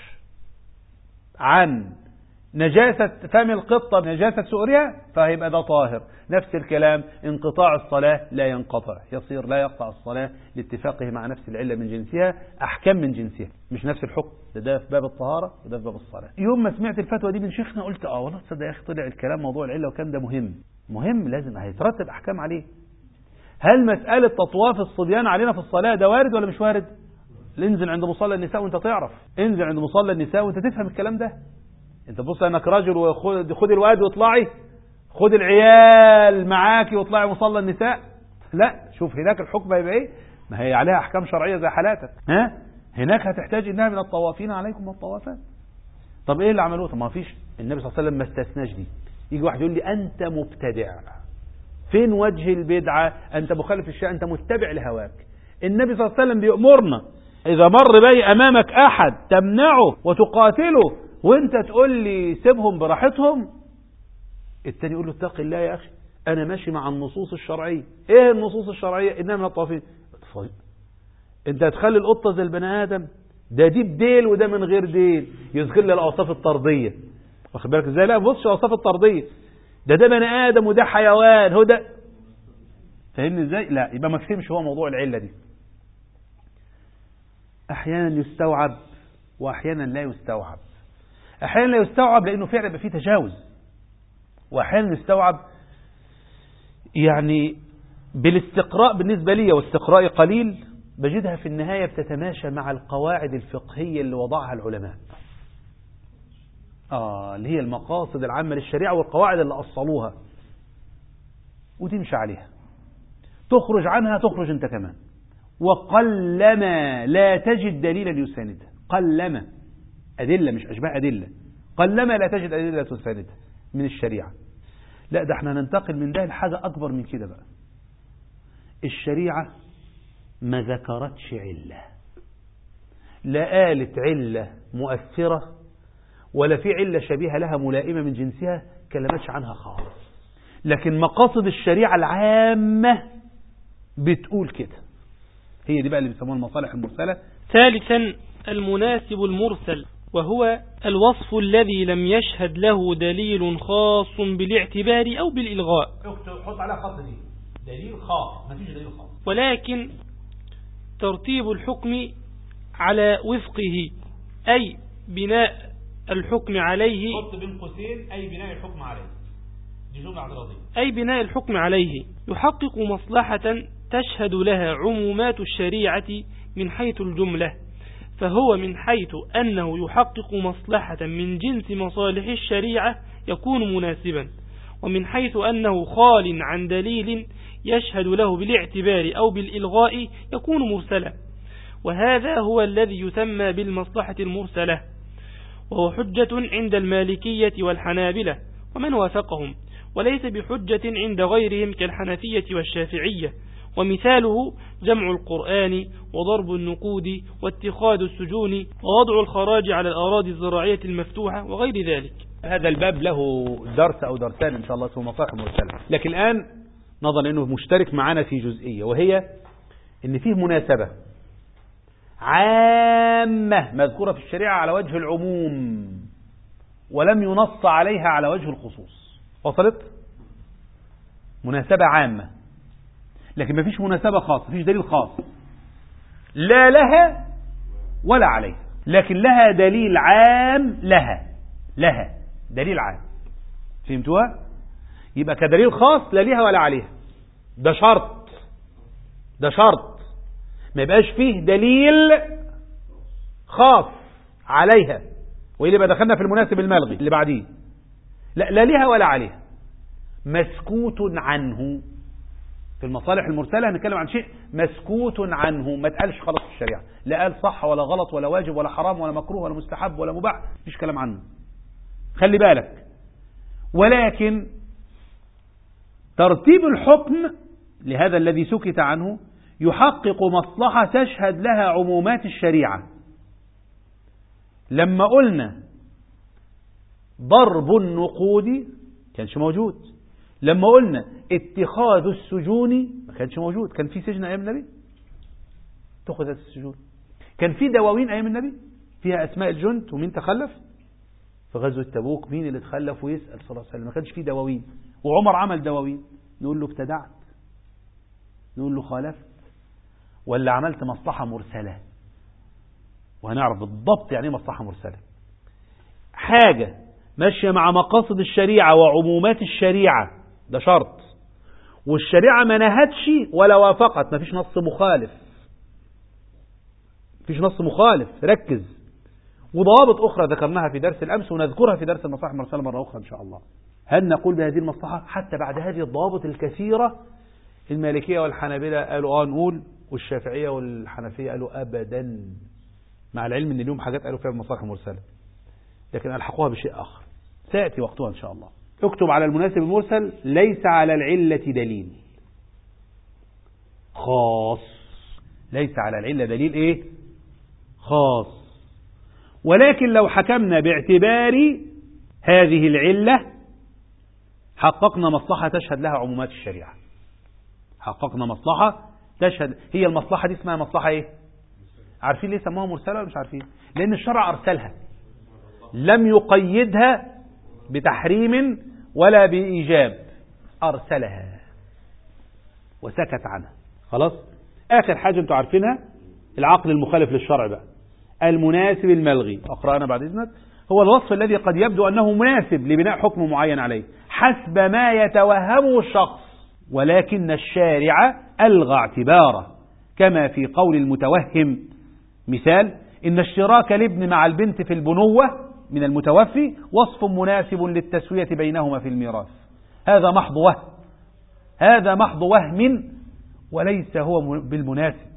عن نجاسة فم القطة نجاسة سؤرها، فهيبقى ده طاهر. نفس الكلام انقطاع الصلاة لا ينقطع، يصير لا يقطع الصلاة لاتفاقه مع نفس العلة من جنسها، أحكام من جنسها، مش نفس الحكم. ده في باب الطهارة وده في باب الصلاة. يوم ما سمعت الفتوى دي من شيخنا قلت والله تصدق يا أخي طلع الكلام موضوع العلة وكان ده مهم لازم هيترتب أحكام عليه. هل مسألة تطواف الصبيان علينا في الصلاة ده وارد ولا مش وارد؟ انزل عند مصلى النساء وانت تعرف، انزل عند مصلى النساء وانت تفهم الكلام ده. انت بص انك راجل وخد الواد واطلعي، خد العيال معاكي واطلعي مصلى النساء، لا شوف هناك الحكم هيبقى ايه، ما هي عليها احكام شرعيه زي حالاتك. هناك هتحتاج انها من الطوافين عليكم الطوافات. طب ايه اللي عملوه؟ طب ما فيش، النبي صلى الله عليه وسلم ما استثناش دي. يجي واحد يقول لي انت مبتدع، فين وجه البدعه؟ انت مخالف الشرع، انت متبع لهواك. النبي صلى الله عليه وسلم بيأمرنا اذا مر بي امامك احد تمنعه وتقاتله وانت تقول لي سيبهم براحتهم. التاني يقول له اتق الله يا اخي، انا ماشي مع النصوص الشرعيه. ايه النصوص الشرعيه؟ انها من الطوافين. انت هتخلي القطه زي البني ادم؟ ده دي بديل وده من غير ديل، يذكر لي الاوصاف الطرديه. واخد بالك ازاي؟ لا بص الاوصاف الطرديه، ده بني ادم وده حيوان، هو ده. فاهمني ازاي؟ لا يبقى ما فهمش هو موضوع العله دي. احيانا يستوعب واحيانا لا يستوعب. احيانا لا يستوعب لانه فعلا يبقى فيه تجاوز، واحيانا يستوعب يعني بالاستقراء. بالنسبه لي واستقراء قليل بجدها في النهايه بتتماشى مع القواعد الفقهيه اللي وضعها العلماء، اللي هي المقاصد العامه للشريعه والقواعد اللي اصلوها، وتمشي عليها. تخرج عنها تخرج انت كمان. وقلما لا تجد دليلا يساندها، قلما أدلة مش أشباه أدلة، قلما لا تجد أدلة تساندها من الشريعة. لا ده احنا ننتقل من ده لحاجة أكبر من كده بقى. الشريعة ما ذكرتش علة، لا قالت علة مؤثرة ولا في علة شبيهة لها ملائمة من جنسها، كلمتش عنها خالص. لكن مقاصد الشريعة العامة بتقول كده، هي دي بقى اللي بيسموها المصالح المرسلة. ثالثا المناسب المرسل، وهو الوصف الذي لم يشهد له دليل خاص بالاعتبار أو بالإلغاء. حط على خط دي دليل خاص، ما فيش دليل خاص، ولكن ترتيب الحكم على وفقه، أي بناء الحكم عليه، حط بين قوسين أي بناء الحكم عليه، دي جملة اعتراضية، أي بناء الحكم عليه يحقق مصلحة تشهد لها عمومات الشريعة من حيث الجملة، فهو من حيث أنه يحقق مصلحة من جنس مصالح الشريعة يكون مناسبا، ومن حيث أنه خال عن دليل يشهد له بالاعتبار أو بالإلغاء يكون مرسلا، وهذا هو الذي يسمى بالمصلحة المرسلة، وهو حجة عند المالكية والحنابلة ومن وافقهم، وليس بحجة عند غيرهم كالحنفية والشافعية. ومثاله جمع القرآن وضرب النقود واتخاذ السجون ووضع الخراج على الأراضي الزراعية المفتوحة وغير ذلك. هذا الباب له درس أو درسان إن شاء الله اسمه مصالح مرسلة، لكن الآن نظرا أنه مشترك معنا في جزئية، وهي أن فيه مناسبة عامة مذكورة في الشريعة على وجه العموم ولم ينص عليها على وجه الخصوص. وصلت؟ مناسبة عامة لكن ما فيش مناسبة خاصة، فيش دليل خاص لا لها ولا عليها، لكن لها دليل عام، لها دليل عام. فهمتوها؟ يبقى كدليل خاص لا لها ولا عليها، ده شرط ما يبقاش فيه دليل خاص عليها، وإلي بقى دخلنا في المناسب الملغي اللي بعديه. لا لها ولا عليها، مسكوت عنه. في المصالح المرسلة هنتكلم عن شيء مسكوت عنه، ما تقالش خلاص في الشريعة، لا قال صح ولا غلط ولا واجب ولا حرام ولا مكروه ولا مستحب ولا مباح، مفيش كلام عنه، خلي بالك. ولكن ترتيب الحكم لهذا الذي سكت عنه يحقق مصلحة تشهد لها عمومات الشريعة. لما قلنا ضرب النقود كانش موجود، لما قلنا اتخاذ السجون ما كانش موجود. كان في سجن أيام النبي اتخذت السجون؟ كان في دواوين أيام النبي فيها أسماء الجند ومين تخلف؟ في غزوة تبوك مين اللي تخلف ويسأل صلى الله عليه وسلم؟ ما كانش في دواوين، وعمر عمل دواوين. نقول له ابتدعت، نقول له خالفت، ولا عملت مصلحة مرسلة؟ وهنعرف بالضبط يعني مصلحة مرسلة. حاجة ماشية مع مقاصد الشريعة وعمومات الشريعة، ده شرط، والشريعة ما نهتش ولا وافقت، ما فيش نص مخالف، فيش نص مخالف، ركز. وضوابط أخرى ذكرناها في درس الأمس ونذكرها في درس المصالح المرسلة مرة أخرى إن شاء الله. هل نقول بهذه المصلحة حتى بعد هذه الضوابط الكثيرة؟ المالكية والحنابلة قالوا نقول، والشافعية والحنفية قالوا أبدا، مع العلم أن اليوم حاجات قالوا فيها المصالح المرسلة لكن ألحقوها بشيء آخر سيأتي وقتها إن شاء الله. اكتب على المناسب المرسل: ليس على العلة دليل خاص، ليس على العلة دليل إيه؟ خاص، ولكن لو حكمنا باعتبار هذه العلة حققنا مصلحة تشهد لها عمومات الشريعة، حققنا مصلحة تشهد. هي المصلحة دي اسمها مصلحة إيه؟ عارفين ليه سموها مرسلة ولا مش عارفين؟ لأن الشرع أرسلها، لم يقيدها بتحريم ولا بإيجاب، أرسلها وسكت عنها. خلاص. آخر حاجة انتوا عارفينها العقل المخالف للشرع بقى، المناسب الملغي. أقرأنا بعد إذنك. هو الوصف الذي قد يبدو أنه مناسب لبناء حكم معين عليه حسب ما يتوهمه الشخص، ولكن الشارع ألغى اعتباره، كما في قول المتوهم. مثال: إن اشتراك الابن مع البنت في البنوة من المتوفي وصف مناسب للتسوية بينهما في الميراث. هذا محض وهم، هذا محض وهم وليس هو بالمناسب،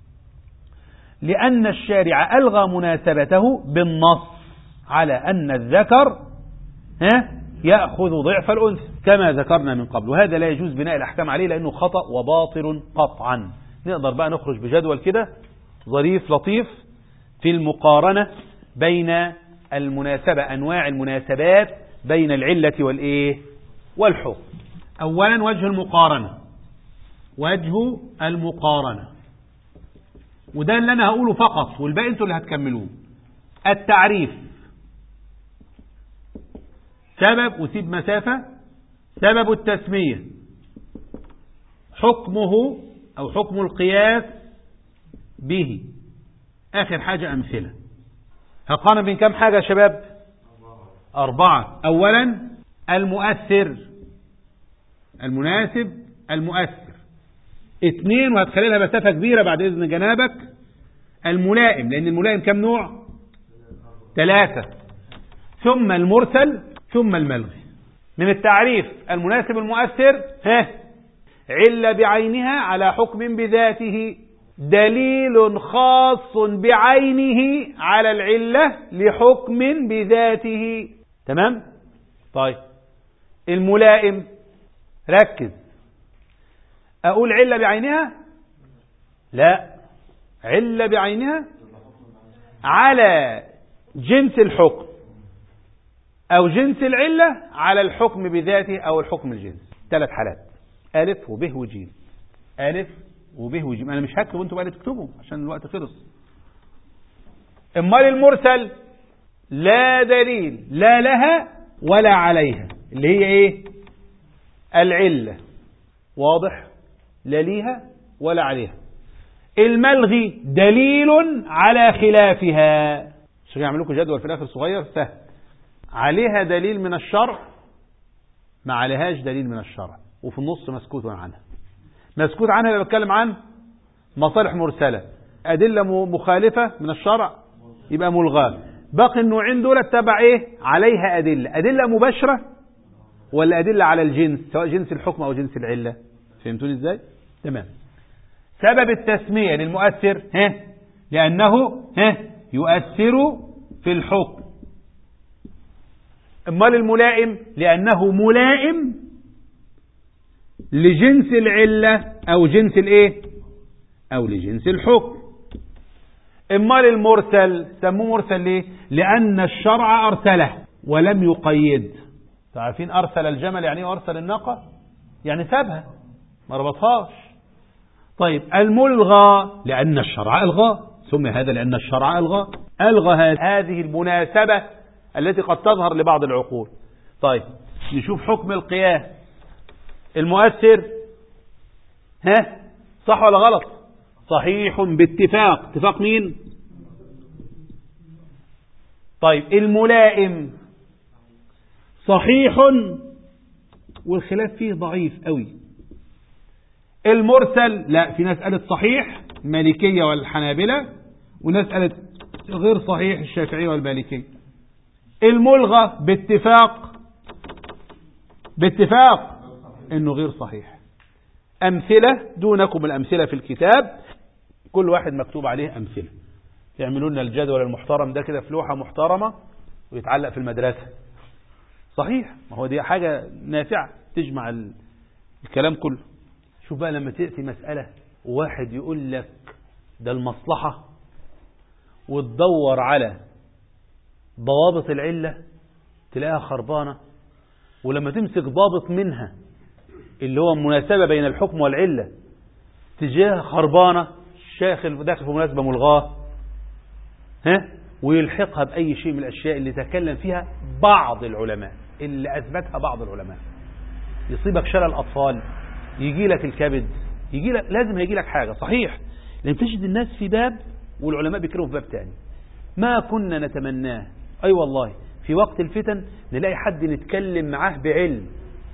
لأن الشارع ألغى مناسبته بالنص على أن الذكر يأخذ ضعف الأنثى كما ذكرنا من قبل، وهذا لا يجوز بناء الأحكام عليه لأنه خطأ وباطل قطعا. نقدر بقى نخرج بجدول كده ظريف لطيف في المقارنة بين المناسبة، أنواع المناسبات بين العلة والإيه والحكم. أولا وجه المقارنة، وجه المقارنة وده اللي أنا هقوله فقط والباقي أنتوا اللي هتكملوه. التعريف سبب، وسيب مسافة، سبب التسمية، حكمه أو حكم القياس به، آخر حاجة أمثلة. هقارن بين كم حاجة يا شباب؟ 4. أولا المؤثر، المناسب، المؤثر. 2، وهتخلي لها مسافة كبيرة بعد إذن جنابك، الملائم، لأن الملائم كم نوع؟ 3. ثم المرسل، ثم الملغي. من التعريف المناسب المؤثر، علة بعينها على حكم بذاته، دليل خاص بعينه على العلة لحكم بذاته. تمام؟ طيب الملائم، ركز، أقول علة بعينها؟ لا، علة بعينها على جنس الحكم أو جنس العلة على الحكم بذاته أو الحكم الجنس. 3 حالات، ألف وب وجيم. ألف وب وجيم. أنا مش هكتب وأنتوا بقى اللي تكتبوا عشان الوقت خلص. أمال المرسل لا دليل لا لها ولا عليها، اللي هي إيه؟ العلة. واضح؟ لا ليها ولا عليها. الملغي دليل على خلافها. مش هعمل لكم جدول في الآخر صغير سهل. عليها دليل من الشرع، ما عليهاش دليل من الشرع، وفي النص مسكوت عنها. مسكوت عنها اللي بتكلم عن مصالح مرسلة، أدلة مخالفة من الشرع يبقى ملغاة. باقي النوعين دول تبع إيه؟ عليها أدلة مباشرة ولا أدلة على الجنس، سواء جنس الحكم أو جنس العلة. فهمتوني إزاي؟ تمام. سبب التسمية للمؤثر لأنه يؤثر في الحكم. أمال الملائم لأنه ملائم لجنس العلة أو جنس الإيه؟ أو لجنس الحكم. أمال المرسل سموه مرسل ليه؟ لأن الشرع أرسله ولم يقيد. تعرفين أرسل الجمل يعني أرسل الناقة؟ يعني سابها ما ربطهاش. طيب الملغى لأن الشرع ألغى، ثم هذا لأن الشرع ألغى هذه المناسبة التي قد تظهر لبعض العقول. طيب نشوف حكم القياس. المؤثر صح ولا غلط؟ صحيح باتفاق. اتفاق مين؟ طيب الملائم صحيح والخلاف فيه ضعيف قوي. المرسل لا، في ناس قالت صحيح مالكية والحنابلة، وناس قالت غير صحيح الشافعية والمالكية. الملغى باتفاق انه غير صحيح. امثلة دونكم الامثلة في الكتاب، كل واحد مكتوب عليه امثلة. يعملوا لنا الجدول المحترم ده كده في لوحة محترمة ويتعلق في المدرسة. صحيح، ما هو دي حاجة نافعة تجمع الكلام كله. شوف بقى لما تأتي مسألة واحد يقول لك ده المصلحة وتدور على ضوابط العلة تلاقيها خربانة، ولما تمسك ضابط منها اللي هو المناسبة بين الحكم والعلة تجاه خربانة، الشيخ داخل في مناسبة ملغاة ويلحقها بأي شيء من الأشياء اللي تكلم فيها بعض العلماء، اللي أثبتها بعض العلماء. يصيبك شلل أطفال، يجي لك الكبد، يجي لك، لازم هيجي لك حاجة. صحيح، لأن تجد الناس في باب والعلماء بيكرهوا في باب تاني. ما كنا نتمناه، أي والله، في وقت الفتن نلاقي حد نتكلم معاه بعلم،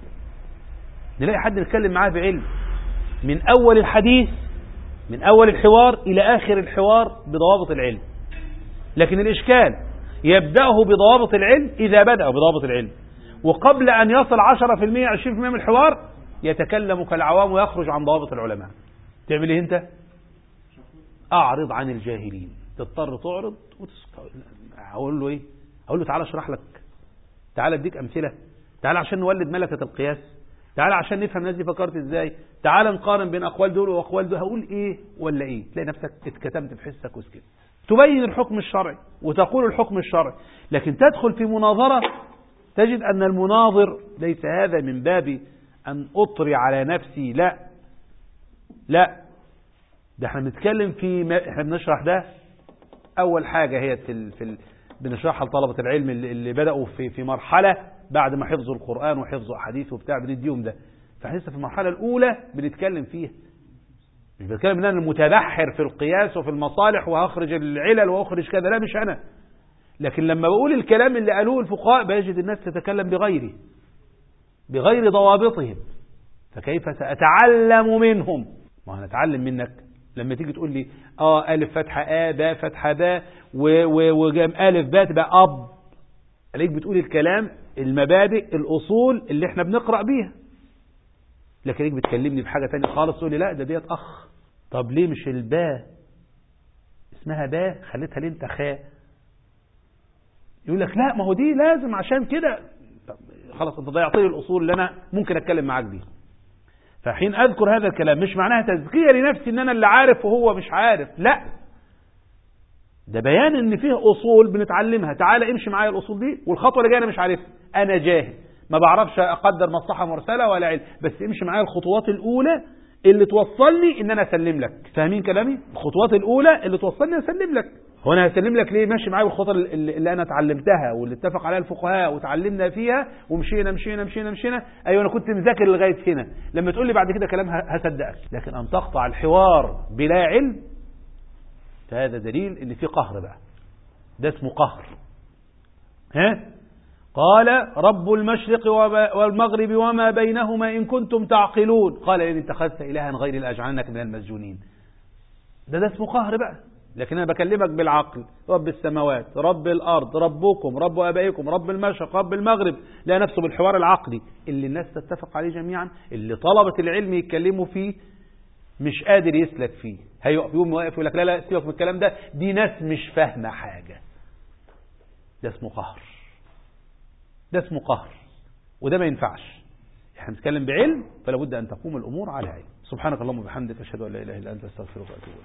من أول الحديث، من أول الحوار إلى آخر الحوار بضوابط العلم. لكن الإشكال يبدأه بضوابط العلم إذا بدأ بضوابط العلم، وقبل أن يصل 10% 20% من الحوار يتكلم كالعوام ويخرج عن ضوابط العلماء. تعمل ايه انت؟ اعرض عن الجاهلين. تضطر تعرض اقول له ايه؟ اقول له تعالى اشرح لك، تعالى اديك امثله، تعالى عشان نولد ملكه القياس، تعالى عشان نفهم الناس دي فكرت ازاي، تعالى نقارن بين اقوال دول واقوال دول. هقول ايه ولا ايه؟ تلاقي نفسك اتكتمت في حسك وسكت. تبين الحكم الشرعي وتقول الحكم الشرعي، لكن تدخل في مناظره تجد ان المناظر ليس هذا من باب أن أطري على نفسي، لا، ده احنا بنتكلم احنا بنشرح ده اول حاجة هي بنشرحها لطلبة العلم اللي بدأوا في مرحلة بعد ما حفظوا القرآن وحفظوا احاديث وبتاع، بنديهم ده. فاحنا لسه في المرحلة الاولى بنتكلم فيها، مش بتكلم ان انا المتبحر في القياس وفي المصالح وهخرج العلل واخرج كذا، لا مش انا. لكن لما بقول الكلام اللي قالوه الفقهاء بيجد الناس تتكلم بغير ضوابطهم، فكيف سأتعلم منهم؟ ما هنتعلم منك لما تيجي تقول لي ألف فتحة باء فتحة باء وجام ألف باء تبقى أب، عليك بتقول الكلام المبادئ الأصول اللي احنا بنقرأ بيها. لكن ليك بتكلمني بحاجة تانية خالص تقول لي لا ده ديت أخ. طب ليه مش الباء اسمها باء خليتها ليه انت خاء؟ يقول لك لا ما هو دي لازم عشان كده. خلاص انت ضيعت لي الأصول اللي أنا ممكن أتكلم معاك بيها. فحين أذكر هذا الكلام مش معناها تزكية لنفسي ان انا اللي عارف وهو مش عارف، لا، ده بيان ان فيه أصول بنتعلمها. تعالى امشي معايا الأصول دي، والخطوة اللي جايه انا مش عارفها، انا جاهل ما بعرفش اقدر مصلحة مرسلة ولا علم، بس امشي معايا الخطوات الاولى اللي توصلني ان انا اسلم لك. فاهمين كلامي؟ الخطوات الاولى اللي توصلني اسلم لك. هو انا هسلم لك ليه؟ ماشي معايا بالخطوات اللي انا اتعلمتها واللي اتفق عليها الفقهاء وتعلمنا فيها ومشينا مشينا مشينا مشينا. ايوه انا كنت مذاكر لغايه هنا، لما تقول لي بعد كده كلام هصدقك. لكن ان تقطع الحوار بلا علم فهذا دليل ان في قهر بقى، ده اسمه قهر. قال رب المشرق والمغرب وما بينهما إن كنتم تعقلون. قال إن اتخذت إلها غيري لأجعلنك من المسجونين. ده اسمه قهر بقى. لكن أنا بكلمك بالعقل، رب السماوات رب الأرض ربكم رب أبائكم رب المشرق رب المغرب، لا نفسه بالحوار العقلي اللي الناس تتفق عليه جميعا، اللي طلبة العلم يتكلموا فيه مش قادر يسلك فيه، هيقف يوم واقف يقول لك لا لا سيبك من الكلام ده، دي ناس مش فاهمة حاجة. ده اسمه قهر، ده اسمه قهر، وده ما ينفعش. احنا نتكلم بعلم، فلا بد أن تقوم الأمور على علم. سبحانك اللهم وبحمدك أشهد أن لا إله إلا أنت أستغفرك وأتوب إليك.